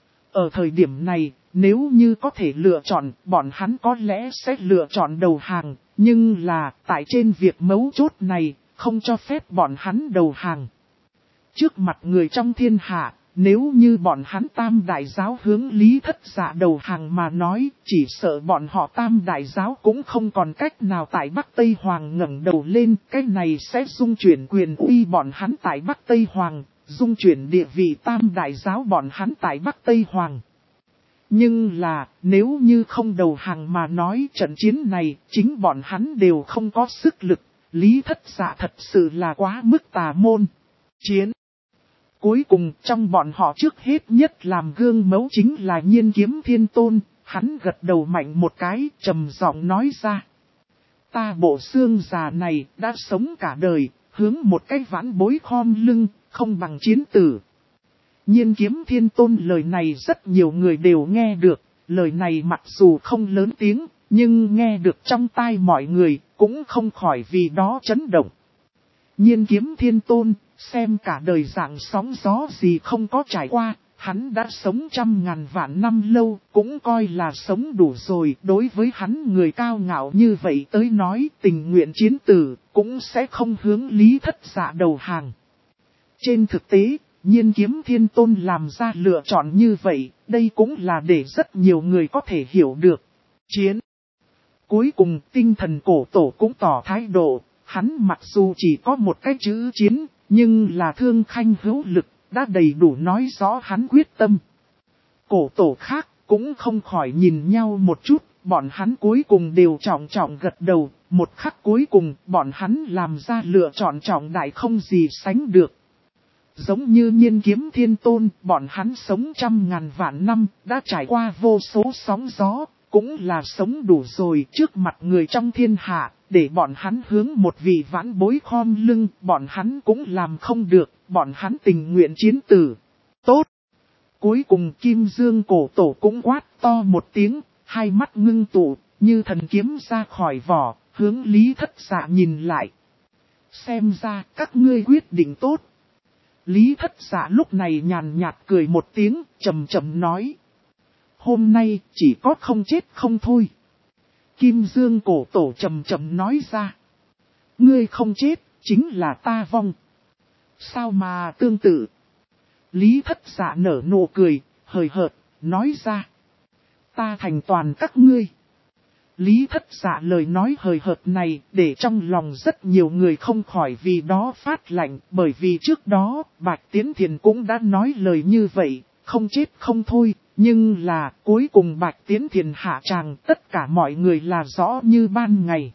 Ở thời điểm này, nếu như có thể lựa chọn, bọn hắn có lẽ sẽ lựa chọn đầu hàng, nhưng là, tại trên việc mấu chốt này, không cho phép bọn hắn đầu hàng. Trước mặt người trong thiên hạ, nếu như bọn hắn Tam Đại Giáo hướng Lý Thất Dạ đầu hàng mà nói, chỉ sợ bọn họ Tam Đại Giáo cũng không còn cách nào tại Bắc Tây Hoàng ngẩng đầu lên, cái này sẽ dung chuyển quyền uy bọn hắn tại Bắc Tây Hoàng, dung chuyển địa vị Tam Đại Giáo bọn hắn tại Bắc Tây Hoàng. Nhưng là, nếu như không đầu hàng mà nói trận chiến này, chính bọn hắn đều không có sức lực. Lý Thất Dạ thật sự là quá mức tà môn. Chiến. Cuối cùng trong bọn họ trước hết nhất làm gương mẫu chính là Nhiên Kiếm Thiên Tôn. Hắn gật đầu mạnh một cái, trầm giọng nói ra. Ta bộ xương già này đã sống cả đời, hướng một cái vãn bối khom lưng, không bằng chiến tử. Nhiên Kiếm Thiên Tôn lời này rất nhiều người đều nghe được. Lời này mặc dù không lớn tiếng, nhưng nghe được trong tai mọi người, cũng không khỏi vì đó chấn động. Nhiên Kiếm Thiên Tôn, xem cả đời dạng sóng gió gì không có trải qua, hắn đã sống trăm ngàn vạn năm lâu, cũng coi là sống đủ rồi. Đối với hắn người cao ngạo như vậy tới nói tình nguyện chiến tử, cũng sẽ không hướng Lý Thất Dạ đầu hàng. Trên thực tế, Nhiên Kiếm Thiên Tôn làm ra lựa chọn như vậy, đây cũng là để rất nhiều người có thể hiểu được. Chiến. Cuối cùng tinh thần cổ tổ cũng tỏ thái độ, hắn mặc dù chỉ có một cái chữ chiến, nhưng là thương khanh hữu lực, đã đầy đủ nói rõ hắn quyết tâm. Cổ tổ khác cũng không khỏi nhìn nhau một chút, bọn hắn cuối cùng đều trọng trọng gật đầu, một khắc cuối cùng bọn hắn làm ra lựa chọn trọng đại không gì sánh được. Giống như Nhiên Kiếm Thiên Tôn, bọn hắn sống trăm ngàn vạn năm, đã trải qua vô số sóng gió, cũng là sống đủ rồi trước mặt người trong thiên hạ, để bọn hắn hướng một vị vãn bối khom lưng, bọn hắn cũng làm không được, bọn hắn tình nguyện chiến tử. Tốt! Cuối cùng Kim Dương cổ tổ cũng quát to một tiếng, hai mắt ngưng tụ, như thần kiếm ra khỏi vỏ, hướng Lý Thất Dạ nhìn lại. Xem ra các ngươi quyết định tốt. Lý Thất Dạ lúc này nhàn nhạt cười một tiếng, trầm trầm nói. Hôm nay chỉ có không chết không thôi. Kim Dương cổ tổ trầm trầm nói ra. Ngươi không chết, chính là ta vong. Sao mà tương tự? Lý Thất Dạ nở nụ cười, hời hợt, nói ra. Ta thành toàn các ngươi. Lý Thất Dạ lời nói hời hợt này để trong lòng rất nhiều người không khỏi vì đó phát lạnh, bởi vì trước đó Bạch Tiến Thiền cũng đã nói lời như vậy, không chết không thôi, nhưng là cuối cùng Bạch Tiến Thiền hạ tràng tất cả mọi người là rõ như ban ngày.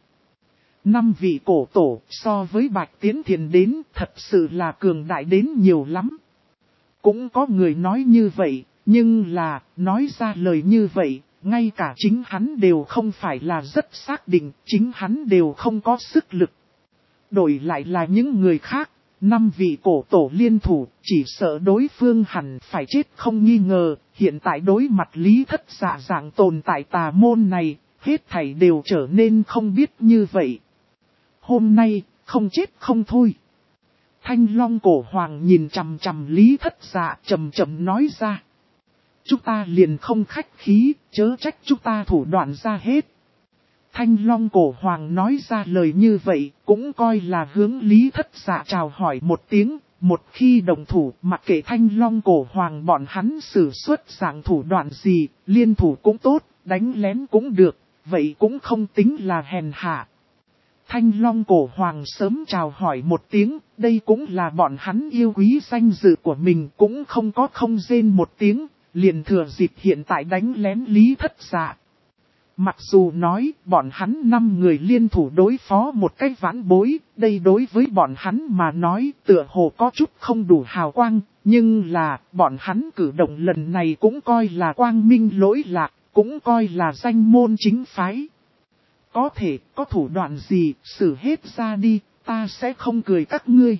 5 vị cổ tổ so với Bạch Tiến Thiền đến thật sự là cường đại đến nhiều lắm. Cũng có người nói như vậy, nhưng là nói ra lời như vậy. Ngay cả chính hắn đều không phải là rất xác định, chính hắn đều không có sức lực. Đổi lại là những người khác, 5 vị cổ tổ liên thủ, chỉ sợ đối phương hẳn phải chết không nghi ngờ, hiện tại đối mặt Lý Thất Dạ dạng tồn tại tà môn này, hết thảy đều trở nên không biết như vậy. Hôm nay, không chết không thôi. Thanh Long cổ hoàng nhìn chằm chằm Lý Thất Dạ trầm trầm nói ra. Chúng ta liền không khách khí, chớ trách chúng ta thủ đoạn ra hết. Thanh Long cổ hoàng nói ra lời như vậy, cũng coi là hướng Lý Thất Dạ chào hỏi một tiếng. Một khi đồng thủ, mặc kệ Thanh Long cổ hoàng bọn hắn sử xuất dạng thủ đoạn gì, liên thủ cũng tốt, đánh lén cũng được, vậy cũng không tính là hèn hạ. Thanh Long cổ hoàng sớm chào hỏi một tiếng, đây cũng là bọn hắn yêu quý danh dự của mình, cũng không có không rên một tiếng, liền thừa dịp hiện tại đánh lén Lý Thất Dạ. Mặc dù nói bọn hắn 5 người liên thủ đối phó một cái vãn bối, đây đối với bọn hắn mà nói tựa hồ có chút không đủ hào quang, nhưng là bọn hắn cử động lần này cũng coi là quang minh lỗi lạc, cũng coi là danh môn chính phái. Có thể có thủ đoạn gì, xử hết ra đi, ta sẽ không cười các ngươi.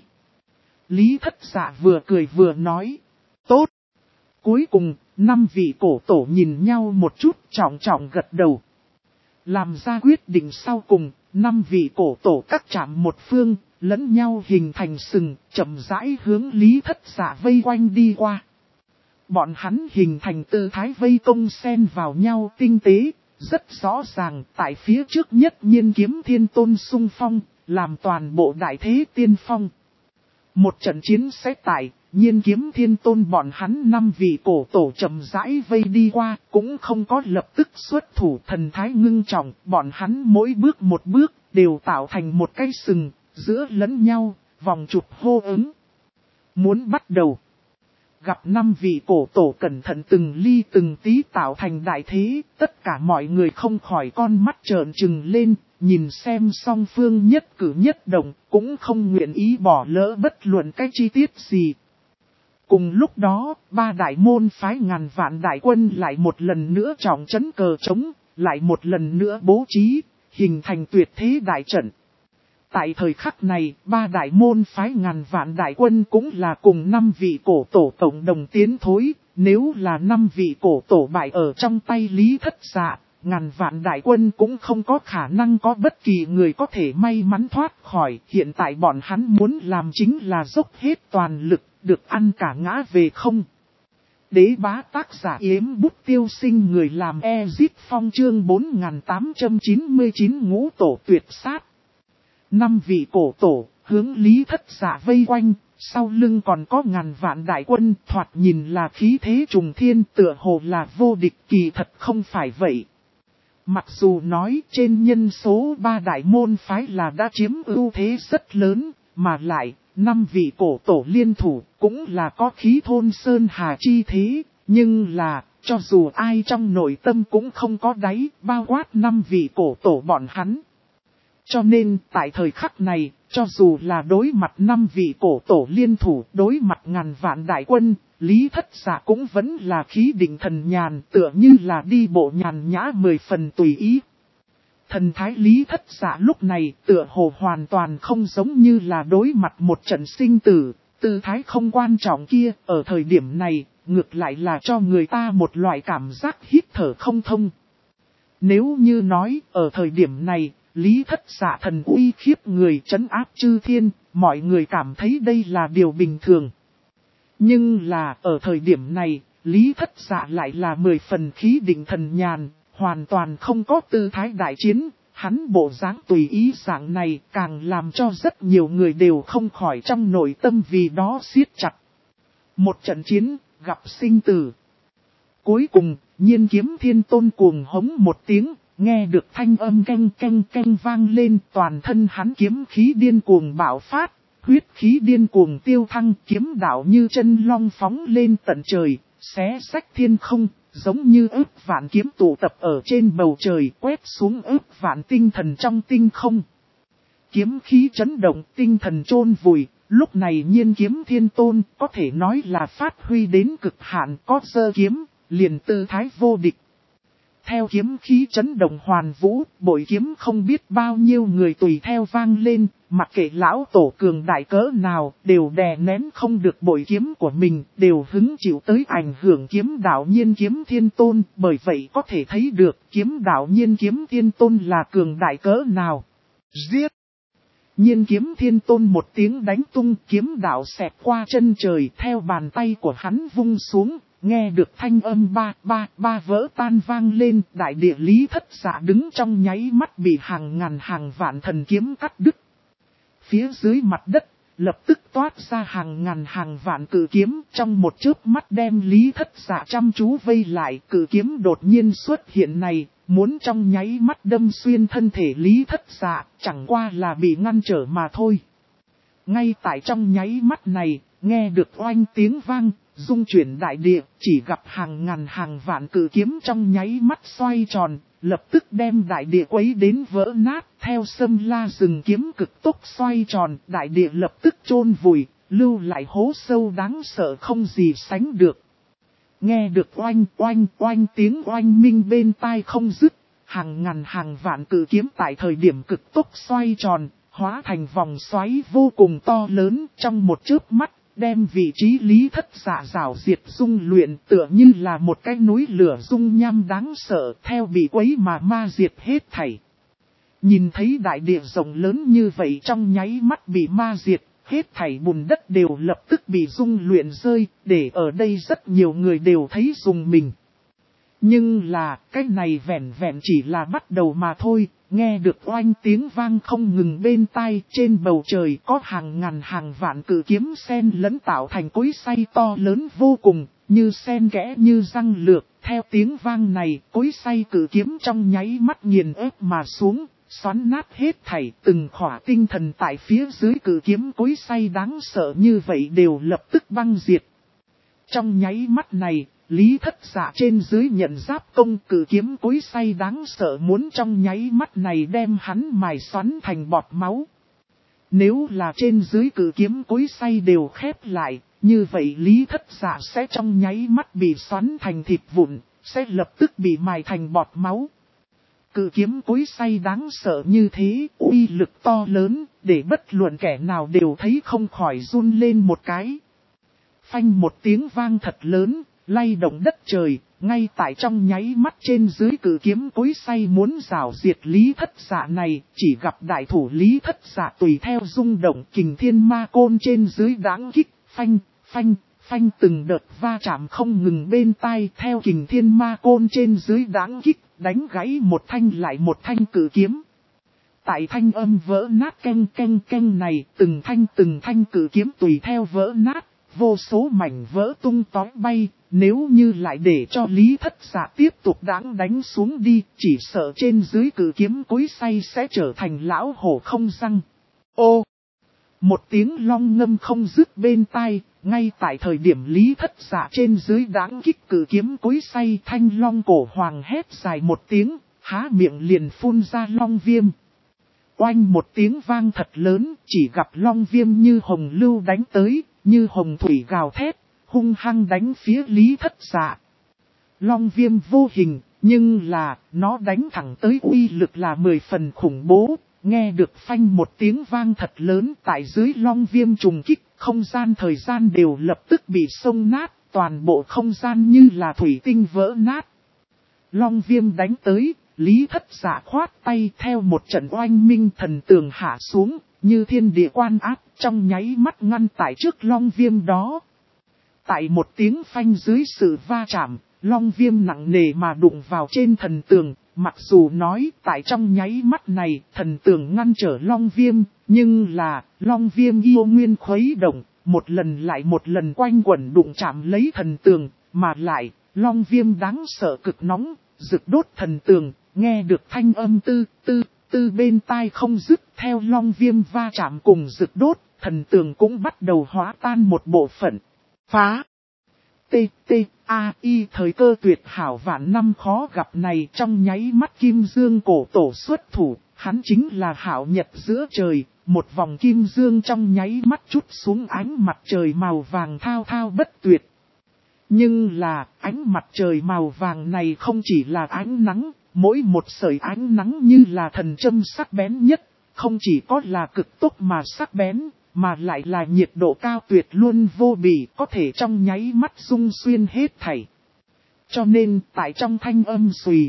Lý Thất Dạ vừa cười vừa nói, tốt. Cuối cùng, 5 vị cổ tổ nhìn nhau một chút, trọng trọng gật đầu. Làm ra quyết định sau cùng, 5 vị cổ tổ các chạm một phương, lẫn nhau hình thành sừng, chậm rãi hướng Lý Thất Dạ vây quanh đi qua. Bọn hắn hình thành tư thái vây công xen vào nhau tinh tế, rất rõ ràng tại phía trước nhất Nhiên Kiếm Thiên Tôn xung phong, làm toàn bộ đại thế tiên phong. Một trận chiến sẽ tại, Nhiên Kiếm Thiên Tôn bọn hắn 5 vị cổ tổ chậm rãi vây đi qua, cũng không có lập tức xuất thủ, thần thái ngưng trọng, bọn hắn mỗi bước một bước, đều tạo thành một cái sừng, giữa lẫn nhau, vòng chụp hô ứng. Muốn bắt đầu. Gặp 5 vị cổ tổ cẩn thận từng ly từng tí tạo thành đại thế, tất cả mọi người không khỏi con mắt trợn trừng lên, nhìn xem song phương nhất cử nhất động, cũng không nguyện ý bỏ lỡ bất luận cái chi tiết gì. Cùng lúc đó, 3 đại môn phái ngàn vạn đại quân lại một lần nữa trọng trấn cờ trống, lại một lần nữa bố trí, hình thành tuyệt thế đại trận. Tại thời khắc này, 3 đại môn phái ngàn vạn đại quân cũng là cùng 5 vị cổ tổ tổng đồng tiến thối, nếu là 5 vị cổ tổ bại ở trong tay Lý Thất Dạ, ngàn vạn đại quân cũng không có khả năng có bất kỳ người có thể may mắn thoát khỏi. Hiện tại bọn hắn muốn làm chính là dốc hết toàn lực, được ăn cả ngã về không. Đế bá tác giả Yếm Bút Tiêu Sinh, người làm Ezit Phong, chương 4899 ngũ tổ tuyệt sát. 5 vị cổ tổ, hướng Lý Thất Dạ vây quanh, sau lưng còn có ngàn vạn đại quân, thoạt nhìn là khí thế trùng thiên, tựa hồ là vô địch, kỳ thật không phải vậy. Mặc dù nói trên nhân số 3 đại môn phái là đã chiếm ưu thế rất lớn, mà lại, 5 vị cổ tổ liên thủ cũng là có khí thôn sơn hà chi thế, nhưng là, cho dù ai trong nội tâm cũng không có đáy, bao quát 5 vị cổ tổ bọn hắn. Cho nên, tại thời khắc này, cho dù là đối mặt 5 vị cổ tổ liên thủ, đối mặt ngàn vạn đại quân, Lý Thất Dạ cũng vẫn là khí định thần nhàn, tựa như là đi bộ nhàn nhã 10 phần tùy ý. Thần thái Lý Thất Dạ lúc này tựa hồ hoàn toàn không giống như là đối mặt một trận sinh tử, tư thái không quan trọng kia, ở thời điểm này, ngược lại là cho người ta một loại cảm giác hít thở không thông. Nếu như nói, ở thời điểm này, Lý Thất Dạ thần uy khiếp người trấn áp chư thiên, mọi người cảm thấy đây là điều bình thường. Nhưng là, ở thời điểm này, Lý Thất Dạ lại là 10 phần khí định thần nhàn, hoàn toàn không có tư thái đại chiến, hắn bộ dáng tùy ý dạng này càng làm cho rất nhiều người đều không khỏi trong nội tâm vì đó siết chặt. Một trận chiến, gặp sinh tử. Cuối cùng, Nhiên Kiếm Thiên Tôn cuồng hống một tiếng, nghe được thanh âm canh canh canh vang lên, toàn thân hắn kiếm khí điên cuồng bạo phát, huyết khí điên cuồng tiêu thăng, kiếm đạo như chân long phóng lên tận trời, xé rách thiên không, giống như ức vạn kiếm tụ tập ở trên bầu trời, quét xuống ức vạn tinh thần trong tinh không. Kiếm khí chấn động, tinh thần chôn vùi, lúc này Nhiên Kiếm Thiên Tôn có thể nói là phát huy đến cực hạn, có giơ kiếm, liền tư thái vô địch. Theo kiếm khí chấn động hoàn vũ, bội kiếm không biết bao nhiêu người tùy theo vang lên, mặc kệ lão tổ cường đại cỡ nào, đều đè nén không được bội kiếm của mình, đều hứng chịu tới ảnh hưởng kiếm đạo Nhiên Kiếm Thiên Tôn, bởi vậy có thể thấy được kiếm đạo Nhiên Kiếm Thiên Tôn là cường đại cỡ nào. Giết! Nhiên Kiếm Thiên Tôn một tiếng đánh tung, kiếm đạo xẹt qua chân trời, theo bàn tay của hắn vung xuống. Nghe được thanh âm ba vỡ tan vang lên, đại địa Lý Thất Dạ đứng trong nháy mắt bị hàng ngàn hàng vạn thần kiếm cắt đứt. Phía dưới mặt đất, lập tức toát ra hàng ngàn hàng vạn cự kiếm, trong một chớp mắt đem Lý Thất Dạ chăm chú vây lại. Cự kiếm đột nhiên xuất hiện này, muốn trong nháy mắt đâm xuyên thân thể Lý Thất Dạ, chẳng qua là bị ngăn trở mà thôi. Ngay tại trong nháy mắt này, nghe được oanh tiếng vang, rung chuyển đại địa, chỉ gặp hàng ngàn hàng vạn cự kiếm trong nháy mắt xoay tròn, lập tức đem đại địa quấy đến vỡ nát, theo sâm la rừng kiếm cực tốc xoay tròn, đại địa lập tức chôn vùi, lưu lại hố sâu đáng sợ không gì sánh được. Nghe được oanh oanh oanh tiếng oanh minh bên tai không dứt, hàng ngàn hàng vạn cự kiếm tại thời điểm cực tốc xoay tròn, hóa thành vòng xoáy vô cùng to lớn trong một chớp mắt, đem vị trí Lý Thất Dạ rào diệt dung luyện tựa như là một cái núi lửa dung nham đáng sợ theo bị quấy mà ma diệt hết thảy. Nhìn thấy đại địa rộng lớn như vậy trong nháy mắt bị ma diệt, hết thảy bùn đất đều lập tức bị dung luyện rơi, để ở đây rất nhiều người đều thấy rùng mình. Nhưng là, cái này vẹn vẹn chỉ là bắt đầu mà thôi, nghe được oanh tiếng vang không ngừng bên tai, trên bầu trời có hàng ngàn hàng vạn cự kiếm sen lẫn tạo thành cối xay to lớn vô cùng, như sen kẽ như răng lược, theo tiếng vang này, cối xay cự kiếm trong nháy mắt nghiền ép mà xuống, xoắn nát hết thảy, từng khỏa tinh thần tại phía dưới cự kiếm cối xay đáng sợ như vậy đều lập tức băng diệt. Trong nháy mắt này, Lý Thất Dạ trên dưới nhận giáp công cự kiếm cối xay đáng sợ muốn trong nháy mắt này đem hắn mài xoắn thành bọt máu. Nếu là trên dưới cự kiếm cối xay đều khép lại, như vậy Lý Thất Dạ sẽ trong nháy mắt bị xoắn thành thịt vụn, sẽ lập tức bị mài thành bọt máu. Cự kiếm cối xay đáng sợ như thế, uy lực to lớn, để bất luận kẻ nào đều thấy không khỏi run lên một cái. Phanh một tiếng vang thật lớn, lay động đất trời, ngay tại trong nháy mắt trên dưới cự kiếm cối xay muốn rào diệt Lý Thất Dạ này, chỉ gặp đại thủ Lý Thất Dạ tùy theo rung động kình thiên ma côn trên dưới đáng kích, phanh, phanh, phanh từng đợt va chạm không ngừng bên tai theo kình thiên ma côn trên dưới đáng kích, đánh gãy một thanh lại một thanh cự kiếm. Tại thanh âm vỡ nát canh canh canh này, từng thanh cự kiếm tùy theo vỡ nát, vô số mảnh vỡ tung tói bay, nếu như lại để cho Lý Thất Dạ tiếp tục đánh xuống đi, chỉ sợ trên dưới cự kiếm cối xay sẽ trở thành lão hổ không răng. Ô! Một tiếng long ngâm không dứt bên tai, ngay tại thời điểm Lý Thất Dạ trên dưới đáng kích cự kiếm cối xay, thanh long cổ hoàng hét dài một tiếng, há miệng liền phun ra long viêm. Oanh một tiếng vang thật lớn, chỉ gặp long viêm như hồng lưu đánh tới, như hồng thủy gào thét, hung hăng đánh phía Lý Thất Dạ. Long viêm vô hình, nhưng là, nó đánh thẳng tới uy lực là 10 phần khủng bố, nghe được phanh một tiếng vang thật lớn tại dưới long viêm trùng kích, không gian thời gian đều lập tức bị xông nát, toàn bộ không gian như là thủy tinh vỡ nát. Long viêm đánh tới, Lý Thất Dạ khoát tay theo một trận oanh minh thần tường hạ xuống, như thiên địa quan áp, trong nháy mắt ngăn tại trước long viêm đó. Tại một tiếng phanh dưới sự va chạm, long viêm nặng nề mà đụng vào trên thần tường, mặc dù nói tại trong nháy mắt này thần tường ngăn trở long viêm, nhưng là long viêm yêu nguyên khuấy động, một lần lại một lần quanh quẩn đụng chạm lấy thần tường, mà lại long viêm đáng sợ cực nóng, rực đốt thần tường, nghe được thanh âm tư bên tai không dứt theo long viêm va chạm cùng rực đốt, thần tường cũng bắt đầu hóa tan một bộ phận. Phá! T.A.I. thời cơ tuyệt hảo vạn năm khó gặp này trong nháy mắt kim dương cổ tổ xuất thủ, hắn chính là hảo nhật giữa trời, một vòng kim dương trong nháy mắt chút xuống ánh mặt trời màu vàng thao thao bất tuyệt. Nhưng là ánh mặt trời màu vàng này không chỉ là ánh nắng, mỗi một sợi ánh nắng như là thần châm sắc bén nhất, không chỉ có là cực tốc mà sắc bén, mà lại là nhiệt độ cao tuyệt luôn vô bì, có thể trong nháy mắt rung xuyên hết thảy. Cho nên tại trong thanh âm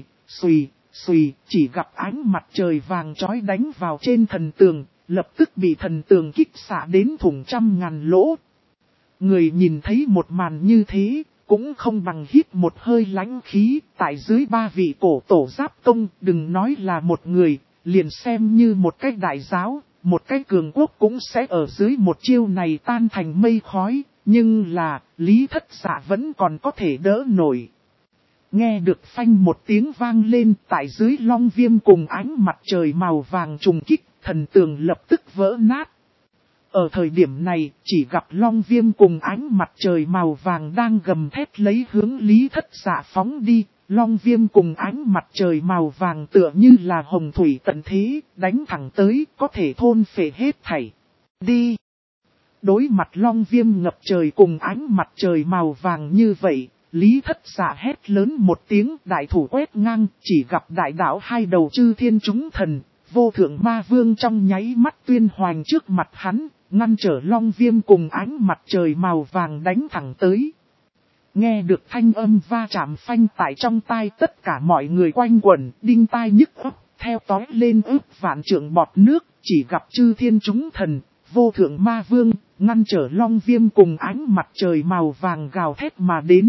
xùy, chỉ gặp ánh mặt trời vàng chói đánh vào trên thần tường, lập tức bị thần tường kích xạ đến thủng trăm ngàn lỗ. Người nhìn thấy một màn như thế, cũng không bằng hít một hơi lãnh khí, tại dưới ba vị cổ tổ giáp công, đừng nói là một người, liền xem như một cái đại giáo, một cái cường quốc cũng sẽ ở dưới một chiêu này tan thành mây khói, nhưng là, Lý Thất Dạ vẫn còn có thể đỡ nổi. Nghe được phanh một tiếng vang lên tại dưới long viêm cùng ánh mặt trời màu vàng trùng kích, thần tường lập tức vỡ nát. Ở thời điểm này, chỉ gặp long viêm cùng ánh mặt trời màu vàng đang gầm thét lấy hướng Lý Thất Dạ phóng đi. Long viêm cùng ánh mặt trời màu vàng tựa như là hồng thủy tận thế, đánh thẳng tới, có thể thôn phệ hết thảy. Đi! Đối mặt long viêm ngập trời cùng ánh mặt trời màu vàng như vậy, Lý Thất Dạ hét lớn một tiếng, đại thủ quét ngang, chỉ gặp đại đạo hai đầu chư thiên chúng thần, vô thượng ma vương trong nháy mắt tuyên hoành trước mặt hắn, ngăn trở long viêm cùng ánh mặt trời màu vàng đánh thẳng tới. Nghe được thanh âm va chạm phanh tại trong tai, tất cả mọi người quanh quẩn, đinh tai nhức óc, theo tói lên ướp vạn trượng bọt nước, chỉ gặp chư thiên chúng thần, vô thượng ma vương, ngăn trở long viêm cùng ánh mặt trời màu vàng gào thét mà đến.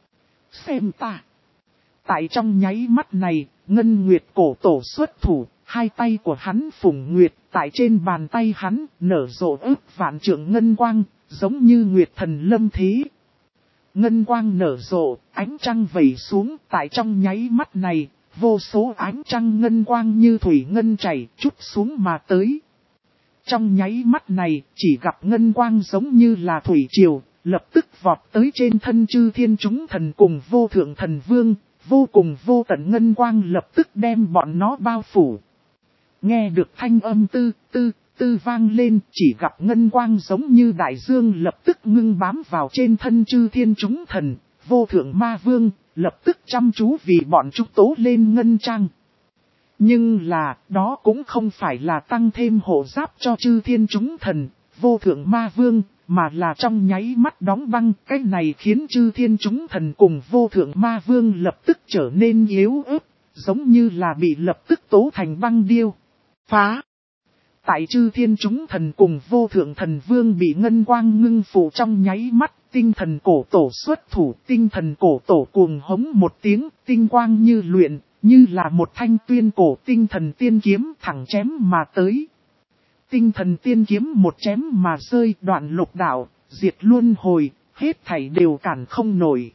Xem ta! Tại trong nháy mắt này, Ngân Nguyệt cổ tổ xuất thủ, hai tay của hắn phủng nguyệt, tại trên bàn tay hắn, nở rộ ướp vạn trượng ngân quang, giống như nguyệt thần lâm thế. Ngân quang nở rộ, ánh trăng vẩy xuống, tại trong nháy mắt này, vô số ánh trăng ngân quang như thủy ngân chảy, chút xuống mà tới. Trong nháy mắt này, chỉ gặp ngân quang giống như là thủy triều, lập tức vọt tới trên thân chư thiên chúng thần cùng vô thượng thần vương, vô cùng vô tận ngân quang lập tức đem bọn nó bao phủ. Nghe được thanh âm tư vang lên, chỉ gặp ngân quang giống như đại dương lập tức ngưng bám vào trên thân chư thiên chúng thần, vô thượng ma vương, lập tức chăm chú vì bọn chúng tố lên ngân trang. Nhưng là, đó cũng không phải là tăng thêm hộ giáp cho chư thiên chúng thần, vô thượng ma vương, mà là trong nháy mắt đóng băng. Cái này khiến chư thiên chúng thần cùng vô thượng ma vương lập tức trở nên yếu ớt, giống như là bị lập tức tố thành băng điêu. Phá! Tại chư thiên chúng thần cùng vô thượng thần vương bị ngân quang ngưng phủ trong nháy mắt, tinh thần cổ tổ xuất thủ, tinh thần cổ tổ cuồng hống một tiếng, tinh quang như luyện, như là một thanh tuyên cổ tinh thần tiên kiếm thẳng chém mà tới. Tinh thần tiên kiếm một chém mà rơi, đoạn lục đạo, diệt luân hồi, hết thảy đều cản không nổi.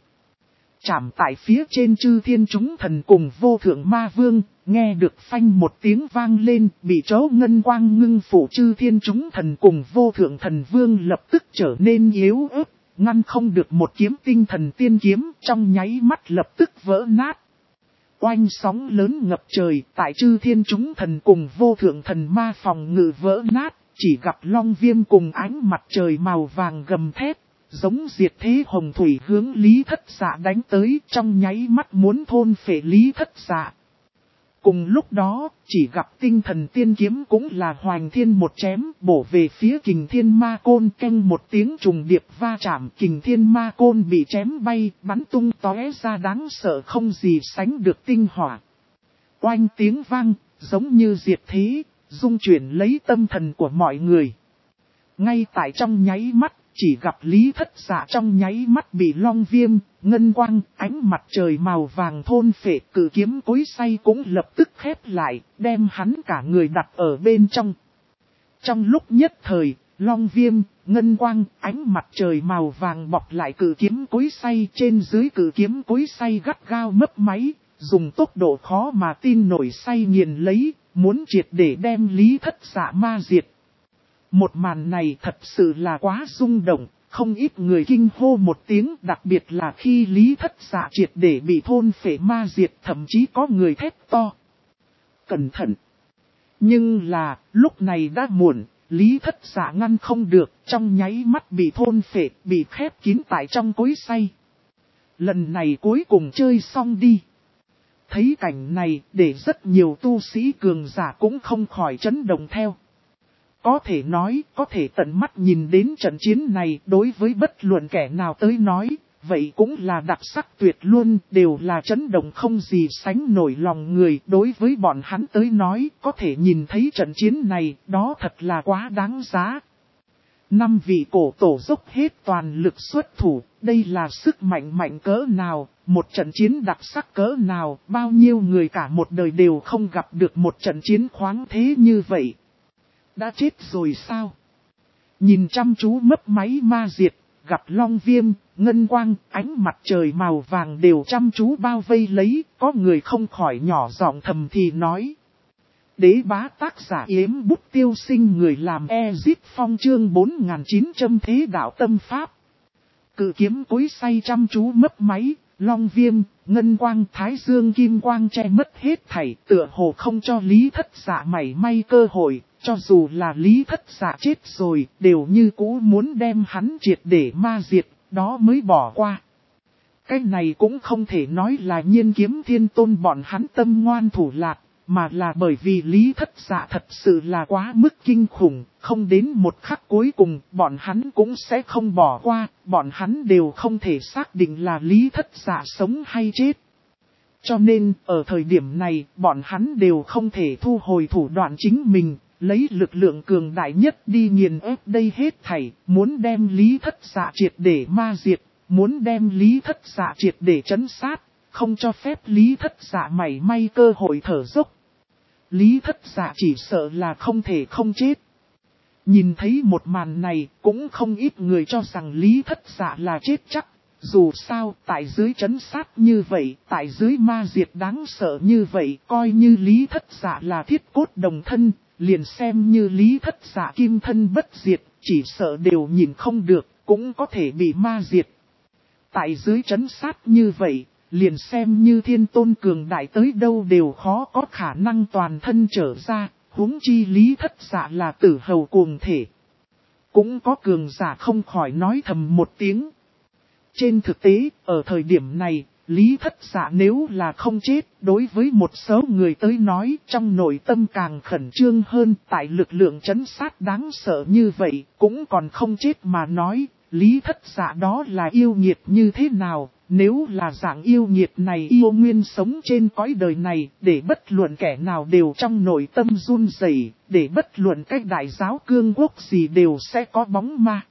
Chạm tại phía trên chư thiên chúng thần cùng vô thượng ma vương, nghe được phanh một tiếng vang lên, bị chó ngân quang ngưng phủ chư thiên chúng thần cùng vô thượng thần vương lập tức trở nên yếu ớt, ngăn không được một kiếm tinh thần tiên kiếm, trong nháy mắt lập tức vỡ nát. Oanh sóng lớn ngập trời, tại chư thiên chúng thần cùng vô thượng thần ma phòng ngự vỡ nát, chỉ gặp long viêm cùng ánh mặt trời màu vàng gầm thét, giống diệt thế hồng thủy hướng Lý Thất Dạ đánh tới, trong nháy mắt muốn thôn phệ Lý Thất Dạ. Cùng lúc đó, chỉ gặp tinh thần tiên kiếm cũng là hoành thiên một chém, bổ về phía kình thiên ma côn, canh một tiếng trùng điệp va chạm, kình thiên ma côn bị chém bay, bắn tung tóe ra đáng sợ không gì sánh được tinh hỏa. Oanh tiếng vang, giống như diệt thế, dung chuyển lấy tâm thần của mọi người. Ngay tại trong nháy mắt, chỉ gặp Lý Thất Dạ trong nháy mắt bị long viêm, ngân quang, ánh mặt trời màu vàng thôn phệ, cử kiếm cối xay cũng lập tức khép lại, đem hắn cả người đặt ở bên trong. Trong lúc nhất thời, long viêm, ngân quang, ánh mặt trời màu vàng bọc lại cử kiếm cối xay, trên dưới cử kiếm cối xay gắt gao mấp máy, dùng tốc độ khó mà tin nổi xay nghiền lấy, muốn triệt để đem Lý Thất Dạ ma diệt. Một màn này thật sự là quá rung động, không ít người kinh hô một tiếng, đặc biệt là khi Lý Thất Dạ triệt để bị thôn phệ ma diệt, thậm chí có người thét to. Cẩn thận! Nhưng là, lúc này đã muộn, Lý Thất Dạ ngăn không được, trong nháy mắt bị thôn phệ, bị khép kín tại trong cối xay. Lần này cuối cùng chơi xong đi. Thấy cảnh này, để rất nhiều tu sĩ cường giả cũng không khỏi chấn động theo. Có thể nói, có thể tận mắt nhìn đến trận chiến này, đối với bất luận kẻ nào tới nói, vậy cũng là đặc sắc tuyệt luôn, đều là chấn động không gì sánh nổi lòng người. Đối với bọn hắn tới nói, có thể nhìn thấy trận chiến này, đó thật là quá đáng giá. 5 vị cổ tổ dốc hết toàn lực xuất thủ, đây là sức mạnh mạnh cỡ nào, một trận chiến đặc sắc cỡ nào, bao nhiêu người cả một đời đều không gặp được một trận chiến khoáng thế như vậy. Đã chết rồi sao? Nhìn chăm chú mấp máy ma diệt, gặp Long Viêm, Ngân Quang, ánh mặt trời màu vàng đều chăm chú bao vây lấy, có người không khỏi nhỏ giọng thầm thì nói. Đế bá tác giả Yếm Bút Tiêu Sinh, người làm Ezip Phong, chương 4900 thế đạo tâm pháp. Cự kiếm cối xay chăm chú mấp máy, Long Viêm, Ngân Quang, Thái Dương Kim Quang che mất hết thảy, tựa hồ không cho Lý Thất Dạ mảy may cơ hội, cho dù là Lý Thất Dạ chết rồi, đều như cũ muốn đem hắn triệt để ma diệt, đó mới bỏ qua. Cái này cũng không thể nói là Nhiên Kiếm Thiên Tôn bọn hắn tâm ngoan thủ lạc, mà là bởi vì Lý Thất Dạ thật sự là quá mức kinh khủng, không đến một khắc cuối cùng, bọn hắn cũng sẽ không bỏ qua, bọn hắn đều không thể xác định là Lý Thất Dạ sống hay chết. Cho nên, ở thời điểm này, bọn hắn đều không thể thu hồi thủ đoạn chính mình, lấy lực lượng cường đại nhất đi nghiền ép đây hết thảy, muốn đem Lý Thất Dạ triệt để ma diệt, muốn đem Lý Thất Dạ triệt để trấn sát, không cho phép Lý Thất Dạ mảy may cơ hội thở dốc. Lý Thất Dạ chỉ sợ là không thể không chết. Nhìn thấy một màn này, cũng không ít người cho rằng Lý Thất Dạ là chết chắc. Dù sao, tại dưới trấn sát như vậy, tại dưới ma diệt đáng sợ như vậy, coi như Lý Thất Dạ là thiết cốt đồng thân, liền xem như Lý Thất Dạ kim thân bất diệt, chỉ sợ đều nhìn không được, cũng có thể bị ma diệt. Tại dưới trấn sát như vậy, liền xem như Thiên Tôn cường đại tới đâu đều khó có khả năng toàn thân trở ra, huống chi Lý Thất Dạ là tử hầu cuồng thể. Cũng có cường giả không khỏi nói thầm một tiếng. Trên thực tế, ở thời điểm này, Lý Thất Dạ nếu là không chết, đối với một số người tới nói, trong nội tâm càng khẩn trương hơn, tại lực lượng trấn sát đáng sợ như vậy, cũng còn không chết mà nói, Lý Thất Dạ đó là yêu nghiệt như thế nào, nếu là dạng yêu nghiệt này yêu nguyên sống trên cõi đời này, để bất luận kẻ nào đều trong nội tâm run rẩy, để bất luận cách đại giáo cương quốc gì đều sẽ có bóng ma.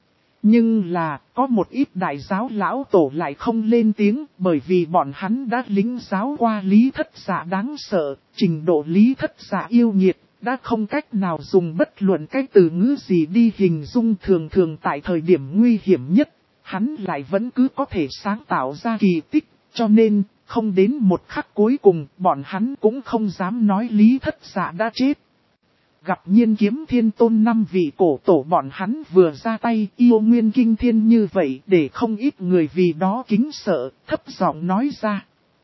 Nhưng là, có một ít đại giáo lão tổ lại không lên tiếng, bởi vì bọn hắn đã lính giáo qua Lý Thất Dạ đáng sợ, trình độ Lý Thất Dạ yêu nghiệt, đã không cách nào dùng bất luận cái từ ngữ gì đi hình dung. Thường tại thời điểm nguy hiểm nhất, hắn lại vẫn cứ có thể sáng tạo ra kỳ tích, cho nên, không đến một khắc cuối cùng, bọn hắn cũng không dám nói Lý Thất Dạ đã chết. Gặp Nhiên Kiếm Thiên Tôn 5 vị cổ tổ bọn hắn vừa ra tay yêu nguyên kinh thiên như vậy, để không ít người vì đó kính sợ, thấp giọng nói ra.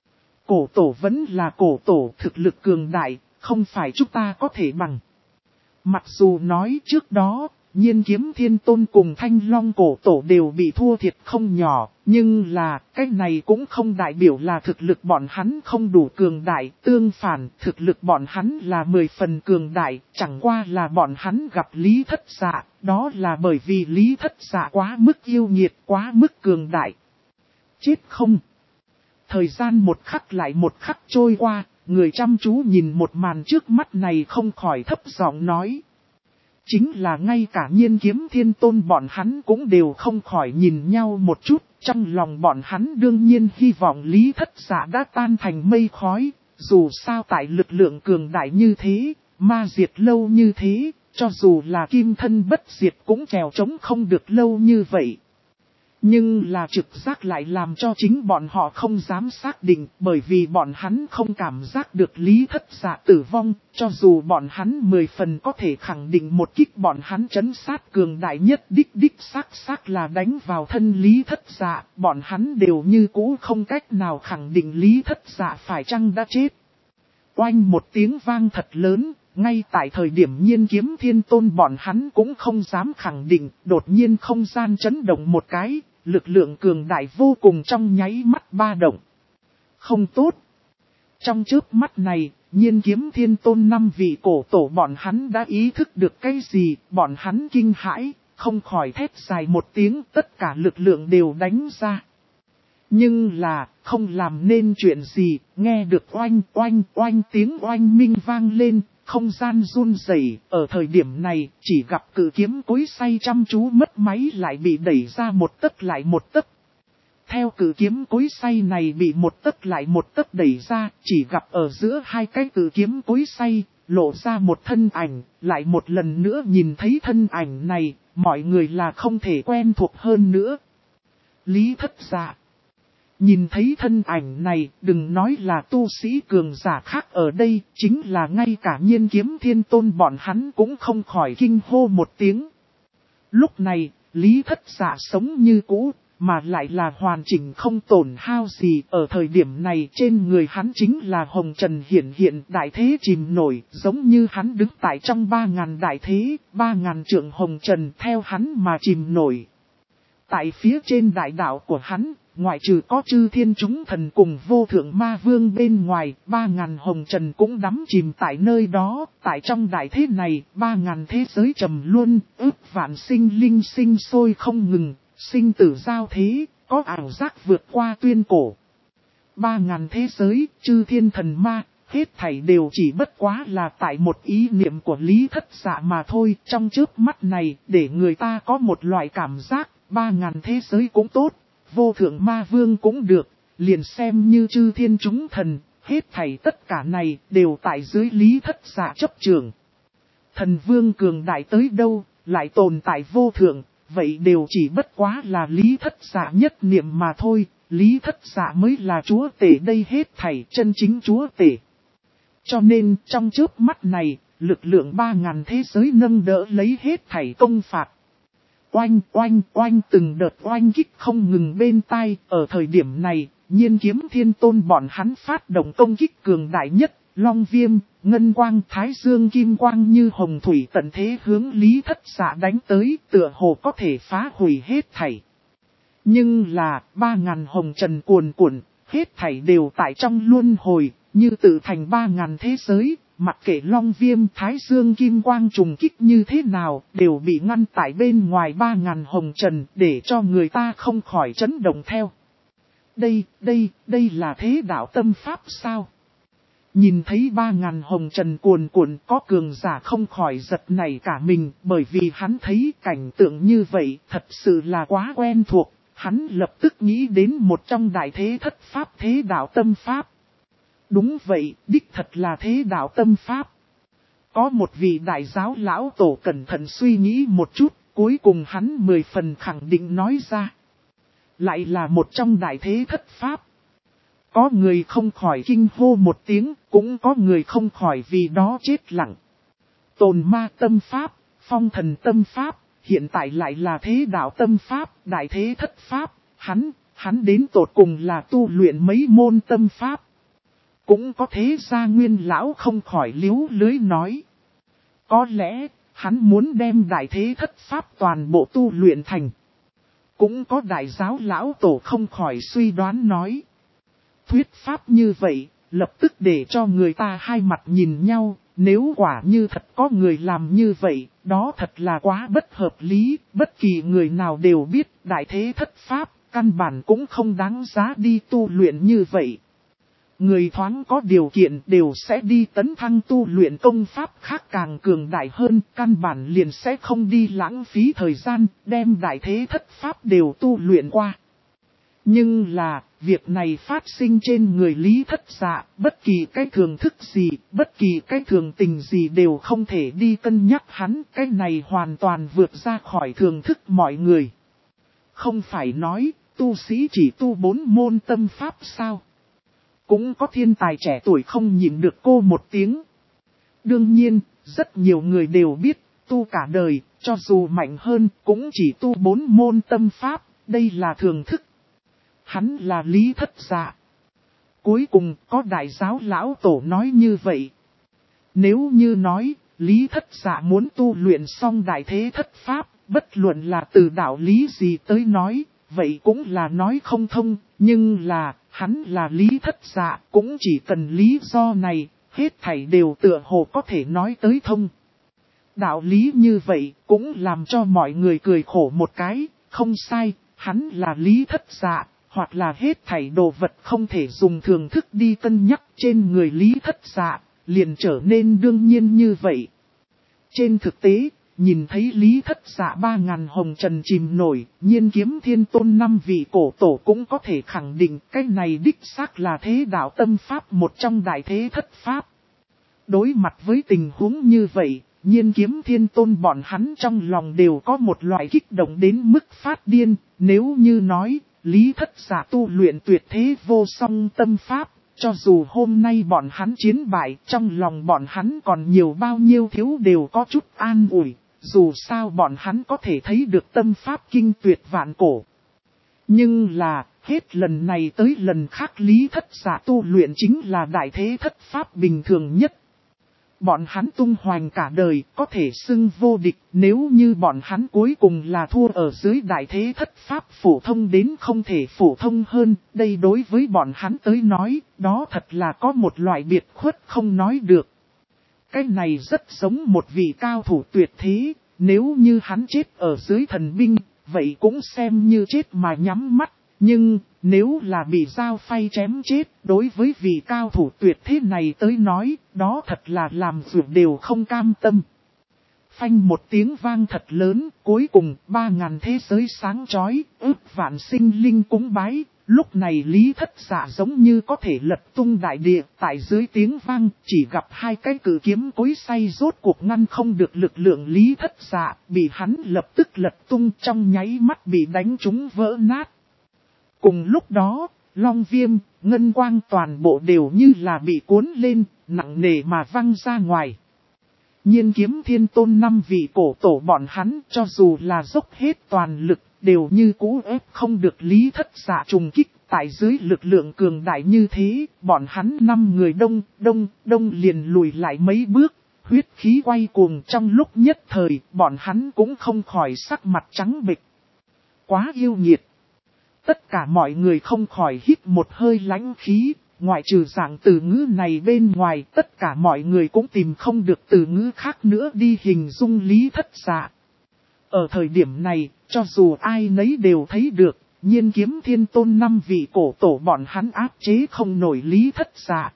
Cổ tổ vẫn là cổ tổ, thực lực cường đại, không phải chúng ta có thể bằng. Mặc dù nói trước đó, Nhiên Kiếm Thiên Tôn cùng Thanh Long cổ tổ đều bị thua thiệt không nhỏ, nhưng là, cái này cũng không đại biểu là thực lực bọn hắn không đủ cường đại, tương phản, thực lực bọn hắn là 10 phần cường đại, chẳng qua là bọn hắn gặp Lý Thất Dạ, đó là bởi vì Lý Thất Dạ quá mức yêu nghiệt, quá mức cường đại. Chết không? Thời gian một khắc lại một khắc trôi qua, người chăm chú nhìn một màn trước mắt này không khỏi thấp giọng nói. Chính là ngay cả Nhiên Kiếm Thiên Tôn bọn hắn cũng đều không khỏi nhìn nhau một chút, trong lòng bọn hắn đương nhiên hy vọng Lý Thất Dạ đã tan thành mây khói, dù sao tại lực lượng cường đại như thế, ma diệt lâu như thế, cho dù là kim thân bất diệt cũng trèo trống không được lâu như vậy. Nhưng là trực giác lại làm cho chính bọn họ không dám xác định, bởi vì bọn hắn không cảm giác được Lý Thất Dạ tử vong, cho dù bọn hắn 10 phần có thể khẳng định một kích bọn hắn trấn sát cường đại nhất đích xác là đánh vào thân Lý Thất Dạ, bọn hắn đều như cũ không cách nào khẳng định Lý Thất Dạ phải chăng đã chết. Oanh một tiếng vang thật lớn. Ngay tại thời điểm Nhiên Kiếm Thiên Tôn bọn hắn cũng không dám khẳng định, đột nhiên không gian chấn động một cái, lực lượng cường đại vô cùng trong nháy mắt ba động. Không tốt. Trong chớp mắt này, Nhiên Kiếm Thiên Tôn 5 vị cổ tổ bọn hắn đã ý thức được cái gì, bọn hắn kinh hãi, không khỏi thét dài một tiếng, tất cả lực lượng đều đánh ra. Nhưng là, không làm nên chuyện gì, nghe được oanh tiếng oanh minh vang lên. Không gian run rẩy, ở thời điểm này, chỉ gặp cự kiếm cối xay chăm chú mất máy lại bị đẩy ra một tấc lại một tấc. Theo cự kiếm cối xay này bị một tấc lại một tấc đẩy ra, chỉ gặp ở giữa hai cái cự kiếm cối xay, lộ ra một thân ảnh, lại một lần nữa nhìn thấy thân ảnh này, mọi người là không thể quen thuộc hơn nữa. Lý Thất Dạ. Nhìn thấy thân ảnh này, đừng nói là tu sĩ cường giả khác ở đây, chính là ngay cả Nhiên Kiếm Thiên Tôn bọn hắn cũng không khỏi kinh hô một tiếng. Lúc này, Lý Thất Dạ sống như cũ, mà lại là hoàn chỉnh không tổn hao gì. Ở thời điểm này trên người hắn chính là hồng trần hiển hiện, đại thế chìm nổi, giống như hắn đứng tại trong 3.000 đại thế, 3.000 trượng hồng trần theo hắn mà chìm nổi. Tại phía trên đại đạo của hắn, ngoại trừ có chư thiên chúng thần cùng vô thượng ma vương bên ngoài, 3.000 hồng trần cũng đắm chìm tại nơi đó. Tại trong đại thế này, 3.000 thế giới trầm luân, ước vạn sinh linh sinh sôi không ngừng, sinh tử giao thế, có ảo giác vượt qua tuyên cổ. 3.000 thế giới, chư thiên thần ma, hết thảy đều chỉ bất quá là tại một ý niệm của Lý Thất Dạ mà thôi. Trong chớp mắt này, để người ta có một loại cảm giác, 3.000 thế giới cũng tốt, vô thượng ma vương cũng được, liền xem như chư thiên chúng thần, hết thảy tất cả này đều tại dưới Lý Thất Dạ chấp trường. Thần vương cường đại tới đâu, lại tồn tại vô thượng, vậy đều chỉ bất quá là Lý Thất Dạ nhất niệm mà thôi. Lý Thất Dạ mới là chúa tể đây hết thảy, chân chính chúa tể. Cho nên trong chớp mắt này, lực lượng 3.000 thế giới nâng đỡ lấy hết thảy công phạt. Oanh oanh oanh, từng đợt oanh kích không ngừng bên tai. Ở thời điểm này, Nhiên Kiếm Thiên Tôn bọn hắn phát động công kích cường đại nhất. Long viêm, ngân quang, thái dương kim quang như hồng thủy tận thế hướng Lý Thất Dạ đánh tới, tựa hồ có thể phá hủy hết thảy. Nhưng là, 3.000 hồng trần cuồn cuộn, hết thảy đều tại trong luân hồi, như tự thành 3.000 thế giới. Mặc kệ long viêm thái dương kim quang trùng kích như thế nào, đều bị ngăn tại bên ngoài 3.000 hồng trần, để cho người ta không khỏi chấn động theo. Đây là thế đạo tâm pháp sao? Nhìn thấy 3.000 hồng trần cuồn cuộn, có cường giả không khỏi giật nảy cả mình, bởi vì hắn thấy cảnh tượng như vậy thật sự là quá quen thuộc. Hắn lập tức nghĩ đến một trong đại thế thất pháp thế đạo tâm pháp. Đúng vậy, đích thật là thế đạo tâm pháp. Có một vị đại giáo lão tổ cẩn thận suy nghĩ một chút, cuối cùng hắn 10 phần khẳng định nói ra. Lại là một trong đại thế thất pháp. Có người không khỏi kinh hô một tiếng, cũng có người không khỏi vì đó chết lặng. Tồn ma tâm pháp, phong thần tâm pháp, hiện tại lại là thế đạo tâm pháp, đại thế thất pháp. Hắn đến tột cùng là tu luyện mấy môn tâm pháp. Cũng có thế gia nguyên lão không khỏi liếu lưới nói. Có lẽ, hắn muốn đem đại thế thất pháp toàn bộ tu luyện thành. Cũng có đại giáo lão tổ không khỏi suy đoán nói. Thuyết pháp như vậy, lập tức để cho người ta hai mặt nhìn nhau. Nếu quả như thật có người làm như vậy, đó thật là quá bất hợp lý. Bất kỳ người nào đều biết đại thế thất pháp, căn bản cũng không đáng giá đi tu luyện như vậy. Người thoáng có điều kiện đều sẽ đi tấn thăng tu luyện công pháp khác càng cường đại hơn, căn bản liền sẽ không đi lãng phí thời gian, đem đại thế thất pháp đều tu luyện qua. Nhưng là, việc này phát sinh trên người Lý Thất Dạ, bất kỳ cái thường thức gì, bất kỳ cái thường tình gì đều không thể đi cân nhắc hắn, cái này hoàn toàn vượt ra khỏi thường thức mọi người. Không phải nói, tu sĩ chỉ tu 4 môn tâm pháp sao? Cũng có thiên tài trẻ tuổi không nhịn được cô một tiếng. Đương nhiên, rất nhiều người đều biết, tu cả đời, cho dù mạnh hơn, cũng chỉ tu 4 môn tâm pháp, đây là thường thức. Hắn là Lý Thất Dạ. Cuối cùng, có đại giáo lão tổ nói như vậy. Nếu như nói, Lý Thất Dạ muốn tu luyện xong đại thế thất pháp, bất luận là từ đạo lý gì tới nói, vậy cũng là nói không thông, nhưng là, hắn là Lý Thất Dạ, cũng chỉ cần lý do này, hết thảy đều tựa hồ có thể nói tới thông. Đạo lý như vậy, cũng làm cho mọi người cười khổ một cái, không sai, hắn là Lý Thất Dạ, hoặc là hết thảy đồ vật không thể dùng thường thức đi cân nhắc trên người Lý Thất Dạ, liền trở nên đương nhiên như vậy. Trên thực tế, nhìn thấy Lý Thất Dạ 3.000 hồng trần chìm nổi, Nhiên Kiếm Thiên Tôn 5 vị cổ tổ cũng có thể khẳng định cái này đích xác là thế đạo tâm pháp một trong đại thế thất pháp. Đối mặt với tình huống như vậy, Nhiên Kiếm Thiên Tôn bọn hắn trong lòng đều có một loại kích động đến mức phát điên, nếu như nói, Lý Thất Giả tu luyện tuyệt thế vô song tâm pháp, cho dù hôm nay bọn hắn chiến bại, trong lòng bọn hắn còn nhiều bao nhiêu thiếu đều có chút an ủi, dù sao bọn hắn có thể thấy được tâm pháp kinh tuyệt vạn cổ. Nhưng là, hết lần này tới lần khác Lý Thất Giả tu luyện chính là đại thế thất pháp bình thường nhất. Bọn hắn tung hoành cả đời có thể xưng vô địch, nếu như bọn hắn cuối cùng là thua ở dưới đại thế thất pháp phổ thông đến không thể phổ thông hơn, đây đối với bọn hắn tới nói, đó thật là có một loại biệt khuất không nói được. Cái này rất giống một vị cao thủ tuyệt thế, nếu như hắn chết ở dưới thần binh, vậy cũng xem như chết mà nhắm mắt. Nhưng, nếu là bị dao phay chém chết, đối với vị cao thủ tuyệt thế này tới nói, đó thật là làm việc đều không cam tâm. Phanh một tiếng vang thật lớn, cuối cùng 3.000 thế giới sáng chói, ước vạn sinh linh cúng bái. Lúc này Lý Thất Giả giống như có thể lật tung đại địa, tại dưới tiếng vang, chỉ gặp hai cái cử kiếm cối xay rốt cuộc ngăn không được lực lượng Lý Thất Giả, bị hắn lập tức lật tung trong nháy mắt bị đánh trúng vỡ nát. Cùng lúc đó, Long Viêm, Ngân Quang toàn bộ đều như là bị cuốn lên, nặng nề mà văng ra ngoài. Nhiên Kiếm Thiên Tôn 5 vị cổ tổ bọn hắn cho dù là dốc hết toàn lực, đều như cũ ép không được Lý Thất Giả trùng kích. Tại dưới lực lượng cường đại như thế, bọn hắn 5 người đông liền lùi lại mấy bước, huyết khí quay cuồng trong lúc nhất thời, bọn hắn cũng không khỏi sắc mặt trắng bệch. Quá yêu nghiệt. Tất cả mọi người không khỏi hít một hơi lãnh khí, ngoại trừ dạng từ ngữ này bên ngoài, tất cả mọi người cũng tìm không được từ ngữ khác nữa đi hình dung Lý Thất Giả. Ở thời điểm này, cho dù ai nấy đều thấy được, Nhiên Kiếm Thiên Tôn 5 vị cổ tổ bọn hắn áp chế không nổi Lý Thất Giả.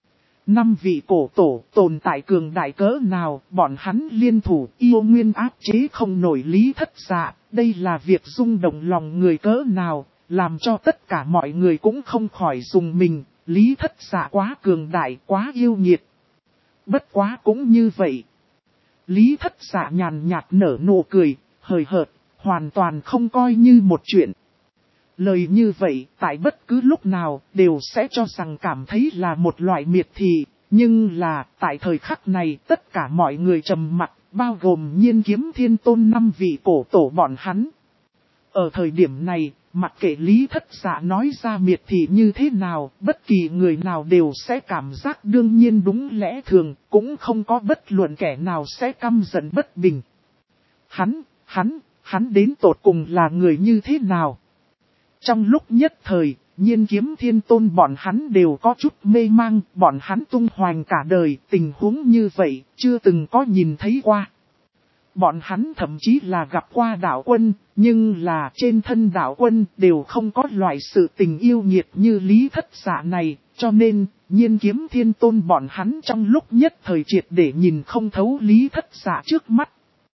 5 vị cổ tổ tồn tại cường đại cỡ nào, bọn hắn liên thủ yêu nguyên áp chế không nổi Lý Thất Giả, đây là việc rung động lòng người cỡ nào. Làm cho tất cả mọi người cũng không khỏi dùng mình, Lý Thất Giả quá cường đại, quá yêu nghiệt. Bất quá cũng như vậy. Lý Thất Giả nhàn nhạt nở nụ cười, hời hợt, hoàn toàn không coi như một chuyện. Lời như vậy, tại bất cứ lúc nào, đều sẽ cho rằng cảm thấy là một loại miệt thị. Nhưng là, tại thời khắc này, tất cả mọi người trầm mặc, bao gồm Nhiên Kiếm Thiên Tôn 5 vị cổ tổ bọn hắn. Ở thời điểm này, mặc kệ Lý Thất Giả nói ra miệt thị như thế nào, bất kỳ người nào đều sẽ cảm giác đương nhiên đúng lẽ thường, cũng không có bất luận kẻ nào sẽ căm giận bất bình. Hắn đến tột cùng là người như thế nào? Trong lúc nhất thời, Nhiên Kiếm Thiên Tôn bọn hắn đều có chút mê mang, bọn hắn tung hoành cả đời, tình huống như vậy, chưa từng có nhìn thấy qua. Bọn hắn thậm chí là gặp qua đạo quân, nhưng là trên thân đạo quân đều không có loại sự tình yêu nghiệt như Lý Thất Giả này, cho nên, Nhiên Kiếm Thiên Tôn bọn hắn trong lúc nhất thời triệt để nhìn không thấu Lý Thất Giả trước mắt.